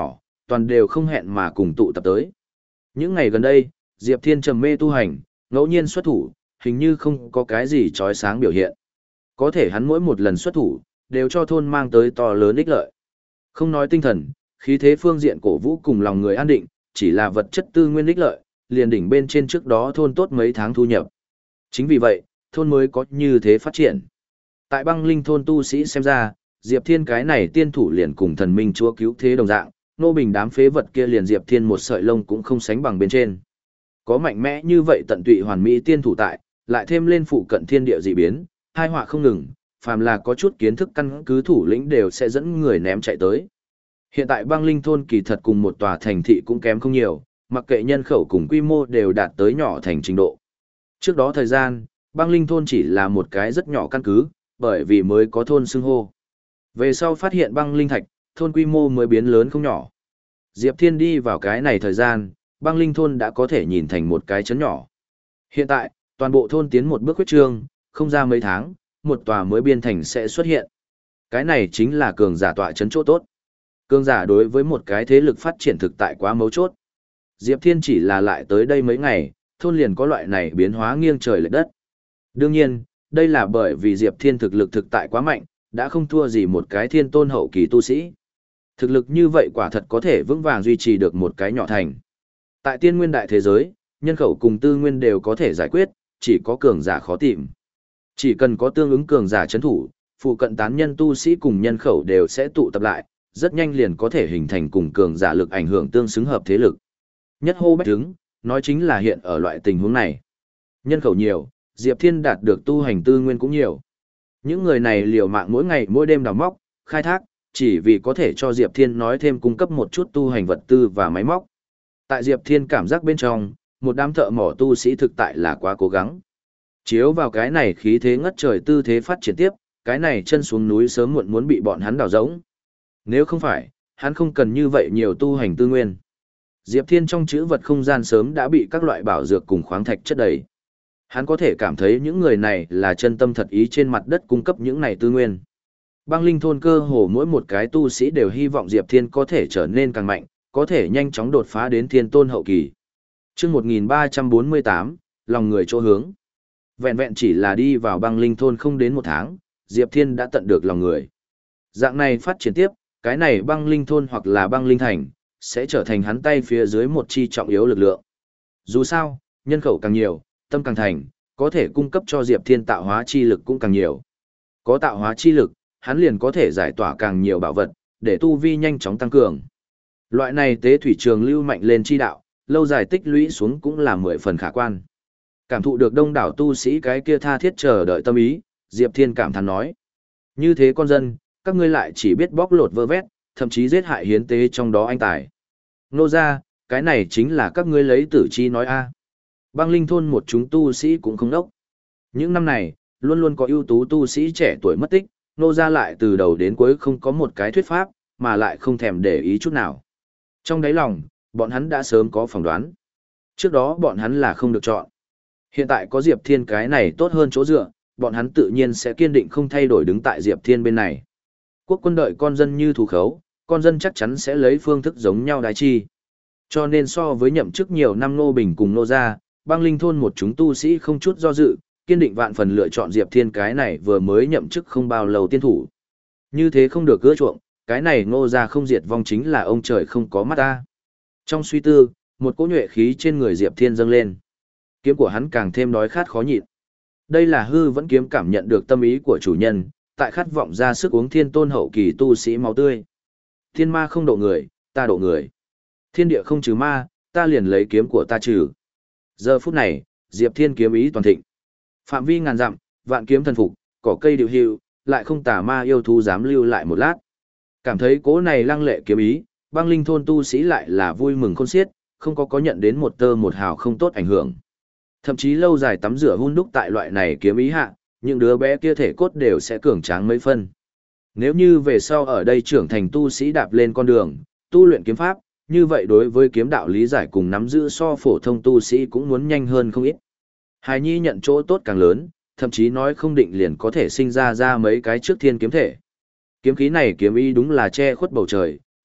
toàn đều không hẹn mà cùng tụ tập tới. Những ngày gần đây, Diệp Thiên trầm mê tu hành, ngẫu nhiên xuất thủ, hình như không có cái gì chói sáng biểu hiện. Có thể hắn mỗi một lần xuất thủ, đều cho thôn mang tới to lớn ích lợi. Không nói tinh thần, khí thế phương diện cổ vũ cùng lòng người an định, chỉ là vật chất tư nguyên ích lợi, liền đỉnh bên trên trước đó thôn tốt mấy tháng thu nhập. Chính vì vậy, thôn mới có như thế phát triển. Tại băng linh thôn tu sĩ xem ra, Diệp Thiên cái này tiên thủ liền cùng thần minh chúa cứu thế đồng dạng, nô bình đám phế vật kia liền Diệp Thiên một sợi lông cũng không sánh bằng bên trên. Có mạnh mẽ như vậy tận tụy hoàn mỹ tiên thủ tại, lại thêm lên phụ cận thiên địa dị biến, hai họa không ngừng, phàm là có chút kiến thức căn cứ thủ lĩnh đều sẽ dẫn người ném chạy tới. Hiện tại băng linh thôn kỳ thật cùng một tòa thành thị cũng kém không nhiều, mặc kệ nhân khẩu cùng quy mô đều đạt tới nhỏ thành trình độ. Trước đó thời gian, băng linh thôn chỉ là một cái rất nhỏ căn cứ, bởi vì mới có thôn xưng hô. Về sau phát hiện băng linh thạch, thôn quy mô mới biến lớn không nhỏ. Diệp Thiên đi vào cái này thời gian, băng linh thôn đã có thể nhìn thành một cái trấn nhỏ. Hiện tại, toàn bộ thôn tiến một bước huyết trương, không ra mấy tháng, một tòa mới biên thành sẽ xuất hiện. Cái này chính là cường giả tọa trấn chỗ tốt. Cường giả đối với một cái thế lực phát triển thực tại quá mấu chốt. Diệp Thiên chỉ là lại tới đây mấy ngày, thôn liền có loại này biến hóa nghiêng trời lệch đất. Đương nhiên, đây là bởi vì Diệp Thiên thực lực thực tại quá mạnh, đã không thua gì một cái thiên tôn hậu kỳ tu sĩ. Thực lực như vậy quả thật có thể vững vàng duy trì được một cái nhỏ thành. Tại tiên nguyên đại thế giới, nhân khẩu cùng tư nguyên đều có thể giải quyết, chỉ có cường giả khó tìm. Chỉ cần có tương ứng cường giả chấn thủ, phụ cận tán nhân tu sĩ cùng nhân khẩu đều sẽ tụ tập lại, rất nhanh liền có thể hình thành cùng cường giả lực ảnh hưởng tương xứng hợp thế lực. Nhất hô bách đứng, nói chính là hiện ở loại tình huống này. Nhân khẩu nhiều, Diệp Thiên đạt được tu hành tư nguyên cũng nhiều. Những người này liều mạng mỗi ngày mỗi đêm đào móc, khai thác, chỉ vì có thể cho Diệp Thiên nói thêm cung cấp một chút tu hành vật tư và máy móc. Tại Diệp Thiên cảm giác bên trong, một đám thợ mỏ tu sĩ thực tại là quá cố gắng. Chiếu vào cái này khí thế ngất trời tư thế phát triển tiếp, cái này chân xuống núi sớm muộn muốn bị bọn hắn đào rỗng. Nếu không phải, hắn không cần như vậy nhiều tu hành tư nguyên. Diệp Thiên trong chữ vật không gian sớm đã bị các loại bảo dược cùng khoáng thạch chất đầy. Hắn có thể cảm thấy những người này là chân tâm thật ý trên mặt đất cung cấp những này tư nguyên. Băng linh thôn cơ hồ mỗi một cái tu sĩ đều hy vọng Diệp Thiên có thể trở nên càng mạnh, có thể nhanh chóng đột phá đến thiên tôn hậu kỳ. Trước một nghìn ba trăm bốn mươi tám, lòng người chỗ hướng. Vẹn vẹn chỉ là đi vào băng linh thôn không đến một tháng, Diệp Thiên đã tận được lòng người. Dạng này phát triển tiếp, cái này băng linh thôn hoặc là băng linh thành, sẽ trở thành hắn tay phía dưới một chi trọng yếu lực lượng. Dù sao, nhân khẩu càng nhiều, tâm càng thành, có thể cung cấp cho Diệp Thiên tạo hóa chi lực cũng càng nhiều. Có tạo hóa chi lực, hắn liền có thể giải tỏa càng nhiều bảo vật, để tu vi nhanh chóng tăng cường. Loại này tế thủy trường lưu mạnh lên chi đạo, lâu dài tích lũy xuống cũng là mười phần khả quan. Cảm thụ được đông đảo tu sĩ cái kia tha thiết chờ đợi tâm ý, Diệp Thiên cảm thán nói. Như thế con dân, các ngươi lại chỉ biết bóc lột vơ vét, thậm chí giết hại hiến tế trong đó anh tài. Nô ra, cái này chính là các ngươi lấy tử chi nói a. Băng linh thôn một chúng tu sĩ cũng không đốc. Những năm này, luôn luôn có ưu tú tu sĩ trẻ tuổi mất tích, nô ra lại từ đầu đến cuối không có một cái thuyết pháp, mà lại không thèm để ý chút nào. Trong đáy lòng, bọn hắn đã sớm có phỏng đoán. Trước đó bọn hắn là không được chọn. Hiện tại có Diệp Thiên cái này tốt hơn chỗ dựa, bọn hắn tự nhiên sẽ kiên định không thay đổi đứng tại Diệp Thiên bên này. Quốc quân đợi con dân như thủ khấu, con dân chắc chắn sẽ lấy phương thức giống nhau đái chi. Cho nên so với nhậm chức nhiều năm nô bình cùng nô gia, băng linh thôn một chúng tu sĩ không chút do dự, kiên định vạn phần lựa chọn Diệp Thiên cái này vừa mới nhậm chức không bao lâu tiên thủ. Như thế không được gỡ chuộng, cái này ngô gia không diệt vong chính là ông trời không có mắt ta. Trong suy tư, một cỗ nhuệ khí trên người Diệp Thiên dâng lên. Kiếm của hắn càng thêm đói khát khó nhịn. Đây là hư vẫn kiếm cảm nhận được tâm ý của chủ nhân, tại khát vọng ra sức uống thiên tôn hậu kỳ tu sĩ máu tươi. Thiên ma không độ người, ta độ người. Thiên địa không trừ ma, ta liền lấy kiếm của ta trừ. Giờ phút này, Diệp Thiên kiếm ý toàn thịnh. Phạm vi ngàn dặm, vạn kiếm thần phục, cỏ cây điều hữu, lại không tà ma yêu thú dám lưu lại một lát. Cảm thấy cố này lăng lệ kiếm ý, băng linh thôn tu sĩ lại là vui mừng khôn xiết, không có có nhận đến một tơ một hào không tốt ảnh hưởng. Thậm chí lâu dài tắm rửa hun đúc tại loại này kiếm ý hạ, những đứa bé kia thể cốt đều sẽ cường tráng mấy phân. Nếu như về sau ở đây trưởng thành tu sĩ đạp lên con đường, tu luyện kiếm pháp, như vậy đối với kiếm đạo lý giải cùng nắm giữ so phổ thông tu sĩ cũng muốn nhanh hơn không ít. Hài nhi nhận chỗ tốt càng lớn, thậm chí nói không định liền có thể sinh ra ra mấy cái trước thiên kiếm thể. Kiếm khí này kiếm ý đúng là che khuất bầu trời,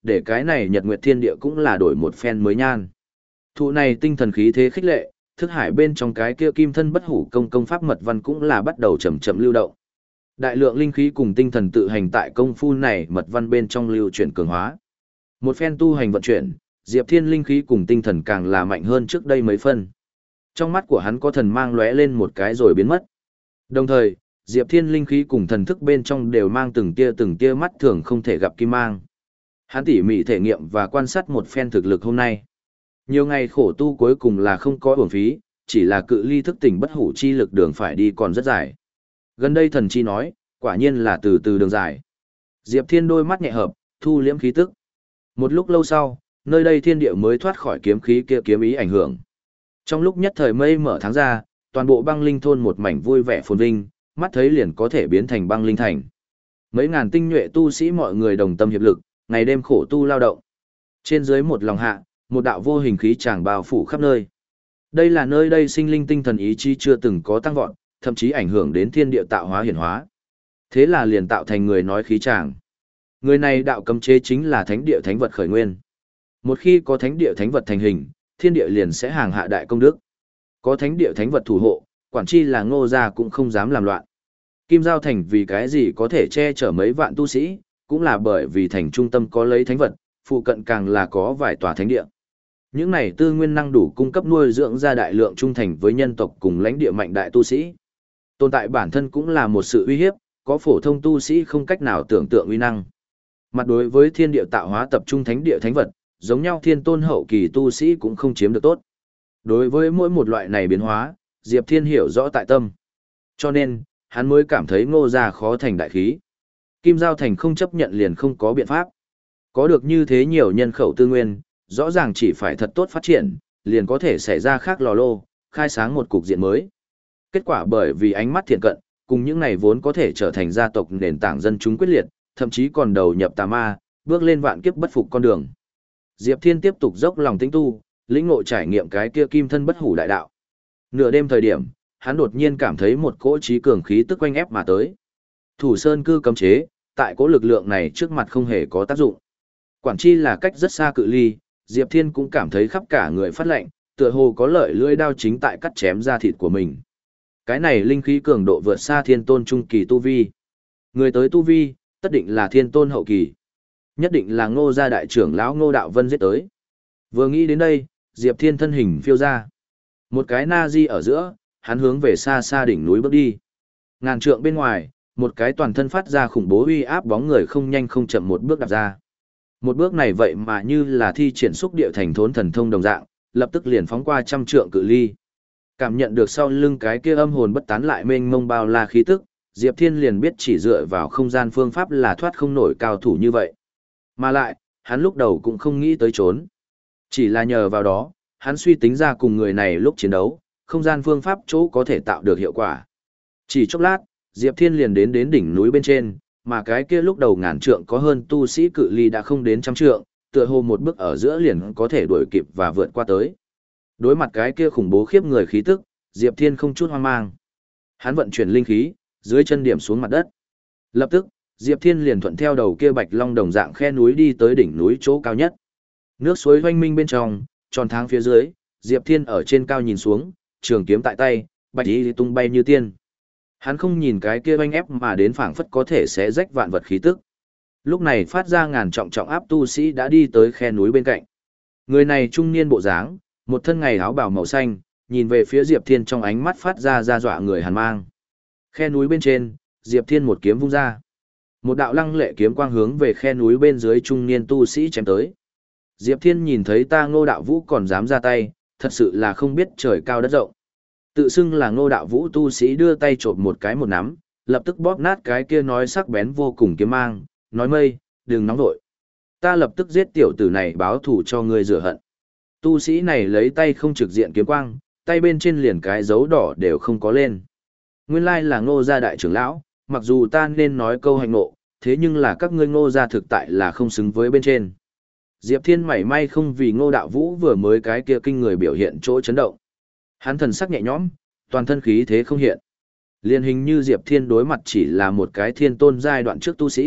để cái này Nhật Nguyệt Thiên Địa cũng là đổi một phen mới nhan. Thụ này tinh thần khí thế khích lệ, thức hải bên trong cái kia kim thân bất hủ công công pháp mật văn cũng là bắt đầu chậm chậm lưu động. Đại lượng linh khí cùng tinh thần tự hành tại công phu này mật văn bên trong lưu chuyển cường hóa. Một phen tu hành vận chuyển, Diệp Thiên linh khí cùng tinh thần càng là mạnh hơn trước đây mấy phân. Trong mắt của hắn có thần mang lóe lên một cái rồi biến mất. Đồng thời, Diệp Thiên linh khí cùng thần thức bên trong đều mang từng tia từng tia mắt thường không thể gặp kim mang. Hắn tỉ mỉ thể nghiệm và quan sát một phen thực lực hôm nay. Nhiều ngày khổ tu cuối cùng là không có uổng phí, chỉ là cự ly thức tỉnh bất hủ chi lực đường phải đi còn rất dài. Gần đây thần chi nói, quả nhiên là từ từ đường dài. Diệp Thiên đôi mắt nhẹ hợp, thu liễm khí tức. Một lúc lâu sau, nơi đây thiên địa mới thoát khỏi kiếm khí kia kiếm ý ảnh hưởng. Trong lúc nhất thời mây mở tháng ra, toàn bộ băng linh thôn một mảnh vui vẻ phồn vinh, mắt thấy liền có thể biến thành băng linh thành. Mấy ngàn tinh nhuệ tu sĩ mọi người đồng tâm hiệp lực, ngày đêm khổ tu lao động. Trên dưới một lòng hạ, một đạo vô hình khí tràng bao phủ khắp nơi. Đây là nơi đây sinh linh tinh thần ý chí chưa từng có tăng vọt, thậm chí ảnh hưởng đến thiên địa tạo hóa hiển hóa. Thế là liền tạo thành người nói khí tràng. Người này đạo cấm chế chính là thánh địa thánh vật khởi nguyên. Một khi có thánh địa thánh vật thành hình, thiên địa liền sẽ hàng hạ đại công đức. Có thánh địa thánh vật thủ hộ, quản chi là Ngô gia cũng không dám làm loạn. Kim Giao Thành vì cái gì có thể che chở mấy vạn tu sĩ, cũng là bởi vì thành trung tâm có lấy thánh vật, phụ cận càng là có vài tòa thánh địa. Những này tư nguyên năng đủ cung cấp nuôi dưỡng ra đại lượng trung thành với nhân tộc cùng lãnh địa mạnh đại tu sĩ. Tồn tại bản thân cũng là một sự uy hiếp, có phổ thông tu sĩ không cách nào tưởng tượng uy năng. Mặt đối với thiên địa tạo hóa tập trung thánh địa thánh vật, giống nhau thiên tôn hậu kỳ tu sĩ cũng không chiếm được tốt. Đối với mỗi một loại này biến hóa, Diệp Thiên hiểu rõ tại tâm. Cho nên, hắn mới cảm thấy Ngô gia khó thành đại khí. Kim Giao Thành không chấp nhận liền không có biện pháp. Có được như thế nhiều nhân khẩu tư nguyên, rõ ràng chỉ phải thật tốt phát triển, liền có thể xảy ra khác lò lô, khai sáng một cục diện mới. Kết quả bởi vì ánh mắt thiện cận, cùng những này vốn có thể trở thành gia tộc nền tảng dân chúng quyết liệt, thậm chí còn đầu nhập tà ma, bước lên vạn kiếp bất phục con đường. Diệp Thiên tiếp tục dốc lòng tĩnh tu, lĩnh ngộ trải nghiệm cái kia kim thân bất hủ đại đạo. Nửa đêm thời điểm, hắn đột nhiên cảm thấy một cỗ trí cường khí tức quanh ép mà tới. Thủ Sơn cư cấm chế, tại cỗ lực lượng này trước mặt không hề có tác dụng. Quản chi là cách rất xa cự ly, Diệp Thiên cũng cảm thấy khắp cả người phát lạnh, tựa hồ có lợi lưỡi đao chính tại cắt chém da thịt của mình. Cái này linh khí cường độ vượt xa thiên tôn trung kỳ tu vi. Người tới tu vi, tất định là thiên tôn hậu kỳ. Nhất định là Ngô gia đại trưởng lão Ngô Đạo Vân giết tới. Vừa nghĩ đến đây, Diệp Thiên thân hình phiêu ra. Một cái na di ở giữa, hắn hướng về xa xa đỉnh núi bước đi. Ngàn trượng bên ngoài, một cái toàn thân phát ra khủng bố uy áp bóng người không nhanh không chậm một bước đạp ra. Một bước này vậy mà như là thi triển xúc địa thành thốn thần thông đồng dạng, lập tức liền phóng qua trăm trượng cự ly. Cảm nhận được sau lưng cái kia âm hồn bất tán lại mênh mông bao la khí tức, Diệp Thiên liền biết chỉ dựa vào không gian phương pháp là thoát không nổi cao thủ như vậy. Mà lại, hắn lúc đầu cũng không nghĩ tới trốn. Chỉ là nhờ vào đó, hắn suy tính ra cùng người này lúc chiến đấu, không gian phương pháp chỗ có thể tạo được hiệu quả. Chỉ chốc lát, Diệp Thiên liền đến đến đỉnh núi bên trên, mà cái kia lúc đầu ngàn trượng có hơn tu sĩ cự ly đã không đến trăm trượng, tựa hồ một bước ở giữa liền có thể đuổi kịp và vượt qua tới. Đối mặt cái kia khủng bố khiếp người khí tức, Diệp Thiên không chút hoang mang. Hắn vận chuyển linh khí, dưới chân điểm xuống mặt đất. Lập tức, Diệp Thiên liền thuận theo đầu kia bạch long đồng dạng khe núi đi tới đỉnh núi chỗ cao nhất. Nước suối hoanh minh bên trong, tròn tháng phía dưới, Diệp Thiên ở trên cao nhìn xuống, trường kiếm tại tay, bạch y tung bay như tiên. Hắn không nhìn cái kia oanh ép mà đến phảng phất có thể xé rách vạn vật khí tức. Lúc này phát ra ngàn trọng trọng áp tu sĩ đã đi tới khe núi bên cạnh. Người này trung niên bộ dáng, một thân ngày áo bào màu xanh, nhìn về phía Diệp Thiên trong ánh mắt phát ra ra dọa người hàn mang. Khe núi bên trên, Diệp Thiên một kiếm vung ra. Một đạo lăng lệ kiếm quang hướng về khe núi bên dưới trung niên tu sĩ chém tới. Diệp Thiên nhìn thấy ta Ngô Đạo Vũ còn dám ra tay, thật sự là không biết trời cao đất rộng. Tự xưng là Ngô Đạo Vũ tu sĩ đưa tay chộp một cái một nắm, lập tức bóp nát cái kia nói sắc bén vô cùng kiếm mang, nói mây, đừng nóng vội. Ta lập tức giết tiểu tử này báo thù cho ngươi rửa hận. Tu sĩ này lấy tay không trực diện kiếm quang, tay bên trên liền cái dấu đỏ đều không có lên. Nguyên lai là Ngô gia đại trưởng lão, mặc dù ta nên nói câu hành ngộ, thế nhưng là các ngươi Ngô gia thực tại là không xứng với bên trên. Diệp Thiên mảy may không vì Ngô Đạo Vũ vừa mới cái kia kinh người biểu hiện chỗ chấn động. Hắn thần sắc nhẹ nhõm, toàn thân khí thế không hiện. Liên hình như Diệp Thiên đối mặt chỉ là một cái thiên tôn giai đoạn trước tu sĩ,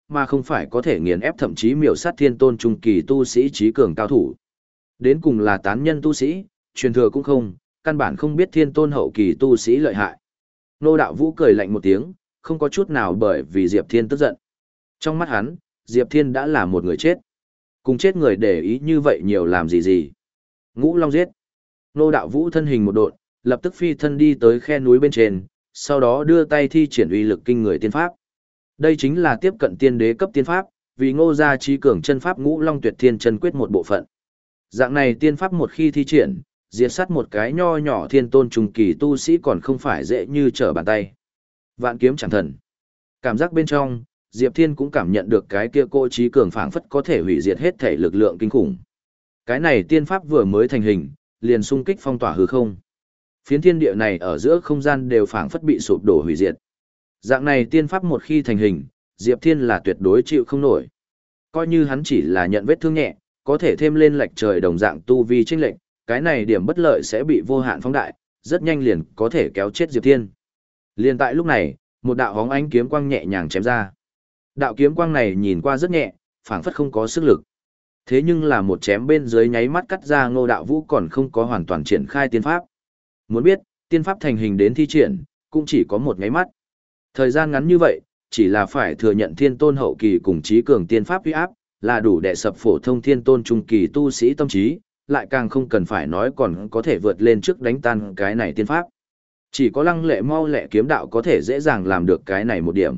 mà không phải có thể nghiền ép thậm chí miểu sát thiên tôn trung kỳ tu sĩ trí cường cao thủ. Đến cùng là tán nhân tu sĩ, truyền thừa cũng không, căn bản không biết thiên tôn hậu kỳ tu sĩ lợi hại. Ngô Đạo Vũ cười lạnh một tiếng, không có chút nào bởi vì Diệp Thiên tức giận. Trong mắt hắn, Diệp Thiên đã là một người chết. Cùng chết người để ý như vậy nhiều làm gì gì. Ngũ Long giết. Ngô Đạo Vũ thân hình một độn, lập tức phi thân đi tới khe núi bên trên, sau đó đưa tay thi triển uy lực kinh người tiên pháp. Đây chính là tiếp cận tiên đế cấp tiên pháp, vì Ngô gia trí cường chân pháp Ngũ Long Tuyệt Thiên chân quyết một bộ phận. Dạng này tiên pháp một khi thi triển, diệt sát một cái nho nhỏ thiên tôn trung kỳ tu sĩ còn không phải dễ như trở bàn tay. Vạn kiếm chẳng thần. Cảm giác bên trong, Diệp Thiên cũng cảm nhận được cái kia cô trí cường phảng phất có thể hủy diệt hết thể lực lượng kinh khủng. Cái này tiên pháp vừa mới thành hình, liền xung kích phong tỏa hư không. Phiến thiên địa này ở giữa không gian đều phảng phất bị sụp đổ hủy diệt. Dạng này tiên pháp một khi thành hình, Diệp Thiên là tuyệt đối chịu không nổi. Coi như hắn chỉ là nhận vết thương nhẹ, có thể thêm lên lệch trời đồng dạng tu vi chênh lệch, cái này điểm bất lợi sẽ bị vô hạn phóng đại, rất nhanh liền có thể kéo chết Diệp Thiên. Liên tại lúc này, một đạo hóng ánh kiếm quang nhẹ nhàng chém ra. Đạo kiếm quang này nhìn qua rất nhẹ, phảng phất không có sức lực. Thế nhưng là một chém bên dưới nháy mắt cắt ra Ngô Đạo Vũ còn không có hoàn toàn triển khai tiên pháp. Muốn biết, tiên pháp thành hình đến thi triển, cũng chỉ có một nháy mắt. Thời gian ngắn như vậy, chỉ là phải thừa nhận thiên tôn hậu kỳ cùng trí cường tiên pháp uy áp, là đủ để sập phổ thông thiên tôn trung kỳ tu sĩ tâm trí, lại càng không cần phải nói còn có thể vượt lên trước đánh tan cái này tiên pháp. Chỉ có lăng lệ mau lẹ kiếm đạo có thể dễ dàng làm được cái này một điểm.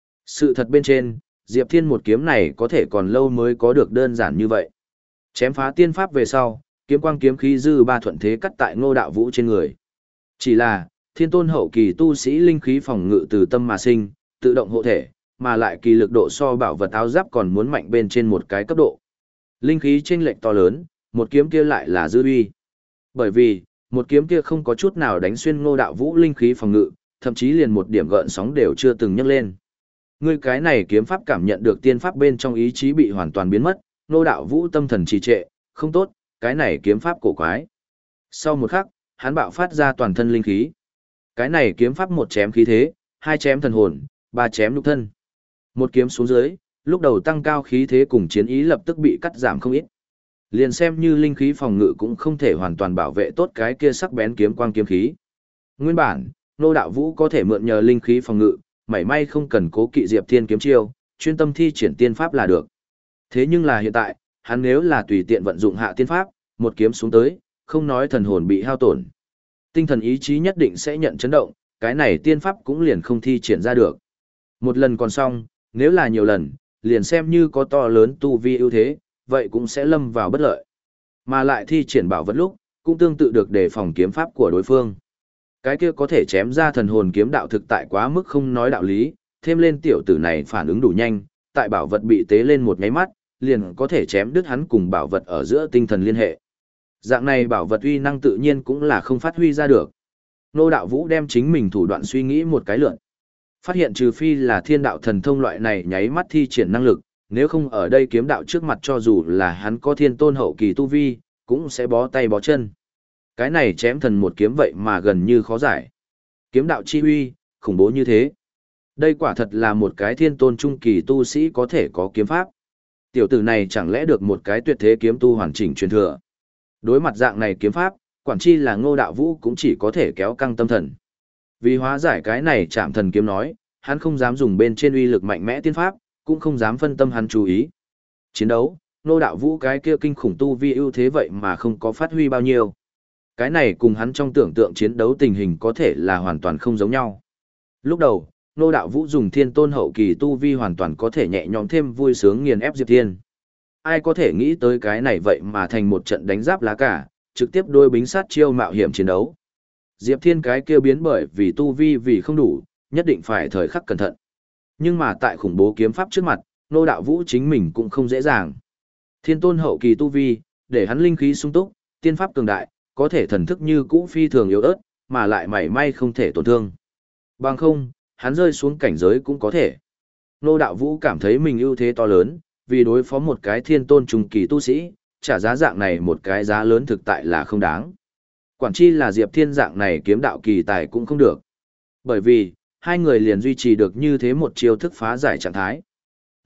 Sự thật bên trên, Diệp Thiên một kiếm này có thể còn lâu mới có được đơn giản như vậy. Chém phá tiên pháp về sau, kiếm quang kiếm khí dư ba thuận thế cắt tại Ngô Đạo Vũ trên người. Chỉ là, thiên tôn hậu kỳ tu sĩ linh khí phòng ngự từ tâm mà sinh, tự động hộ thể, mà lại kỳ lực độ so bảo vật áo giáp còn muốn mạnh bên trên một cái cấp độ. Linh khí chênh lệch to lớn, một kiếm kia lại là dư uy. Bởi vì, một kiếm kia không có chút nào đánh xuyên Ngô Đạo Vũ linh khí phòng ngự, thậm chí liền một điểm gợn sóng đều chưa từng nhấc lên. Ngươi cái này kiếm pháp cảm nhận được tiên pháp bên trong ý chí bị hoàn toàn biến mất, Ngô Đạo Vũ tâm thần trì trệ, không tốt, cái này kiếm pháp cổ quái. Sau một khắc, hắn bạo phát ra toàn thân linh khí. Cái này kiếm pháp một chém khí thế, hai chém thần hồn, ba chém nhục thân. Một kiếm xuống dưới, lúc đầu tăng cao khí thế cùng chiến ý lập tức bị cắt giảm không ít. Liền xem như linh khí phòng ngự cũng không thể hoàn toàn bảo vệ tốt cái kia sắc bén kiếm quang kiếm khí. Nguyên bản, Ngô Đạo Vũ có thể mượn nhờ linh khí phòng ngự, mảy may không cần cố kỵ Diệp Thiên kiếm chiêu, chuyên tâm thi triển tiên pháp là được. Thế nhưng là hiện tại, hắn nếu là tùy tiện vận dụng hạ tiên pháp, một kiếm xuống tới, không nói thần hồn bị hao tổn. Tinh thần ý chí nhất định sẽ nhận chấn động, cái này tiên pháp cũng liền không thi triển ra được. Một lần còn xong, nếu là nhiều lần, liền xem như có to lớn tu vi ưu thế, vậy cũng sẽ lâm vào bất lợi. Mà lại thi triển bảo vật lúc, cũng tương tự được đề phòng kiếm pháp của đối phương. Cái kia có thể chém ra thần hồn kiếm đạo thực tại quá mức không nói đạo lý, thêm lên tiểu tử này phản ứng đủ nhanh, tại bảo vật bị tế lên một nháy mắt, liền có thể chém đứt hắn cùng bảo vật ở giữa tinh thần liên hệ. Dạng này bảo vật uy năng tự nhiên cũng là không phát huy ra được. Ngô Đạo Vũ đem chính mình thủ đoạn suy nghĩ một cái lượn. Phát hiện trừ phi là thiên đạo thần thông loại này nháy mắt thi triển năng lực, nếu không ở đây kiếm đạo trước mặt cho dù là hắn có thiên tôn hậu kỳ tu vi, cũng sẽ bó tay bó chân. Cái này chém thần một kiếm vậy mà gần như khó giải. Kiếm đạo chi uy, khủng bố như thế. Đây quả thật là một cái thiên tôn trung kỳ tu sĩ có thể có kiếm pháp. Tiểu tử này chẳng lẽ được một cái tuyệt thế kiếm tu hoàn chỉnh truyền thừa. Đối mặt dạng này kiếm pháp, quản chi là Ngô Đạo Vũ cũng chỉ có thể kéo căng tâm thần. Vì hóa giải cái này chạm thần kiếm nói, hắn không dám dùng bên trên uy lực mạnh mẽ tiên pháp, cũng không dám phân tâm hắn chú ý. Chiến đấu, Ngô Đạo Vũ cái kia kinh khủng tu vi ưu thế vậy mà không có phát huy bao nhiêu. Cái này cùng hắn trong tưởng tượng chiến đấu tình hình có thể là hoàn toàn không giống nhau. Lúc đầu, Ngô Đạo Vũ dùng thiên tôn hậu kỳ tu vi hoàn toàn có thể nhẹ nhõm thêm vui sướng nghiền ép Diệp Thiên. Ai có thể nghĩ tới cái này vậy mà thành một trận đánh giáp lá cả, trực tiếp đôi bính sát chiêu mạo hiểm chiến đấu. Diệp Thiên cái kia biến bởi vì tu vi vì không đủ, nhất định phải thời khắc cẩn thận. Nhưng mà tại khủng bố kiếm pháp trước mặt, Ngô Đạo Vũ chính mình cũng không dễ dàng. Thiên tôn hậu kỳ tu vi, để hắn linh khí sung túc, tiên pháp cường đại, có thể thần thức như cũ phi thường yếu ớt, mà lại mảy may không thể tổn thương. Bằng không, hắn rơi xuống cảnh giới cũng có thể. Ngô Đạo Vũ cảm thấy mình ưu thế to lớn, vì đối phó một cái thiên tôn trung kỳ tu sĩ, trả giá dạng này một cái giá lớn thực tại là không đáng. Quản chi là Diệp Thiên dạng này kiếm đạo kỳ tài cũng không được. Bởi vì, hai người liền duy trì được như thế một chiêu thức phá giải trạng thái.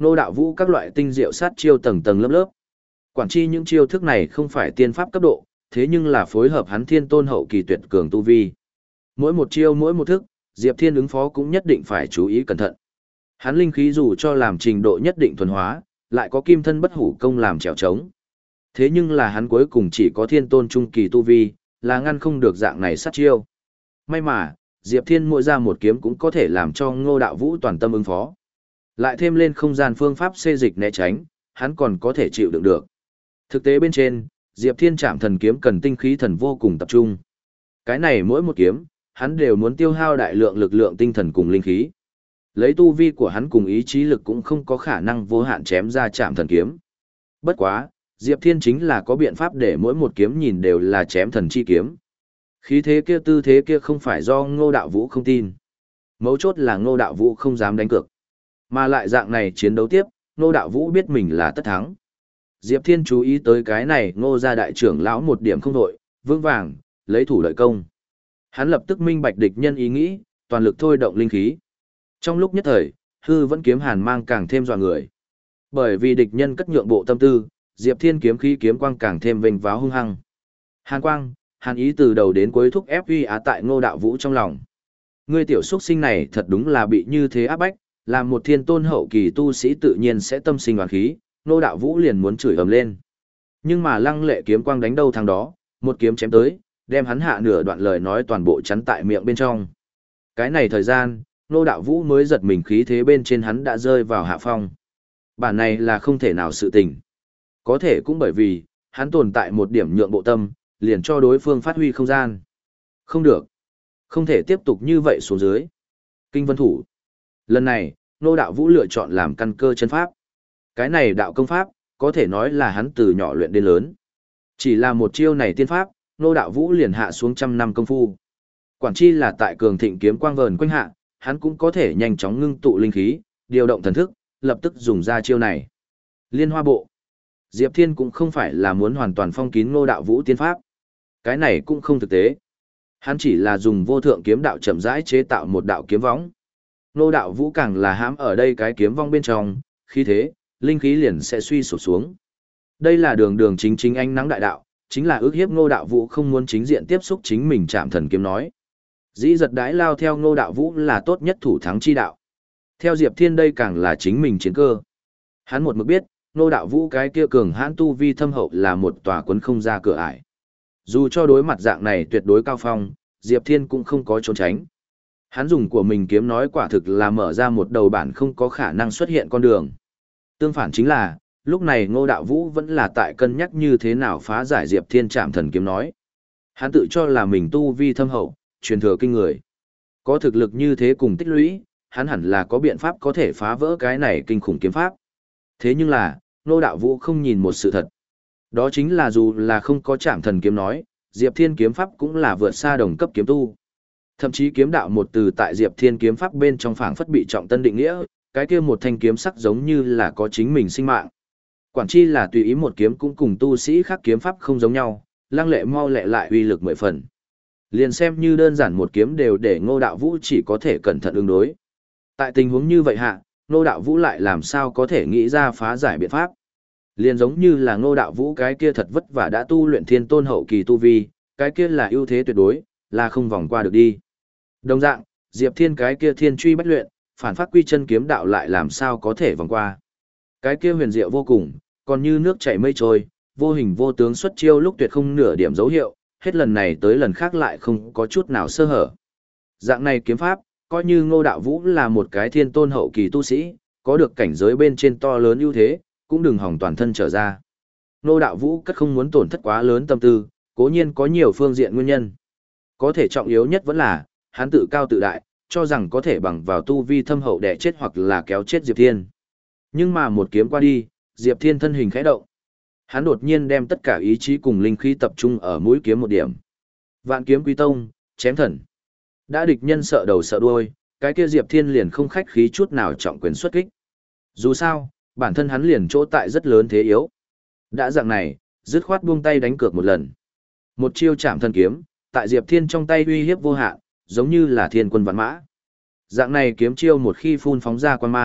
Ngô Đạo Vũ các loại tinh diệu sát chiêu tầng tầng lớp lớp. Quản chi những chiêu thức này không phải tiên pháp cấp độ, thế nhưng là phối hợp hắn thiên tôn hậu kỳ tuyệt cường tu vi. Mỗi một chiêu mỗi một thức, Diệp Thiên ứng phó cũng nhất định phải chú ý cẩn thận. Hắn linh khí dù cho làm trình độ nhất định thuần hóa, lại có kim thân bất hủ công làm trèo trống. Thế nhưng là hắn cuối cùng chỉ có thiên tôn trung kỳ tu vi, là ngăn không được dạng này sát chiêu. May mà, Diệp Thiên mỗi ra một kiếm cũng có thể làm cho Ngô Đạo Vũ toàn tâm ứng phó. Lại thêm lên không gian phương pháp xê dịch né tránh, hắn còn có thể chịu đựng được. Thực tế bên trên, Diệp Thiên chạm thần kiếm cần tinh khí thần vô cùng tập trung. Cái này mỗi một kiếm, hắn đều muốn tiêu hao đại lượng lực lượng tinh thần cùng linh khí. Lấy tu vi của hắn cùng ý chí lực cũng không có khả năng vô hạn chém ra chạm thần kiếm. Bất quá, Diệp Thiên chính là có biện pháp để mỗi một kiếm nhìn đều là chém thần chi kiếm. Khí thế kia tư thế kia không phải do Ngô Đạo Vũ không tin. Mấu chốt là Ngô Đạo Vũ không dám đánh cược. Mà lại dạng này chiến đấu tiếp, Ngô Đạo Vũ biết mình là tất thắng. Diệp Thiên chú ý tới cái này Ngô gia đại trưởng lão một điểm không đội, vững vàng, lấy thủ lợi công. Hắn lập tức minh bạch địch nhân ý nghĩ, toàn lực thôi động linh khí. Trong lúc nhất thời, hư vẫn kiếm hàn mang càng thêm dọa người. Bởi vì địch nhân cất nhượng bộ tâm tư, Diệp Thiên kiếm khí kiếm quang càng thêm vênh váo hung hăng. Hàn quang, hàn ý từ đầu đến cuối thúc ép uy á tại Ngô Đạo Vũ trong lòng. Ngươi tiểu xuất sinh này thật đúng là bị như thế áp bách, làm một thiên tôn hậu kỳ tu sĩ tự nhiên sẽ tâm sinh oán khí, Ngô Đạo Vũ liền muốn chửi ầm lên. Nhưng mà lăng lệ kiếm quang đánh đâu thằng đó, một kiếm chém tới, đem hắn hạ nửa đoạn lời nói toàn bộ chắn tại miệng bên trong. Cái này thời gian, Ngô Đạo Vũ mới giật mình khí thế bên trên hắn đã rơi vào hạ phong. Bản này là không thể nào sự tình. Có thể cũng bởi vì, hắn tồn tại một điểm nhượng bộ tâm, liền cho đối phương phát huy không gian. Không được. Không thể tiếp tục như vậy xuống dưới. Kinh vân thủ. Lần này, Ngô Đạo Vũ lựa chọn làm căn cơ chân pháp. Cái này đạo công pháp, có thể nói là hắn từ nhỏ luyện đến lớn. Chỉ là một chiêu này tiên pháp, Ngô Đạo Vũ liền hạ xuống trăm năm công phu. Quản chi là tại cường thịnh kiếm quang vờn quanh hạ, hắn cũng có thể nhanh chóng ngưng tụ linh khí, điều động thần thức, lập tức dùng ra chiêu này. Liên hoa bộ. Diệp Thiên cũng không phải là muốn hoàn toàn phong kín Ngô Đạo Vũ tiên pháp. Cái này cũng không thực tế. Hắn chỉ là dùng vô thượng kiếm đạo chậm rãi chế tạo một đạo kiếm võng. Ngô Đạo Vũ càng là hãm ở đây cái kiếm vong bên trong, khi thế, linh khí liền sẽ suy sụp xuống. Đây là đường đường chính chính ánh nắng đại đạo, chính là ước hiếp Ngô Đạo Vũ không muốn chính diện tiếp xúc chính mình chạm thần kiếm nói. Dĩ giật đái lao theo Ngô Đạo Vũ là tốt nhất thủ thắng chi đạo. Theo Diệp Thiên đây càng là chính mình chiến cơ. Hắn một mực biết, Ngô Đạo Vũ cái kia cường hãn tu vi thâm hậu là một tòa quấn không ra cửa ải. Dù cho đối mặt dạng này tuyệt đối cao phong, Diệp Thiên cũng không có trốn tránh. Hắn dùng của mình kiếm nói quả thực là mở ra một đầu bản không có khả năng xuất hiện con đường. Tương phản chính là, lúc này Ngô Đạo Vũ vẫn là tại cân nhắc như thế nào phá giải Diệp Thiên trảm thần kiếm nói. Hắn tự cho là mình tu vi thâm hậu, truyền thừa kinh người. Có thực lực như thế cùng tích lũy, hắn hẳn là có biện pháp có thể phá vỡ cái này kinh khủng kiếm pháp. Thế nhưng là, Ngô Đạo Vũ không nhìn một sự thật. Đó chính là dù là không có trảm thần kiếm nói, Diệp Thiên kiếm pháp cũng là vượt xa đồng cấp kiếm tu. Thậm chí kiếm đạo một từ tại Diệp Thiên kiếm pháp bên trong phảng phất bị trọng tân định nghĩa, cái kia một thanh kiếm sắc giống như là có chính mình sinh mạng. Quản chi là tùy ý một kiếm cũng cùng tu sĩ khác kiếm pháp không giống nhau, lăng lệ mau lẹ lại uy lực mười phần. Liền xem như đơn giản một kiếm đều để Ngô Đạo Vũ chỉ có thể cẩn thận ứng đối. Tại tình huống như vậy hạ, Ngô Đạo Vũ lại làm sao có thể nghĩ ra phá giải biện pháp. Liền giống như là Ngô Đạo Vũ cái kia thật vất vả đã tu luyện thiên tôn hậu kỳ tu vi, cái kia là ưu thế tuyệt đối, là không vòng qua được đi. Đồng dạng, Diệp Thiên cái kia thiên truy bách luyện, phản phát quy chân kiếm đạo lại làm sao có thể vòng qua. Cái kia huyền diệu vô cùng, còn như nước chảy mây trôi, vô hình vô tướng xuất chiêu lúc tuyệt không nửa điểm dấu hiệu, hết lần này tới lần khác lại không có chút nào sơ hở. Dạng này kiếm pháp, coi như Ngô Đạo Vũ là một cái thiên tôn hậu kỳ tu sĩ, có được cảnh giới bên trên to lớn ưu thế, cũng đừng hỏng toàn thân trở ra. Ngô Đạo Vũ cất không muốn tổn thất quá lớn tâm tư, cố nhiên có nhiều phương diện nguyên nhân. Có thể trọng yếu nhất vẫn là, hắn tự cao tự đại, cho rằng có thể bằng vào tu vi thâm hậu đè chết hoặc là kéo chết Diệp Thiên. Nhưng mà một kiếm qua đi, Diệp Thiên thân hình khẽ động. Hắn đột nhiên đem tất cả ý chí cùng linh khí tập trung ở mũi kiếm một điểm. Vạn kiếm quy tông, chém thần. Đã địch nhân sợ đầu sợ đuôi, cái kia Diệp Thiên liền không khách khí chút nào trọng quyền xuất kích. Dù sao, bản thân hắn liền chỗ tại rất lớn thế yếu. Đã dạng này, dứt khoát buông tay đánh cược một lần. Một chiêu chạm thần kiếm, tại Diệp Thiên trong tay uy hiếp vô hạn, giống như là thiên quân vạn mã. Dạng này kiếm chiêu một khi phun phóng ra quan mang,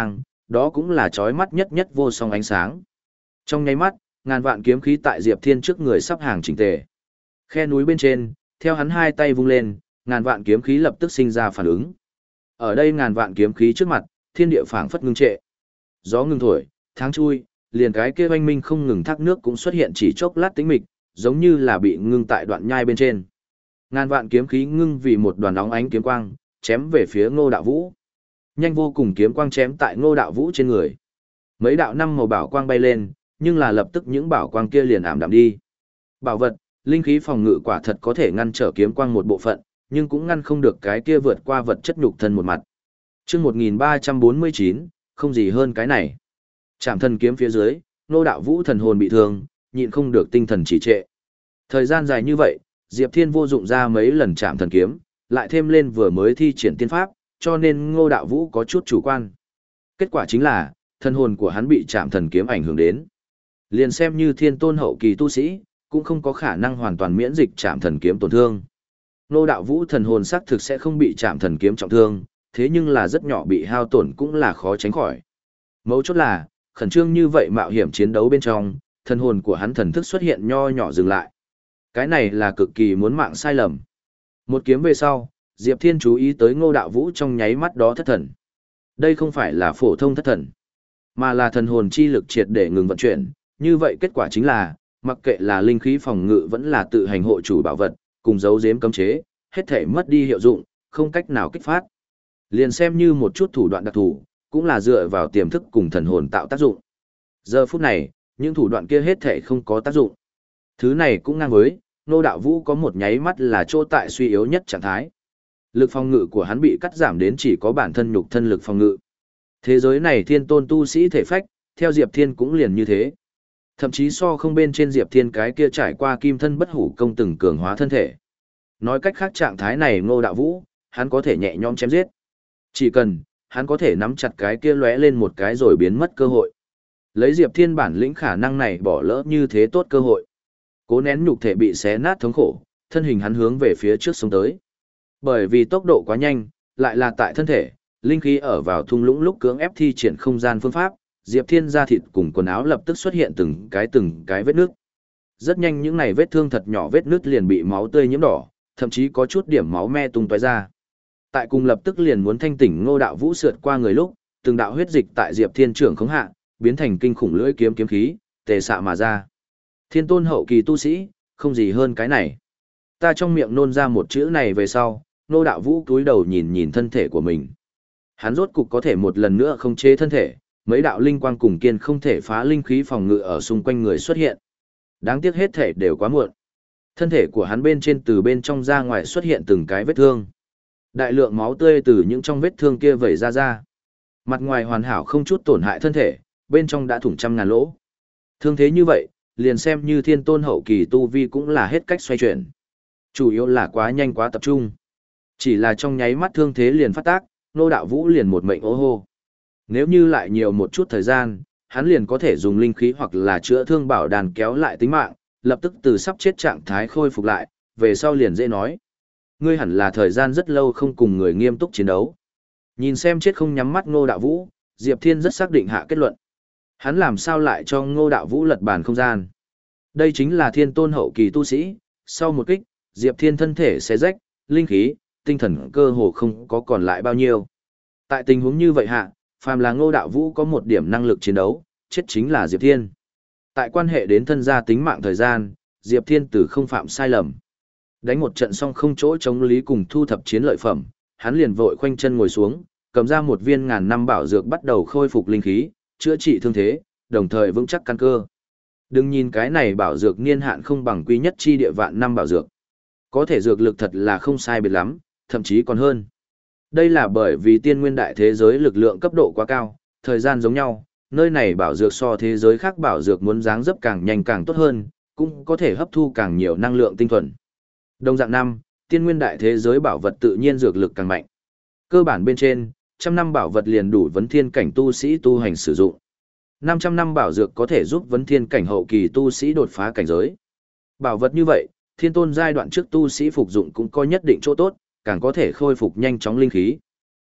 đó cũng là chói mắt nhất nhất vô song ánh sáng. Trong nháy mắt, ngàn vạn kiếm khí tại Diệp Thiên trước người sắp hàng chỉnh tề. Khe núi bên trên, theo hắn hai tay vung lên, ngàn vạn kiếm khí lập tức sinh ra phản ứng. Ở đây ngàn vạn kiếm khí trước mặt, thiên địa phảng phất ngưng trệ. Gió ngừng thổi, tháng chui, liền cái kia oanh minh không ngừng thác nước cũng xuất hiện chỉ chốc lát tĩnh mịch, giống như là bị ngưng tại đoạn nhai bên trên. Ngàn vạn kiếm khí ngưng vì một đoàn óng ánh kiếm quang, chém về phía Ngô Đạo Vũ. Nhanh vô cùng kiếm quang chém tại Ngô Đạo Vũ trên người. Mấy đạo năm màu bảo quang bay lên, nhưng là lập tức những bảo quang kia liền ảm đạm đi. Bảo vật, linh khí phòng ngự quả thật có thể ngăn trở kiếm quang một bộ phận, nhưng cũng ngăn không được cái kia vượt qua vật chất nhục thân một mặt. Chương một nghìn ba trăm bốn mươi chín, không gì hơn cái này. Trảm thần kiếm phía dưới, Ngô Đạo Vũ thần hồn bị thương, nhịn không được tinh thần trì trệ. Thời gian dài như vậy, Diệp Thiên vô dụng ra mấy lần trảm thần kiếm, lại thêm lên vừa mới thi triển tiên pháp, cho nên Ngô Đạo Vũ có chút chủ quan. Kết quả chính là, thần hồn của hắn bị trảm thần kiếm ảnh hưởng đến. Liền xem như thiên tôn hậu kỳ tu sĩ, cũng không có khả năng hoàn toàn miễn dịch trảm thần kiếm tổn thương. Ngô Đạo Vũ thần hồn xác thực sẽ không bị trảm thần kiếm trọng thương, thế nhưng là rất nhỏ bị hao tổn cũng là khó tránh khỏi. Mấu chốt là, khẩn trương như vậy mạo hiểm chiến đấu bên trong, thần hồn của hắn thần thức xuất hiện nho nhỏ dừng lại. Cái này là cực kỳ muốn mạng sai lầm. Một kiếm về sau, Diệp Thiên chú ý tới Ngô Đạo Vũ trong nháy mắt đó thất thần. Đây không phải là phổ thông thất thần, mà là thần hồn chi lực triệt để ngừng vận chuyển. Như vậy kết quả chính là, mặc kệ là linh khí phòng ngự vẫn là tự hành hộ chủ bảo vật, cùng dấu giếm cấm chế, hết thể mất đi hiệu dụng, không cách nào kích phát. Liền xem như một chút thủ đoạn đặc thù, cũng là dựa vào tiềm thức cùng thần hồn tạo tác dụng. Giờ phút này, những thủ đoạn kia hết thể không có tác dụng. Thứ này cũng ngang với, Ngô Đạo Vũ có một nháy mắt là chỗ tại suy yếu nhất trạng thái. Lực phòng ngự của hắn bị cắt giảm đến chỉ có bản thân nhục thân lực phòng ngự. Thế giới này thiên tôn tu sĩ thể phách, theo Diệp Thiên cũng liền như thế. Thậm chí so không bên trên Diệp Thiên cái kia trải qua kim thân bất hủ công từng cường hóa thân thể. Nói cách khác trạng thái này Ngô Đạo Vũ, hắn có thể nhẹ nhõm chém giết. Chỉ cần, hắn có thể nắm chặt cái kia lóe lên một cái rồi biến mất cơ hội. Lấy Diệp Thiên bản lĩnh khả năng này bỏ lỡ như thế tốt cơ hội. Cố nén nhục thể bị xé nát thống khổ, thân hình hắn hướng về phía trước sống tới. Bởi vì tốc độ quá nhanh, lại là tại thân thể, linh khí ở vào thung lũng lúc cưỡng ép thi triển không gian phương pháp, Diệp Thiên da thịt cùng quần áo lập tức xuất hiện từng cái từng cái vết nước. Rất nhanh những này vết thương thật nhỏ vết nứt liền bị máu tươi nhiễm đỏ, thậm chí có chút điểm máu me tung tóe ra. Tại cùng lập tức liền muốn thanh tỉnh Ngô Đạo Vũ sượt qua người lúc, từng đạo huyết dịch tại Diệp Thiên trưởng khống hạ, biến thành kinh khủng lưỡi kiếm kiếm khí, tề xạ mà ra. Thiên tôn hậu kỳ tu sĩ, không gì hơn cái này. Ta trong miệng nôn ra một chữ này về sau, Ngô Đạo Vũ cúi đầu nhìn nhìn thân thể của mình. Hắn rốt cục có thể một lần nữa không chế thân thể, mấy đạo linh quang cùng kiên không thể phá linh khí phòng ngự ở xung quanh người xuất hiện. Đáng tiếc hết thể đều quá muộn. Thân thể của hắn bên trên từ bên trong ra ngoài xuất hiện từng cái vết thương. Đại lượng máu tươi từ những trong vết thương kia vẩy ra ra. Mặt ngoài hoàn hảo không chút tổn hại thân thể, bên trong đã thủng trăm ngàn lỗ. Thương thế như vậy, liền xem như thiên tôn hậu kỳ tu vi cũng là hết cách xoay chuyển. Chủ yếu là quá nhanh quá tập trung. Chỉ là trong nháy mắt thương thế liền phát tác, Ngô Đạo Vũ liền một mệnh ố hô. Nếu như lại nhiều một chút thời gian, hắn liền có thể dùng linh khí hoặc là chữa thương bảo đàn kéo lại tính mạng, lập tức từ sắp chết trạng thái khôi phục lại, về sau liền dễ nói. Ngươi hẳn là thời gian rất lâu không cùng người nghiêm túc chiến đấu. Nhìn xem chết không nhắm mắt Ngô Đạo Vũ, Diệp Thiên rất xác định hạ kết luận. Hắn làm sao lại cho Ngô Đạo Vũ lật bàn không gian. Đây chính là thiên tôn hậu kỳ tu sĩ, sau một kích, Diệp Thiên thân thể sẽ rách, linh khí, tinh thần cơ hồ không có còn lại bao nhiêu. Tại tình huống như vậy hạ, phàm là Ngô Đạo Vũ có một điểm năng lực chiến đấu, chết chính là Diệp Thiên. Tại quan hệ đến thân gia tính mạng thời gian, Diệp Thiên từ không phạm sai lầm. Đánh một trận xong không chỗ chống lý cùng thu thập chiến lợi phẩm, hắn liền vội khoanh chân ngồi xuống, cầm ra một viên ngàn năm bảo dược bắt đầu khôi phục linh khí, chữa trị thương thế, đồng thời vững chắc căn cơ. Đừng nhìn cái này bảo dược niên hạn không bằng quý nhất chi địa vạn năm bảo dược. Có thể dược lực thật là không sai biệt lắm, thậm chí còn hơn. Đây là bởi vì tiên nguyên đại thế giới lực lượng cấp độ quá cao, thời gian giống nhau, nơi này bảo dược so thế giới khác bảo dược muốn dáng dấp càng nhanh càng tốt hơn, cũng có thể hấp thu càng nhiều năng lượng tinh thuần. Đồng dạng năm, tiên nguyên đại thế giới bảo vật tự nhiên dược lực càng mạnh. Cơ bản bên trên, trăm năm bảo vật liền đủ vấn thiên cảnh tu sĩ tu hành sử dụng. năm trăm năm bảo dược có thể giúp vấn thiên cảnh hậu kỳ tu sĩ đột phá cảnh giới. Bảo vật như vậy, thiên tôn giai đoạn trước tu sĩ phục dụng cũng có nhất định chỗ tốt, càng có thể khôi phục nhanh chóng linh khí.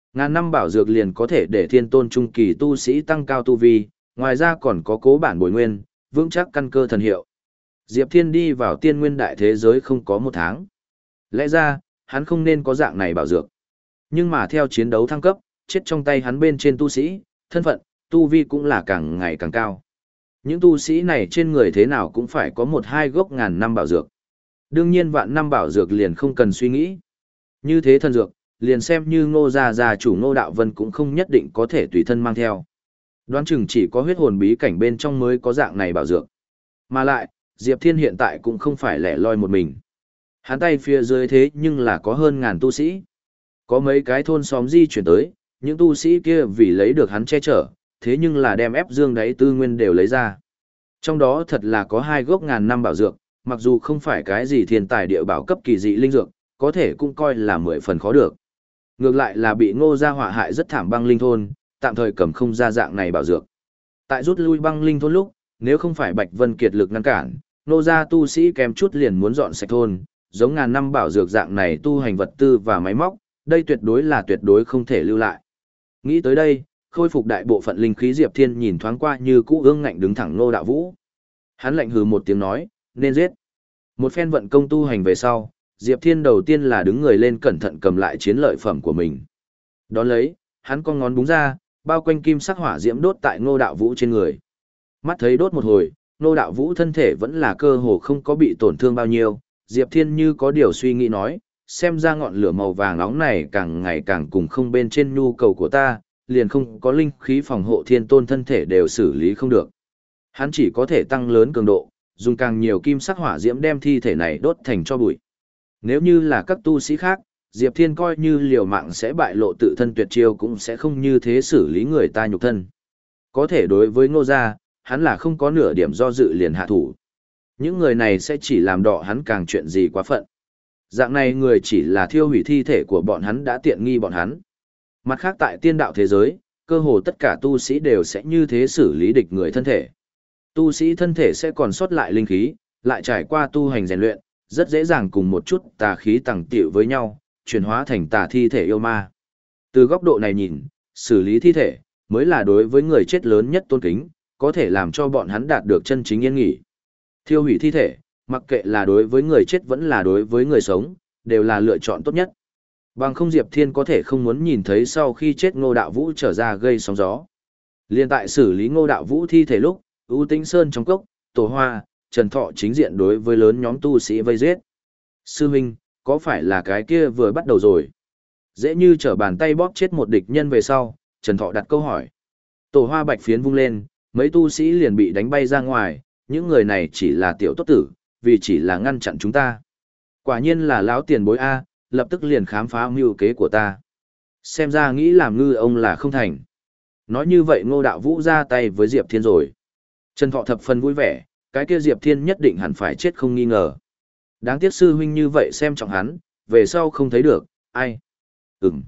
Ngàn năm bảo dược liền có thể để thiên tôn trung kỳ tu sĩ tăng cao tu vi, ngoài ra còn có cố bản bồi nguyên, vững chắc căn cơ thần hiệu. Diệp Thiên đi vào tiên nguyên đại thế giới không có một tháng. Lẽ ra, hắn không nên có dạng này bảo dược. Nhưng mà theo chiến đấu thăng cấp, chết trong tay hắn bên trên tu sĩ, thân phận, tu vi cũng là càng ngày càng cao. Những tu sĩ này trên người thế nào cũng phải có một hai gốc ngàn năm bảo dược. Đương nhiên vạn năm bảo dược liền không cần suy nghĩ. Như thế thần dược, liền xem như Ngô gia gia chủ Ngô Đạo Vân cũng không nhất định có thể tùy thân mang theo. Đoán chừng chỉ có huyết hồn bí cảnh bên trong mới có dạng này bảo dược. Mà lại, Diệp Thiên hiện tại cũng không phải lẻ loi một mình. Hắn tay phía dưới thế nhưng là có hơn ngàn tu sĩ. Có mấy cái thôn xóm di chuyển tới, những tu sĩ kia vì lấy được hắn che chở, thế nhưng là đem ép dương đáy tư nguyên đều lấy ra. Trong đó thật là có hai gốc ngàn năm bảo dược, mặc dù không phải cái gì thiên tài địa bảo cấp kỳ dị linh dược, có thể cũng coi là mười phần khó được. Ngược lại là bị Ngô gia họa hại rất thảm băng linh thôn, tạm thời cầm không ra dạng này bảo dược. Tại rút lui băng linh thôn lúc, nếu không phải Bạch Vân kiệt lực ngăn cản, Ngô gia tu sĩ kém chút liền muốn dọn sạch thôn, giống ngàn năm bảo dược dạng này tu hành vật tư và máy móc, đây tuyệt đối là tuyệt đối không thể lưu lại. Nghĩ tới đây, khôi phục đại bộ phận linh khí Diệp Thiên nhìn thoáng qua như cũ ương ngạnh đứng thẳng Ngô Đạo Vũ. Hắn lạnh hừ một tiếng nói, nên giết. Một phen vận công tu hành về sau, Diệp Thiên đầu tiên là đứng người lên cẩn thận cầm lại chiến lợi phẩm của mình. Đón lấy, hắn con ngón búng ra, bao quanh kim sắc hỏa diễm đốt tại Ngô Đạo Vũ trên người. Mắt thấy đốt một hồi, Ngô Đạo Vũ thân thể vẫn là cơ hồ không có bị tổn thương bao nhiêu, Diệp Thiên như có điều suy nghĩ nói, xem ra ngọn lửa màu vàng nóng này càng ngày càng cùng không bên trên nhu cầu của ta, liền không có linh khí phòng hộ thiên tôn thân thể đều xử lý không được. Hắn chỉ có thể tăng lớn cường độ, dùng càng nhiều kim sắc hỏa diễm đem thi thể này đốt thành cho bụi. Nếu như là các tu sĩ khác, Diệp Thiên coi như liều mạng sẽ bại lộ tự thân tuyệt chiêu cũng sẽ không như thế xử lý người ta nhục thân. Có thể đối với Ngô gia, hắn là không có nửa điểm do dự liền hạ thủ. Những người này sẽ chỉ làm đọ hắn càng chuyện gì quá phận. Dạng này người chỉ là thiêu hủy thi thể của bọn hắn đã tiện nghi bọn hắn. Mặt khác tại tiên đạo thế giới, cơ hồ tất cả tu sĩ đều sẽ như thế xử lý địch người thân thể. Tu sĩ thân thể sẽ còn sót lại linh khí, lại trải qua tu hành rèn luyện, rất dễ dàng cùng một chút tà khí tàng tiệu với nhau, chuyển hóa thành tà thi thể yêu ma. Từ góc độ này nhìn, xử lý thi thể, mới là đối với người chết lớn nhất tôn kính, có thể làm cho bọn hắn đạt được chân chính yên nghỉ. Thiêu hủy thi thể, mặc kệ là đối với người chết vẫn là đối với người sống, đều là lựa chọn tốt nhất. Bằng không Diệp Thiên có thể không muốn nhìn thấy sau khi chết Ngô Đạo Vũ trở ra gây sóng gió. Liên tại xử lý Ngô Đạo Vũ thi thể lúc, U Tĩnh Sơn trong cốc, Tổ Hoa, Trần Thọ chính diện đối với lớn nhóm tu sĩ vây giết. Sư huynh, có phải là cái kia vừa bắt đầu rồi? Dễ như trở bàn tay bóp chết một địch nhân về sau, Trần Thọ đặt câu hỏi. Tổ Hoa bạch phiến vung lên, mấy tu sĩ liền bị đánh bay ra ngoài, những người này chỉ là tiểu tốt tử, vì chỉ là ngăn chặn chúng ta. Quả nhiên là lão tiền bối A, lập tức liền khám phá mưu kế của ta. Xem ra nghĩ làm ngư ông là không thành. Nói như vậy Ngô Đạo Vũ ra tay với Diệp Thiên rồi. Trần Thọ thập phần vui vẻ, cái kia Diệp Thiên nhất định hẳn phải chết không nghi ngờ. Đáng tiếc sư huynh như vậy xem trọng hắn, về sau không thấy được, ai. Ừm.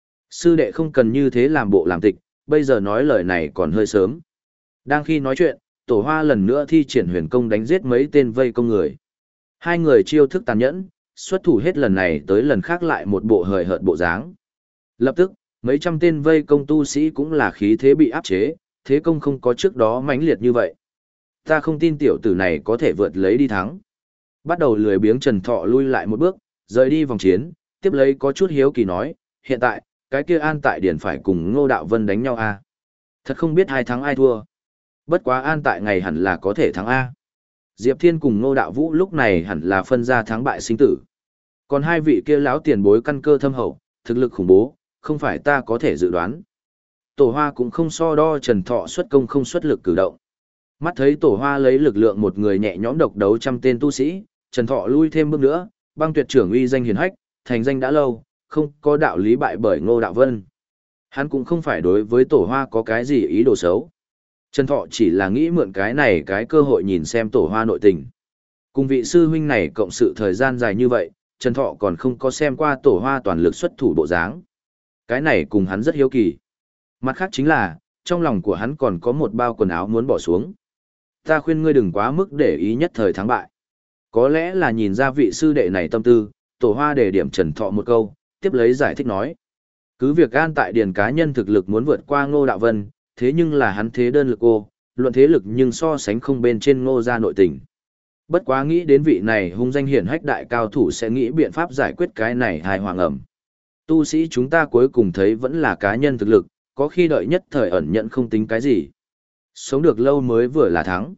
Sư đệ không cần như thế làm bộ làm tịch, bây giờ nói lời này còn hơi sớm. Đang khi nói chuyện, Tổ Hoa lần nữa thi triển huyền công đánh giết mấy tên vây công người. Hai người chiêu thức tàn nhẫn, xuất thủ hết lần này tới lần khác lại một bộ hời hợt bộ dáng. Lập tức, mấy trăm tên vây công tu sĩ cũng là khí thế bị áp chế, thế công không có trước đó mãnh liệt như vậy. Ta không tin tiểu tử này có thể vượt lấy đi thắng. Bắt đầu lười biếng Trần Thọ lui lại một bước, rời đi vòng chiến, tiếp lấy có chút hiếu kỳ nói, hiện tại, cái kia An Tại Điển phải cùng Ngô Đạo Vân đánh nhau à? Thật không biết ai thắng ai thua. Bất quá An Tại ngày hẳn là có thể thắng A. Diệp Thiên cùng Ngô Đạo Vũ lúc này hẳn là phân ra thắng bại sinh tử. Còn hai vị kia lão tiền bối căn cơ thâm hậu, thực lực khủng bố, không phải ta có thể dự đoán. Tổ Hoa cũng không so đo Trần Thọ xuất công không xuất lực cử động. Mắt thấy Tổ Hoa lấy lực lượng một người nhẹ nhõm độc đấu trăm tên tu sĩ, Trần Thọ lui thêm bước nữa, băng tuyệt trưởng uy danh hiển hách, thành danh đã lâu, không có đạo lý bại bởi Ngô Đạo Vân. Hắn cũng không phải đối với Tổ Hoa có cái gì ý đồ xấu. Trần Thọ chỉ là nghĩ mượn cái này cái cơ hội nhìn xem Tổ Hoa nội tình. Cùng vị sư huynh này cộng sự thời gian dài như vậy, Trần Thọ còn không có xem qua Tổ Hoa toàn lực xuất thủ bộ dáng. Cái này cùng hắn rất hiếu kỳ. Mặt khác chính là, trong lòng của hắn còn có một bao quần áo muốn bỏ xuống. Ta khuyên ngươi đừng quá mức để ý nhất thời thắng bại. Có lẽ là nhìn ra vị sư đệ này tâm tư, Tổ Hoa để điểm Trần Thọ một câu, tiếp lấy giải thích nói. Cứ việc An tại điền cá nhân thực lực muốn vượt qua Ngô Đạo Vân, thế nhưng là hắn thế đơn lực cô, luận thế lực nhưng so sánh không bên trên Ngô gia nội tình. Bất quá nghĩ đến vị này hung danh hiển hách đại cao thủ sẽ nghĩ biện pháp giải quyết cái này hài hoàng ẩm. Tu sĩ chúng ta cuối cùng thấy vẫn là cá nhân thực lực, có khi đợi nhất thời ẩn nhận không tính cái gì. Sống được lâu mới vừa là thắng.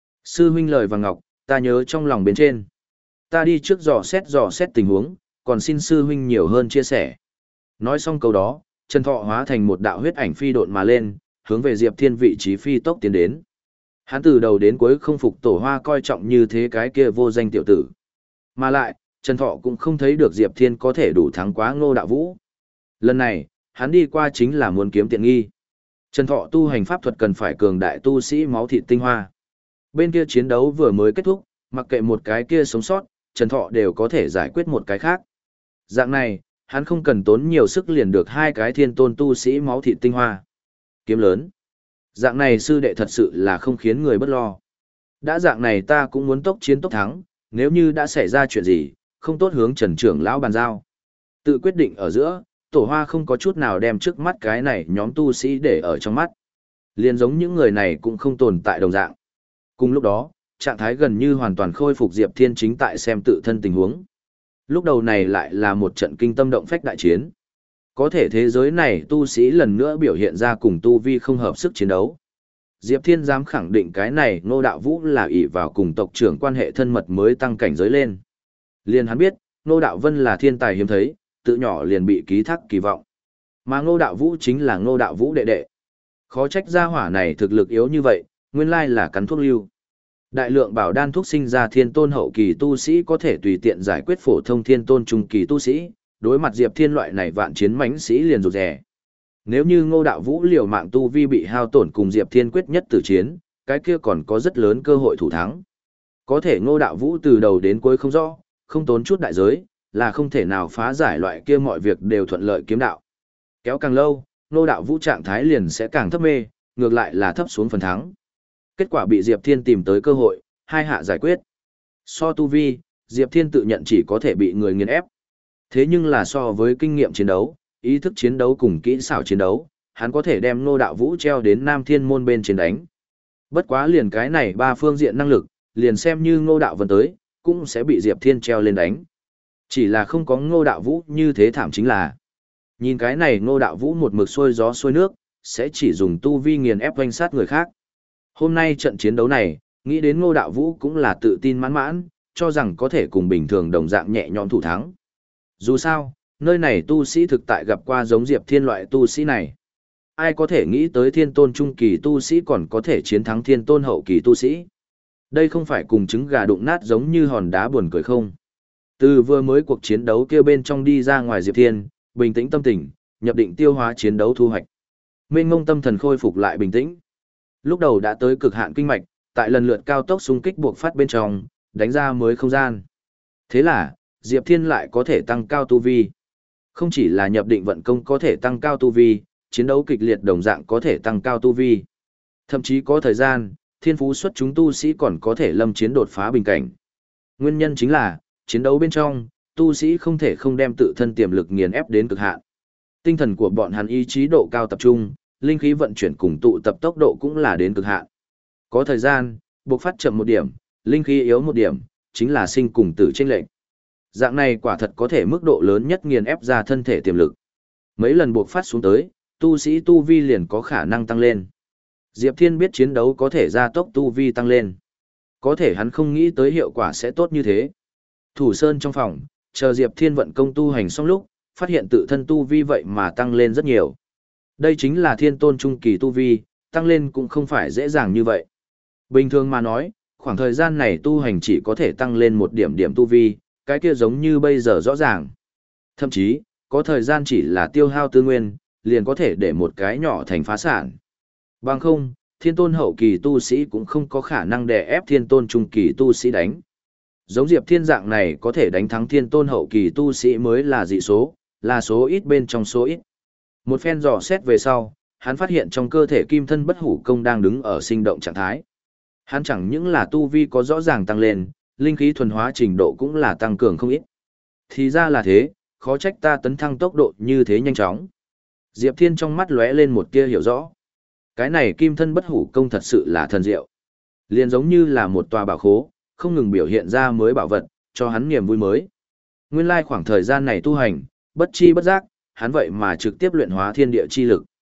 Sư huynh lời vàng ngọc, ta nhớ trong lòng bên trên. Ta đi trước dò xét dò xét tình huống, còn xin sư huynh nhiều hơn chia sẻ. Nói xong câu đó, Trần Thọ hóa thành một đạo huyết ảnh phi độn mà lên, hướng về Diệp Thiên vị trí phi tốc tiến đến. Hắn từ đầu đến cuối không phục Tổ Hoa coi trọng như thế cái kia vô danh tiểu tử. Mà lại, Trần Thọ cũng không thấy được Diệp Thiên có thể đủ thắng quá Ngô Đạo Vũ. Lần này, hắn đi qua chính là muốn kiếm tiện nghi. Trần Thọ tu hành pháp thuật cần phải cường đại tu sĩ máu thịt tinh hoa. Bên kia chiến đấu vừa mới kết thúc, mặc kệ một cái kia sống sót, Trần Thọ đều có thể giải quyết một cái khác. Dạng này, hắn không cần tốn nhiều sức liền được hai cái thiên tôn tu sĩ máu thịt tinh hoa. Kiếm lớn. Dạng này sư đệ thật sự là không khiến người bất lo. Đã dạng này ta cũng muốn tốc chiến tốc thắng, nếu như đã xảy ra chuyện gì, không tốt hướng Trần trưởng lão bàn giao. Tự quyết định ở giữa, Tổ Hoa không có chút nào đem trước mắt cái này nhóm tu sĩ để ở trong mắt. Liền giống những người này cũng không tồn tại đồng dạng. Cùng lúc đó, trạng thái gần như hoàn toàn khôi phục Diệp Thiên chính tại xem tự thân tình huống. Lúc đầu này lại là một trận kinh tâm động phách đại chiến. Có thể thế giới này tu sĩ lần nữa biểu hiện ra cùng tu vi không hợp sức chiến đấu. Diệp Thiên dám khẳng định cái này Ngô Đạo Vũ là ỷ vào cùng tộc trưởng quan hệ thân mật mới tăng cảnh giới lên. Liền hắn biết, Ngô Đạo Vân là thiên tài hiếm thấy, tự nhỏ liền bị ký thác kỳ vọng. Mà Ngô Đạo Vũ chính là Ngô Đạo Vũ đệ đệ. Khó trách gia hỏa này thực lực yếu như vậy, nguyên lai là cắn thuốc lưu. Đại lượng bảo đan thuốc sinh ra thiên tôn hậu kỳ tu sĩ có thể tùy tiện giải quyết phổ thông thiên tôn trung kỳ tu sĩ, đối mặt Diệp Thiên loại này vạn chiến mãnh sĩ liền rụt rè. Nếu như Ngô Đạo Vũ liều mạng tu vi bị hao tổn cùng Diệp Thiên quyết nhất tử chiến, cái kia còn có rất lớn cơ hội thủ thắng. Có thể Ngô Đạo Vũ từ đầu đến cuối không rõ, không tốn chút đại giới, là không thể nào phá giải loại kia mọi việc đều thuận lợi kiếm đạo. Kéo càng lâu, Ngô Đạo Vũ trạng thái liền sẽ càng thấp mê, ngược lại là thấp xuống phần thắng. Kết quả bị Diệp Thiên tìm tới cơ hội, hai hạ giải quyết. So tu vi, Diệp Thiên tự nhận chỉ có thể bị người nghiền ép. Thế nhưng là so với kinh nghiệm chiến đấu, ý thức chiến đấu cùng kỹ xảo chiến đấu, hắn có thể đem Ngô Đạo Vũ treo đến Nam Thiên môn bên trên đánh. Bất quá liền cái này ba phương diện năng lực, liền xem như Ngô Đạo Vân tới, cũng sẽ bị Diệp Thiên treo lên đánh. Chỉ là không có Ngô Đạo Vũ như thế thảm chính là. Nhìn cái này Ngô Đạo Vũ một mực xuôi gió xuôi nước, sẽ chỉ dùng tu vi nghiền ép oanh sát người khác. Hôm nay trận chiến đấu này, nghĩ đến Ngô Đạo Vũ cũng là tự tin mãn mãn, cho rằng có thể cùng bình thường đồng dạng nhẹ nhõm thủ thắng. Dù sao, nơi này tu sĩ thực tại gặp qua giống Diệp Thiên loại tu sĩ này. Ai có thể nghĩ tới thiên tôn trung kỳ tu sĩ còn có thể chiến thắng thiên tôn hậu kỳ tu sĩ. Đây không phải cùng trứng gà đụng nát giống như hòn đá buồn cười không. Từ vừa mới cuộc chiến đấu kia bên trong đi ra ngoài Diệp Thiên, bình tĩnh tâm tình, nhập định tiêu hóa chiến đấu thu hoạch. Mênh ngông tâm thần khôi phục lại bình tĩnh. Lúc đầu đã tới cực hạn kinh mạch, tại lần lượt cao tốc xung kích buộc phát bên trong, đánh ra mới không gian. Thế là, Diệp Thiên lại có thể tăng cao tu vi. Không chỉ là nhập định vận công có thể tăng cao tu vi, chiến đấu kịch liệt đồng dạng có thể tăng cao tu vi. Thậm chí có thời gian, thiên phú xuất chúng tu sĩ còn có thể lâm chiến đột phá bình cảnh. Nguyên nhân chính là, chiến đấu bên trong, tu sĩ không thể không đem tự thân tiềm lực nghiền ép đến cực hạn. Tinh thần của bọn hắn ý chí độ cao tập trung, linh khí vận chuyển cùng tụ tập tốc độ cũng là đến cực hạn. Có thời gian, buộc phát chậm một điểm, linh khí yếu một điểm, chính là sinh cùng tử chênh lệch. Dạng này quả thật có thể mức độ lớn nhất nghiền ép ra thân thể tiềm lực. Mấy lần buộc phát xuống tới, tu sĩ tu vi liền có khả năng tăng lên. Diệp Thiên biết chiến đấu có thể gia tốc tu vi tăng lên. Có thể hắn không nghĩ tới hiệu quả sẽ tốt như thế. Thủ Sơn trong phòng, chờ Diệp Thiên vận công tu hành xong lúc, phát hiện tự thân tu vi vậy mà tăng lên rất nhiều. Đây chính là thiên tôn trung kỳ tu vi, tăng lên cũng không phải dễ dàng như vậy. Bình thường mà nói, khoảng thời gian này tu hành chỉ có thể tăng lên một điểm điểm tu vi, cái kia giống như bây giờ rõ ràng. Thậm chí, có thời gian chỉ là tiêu hao tư nguyên, liền có thể để một cái nhỏ thành phá sản. Bằng không, thiên tôn hậu kỳ tu sĩ cũng không có khả năng đè ép thiên tôn trung kỳ tu sĩ đánh. Giống Diệp Thiên dạng này có thể đánh thắng thiên tôn hậu kỳ tu sĩ mới là dị số, là số ít bên trong số ít. Một phen dò xét về sau, hắn phát hiện trong cơ thể kim thân bất hủ công đang đứng ở sinh động trạng thái. Hắn chẳng những là tu vi có rõ ràng tăng lên, linh khí thuần hóa trình độ cũng là tăng cường không ít. Thì ra là thế, khó trách ta tấn thăng tốc độ như thế nhanh chóng. Diệp Thiên trong mắt lóe lên một tia hiểu rõ. Cái này kim thân bất hủ công thật sự là thần diệu. Liền giống như là một tòa bảo khố, không ngừng biểu hiện ra mới bảo vật, cho hắn niềm vui mới. Nguyên lai khoảng thời gian này tu hành, bất chi bất giác, hắn vậy mà trực tiếp luyện hóa thiên địa chi lực.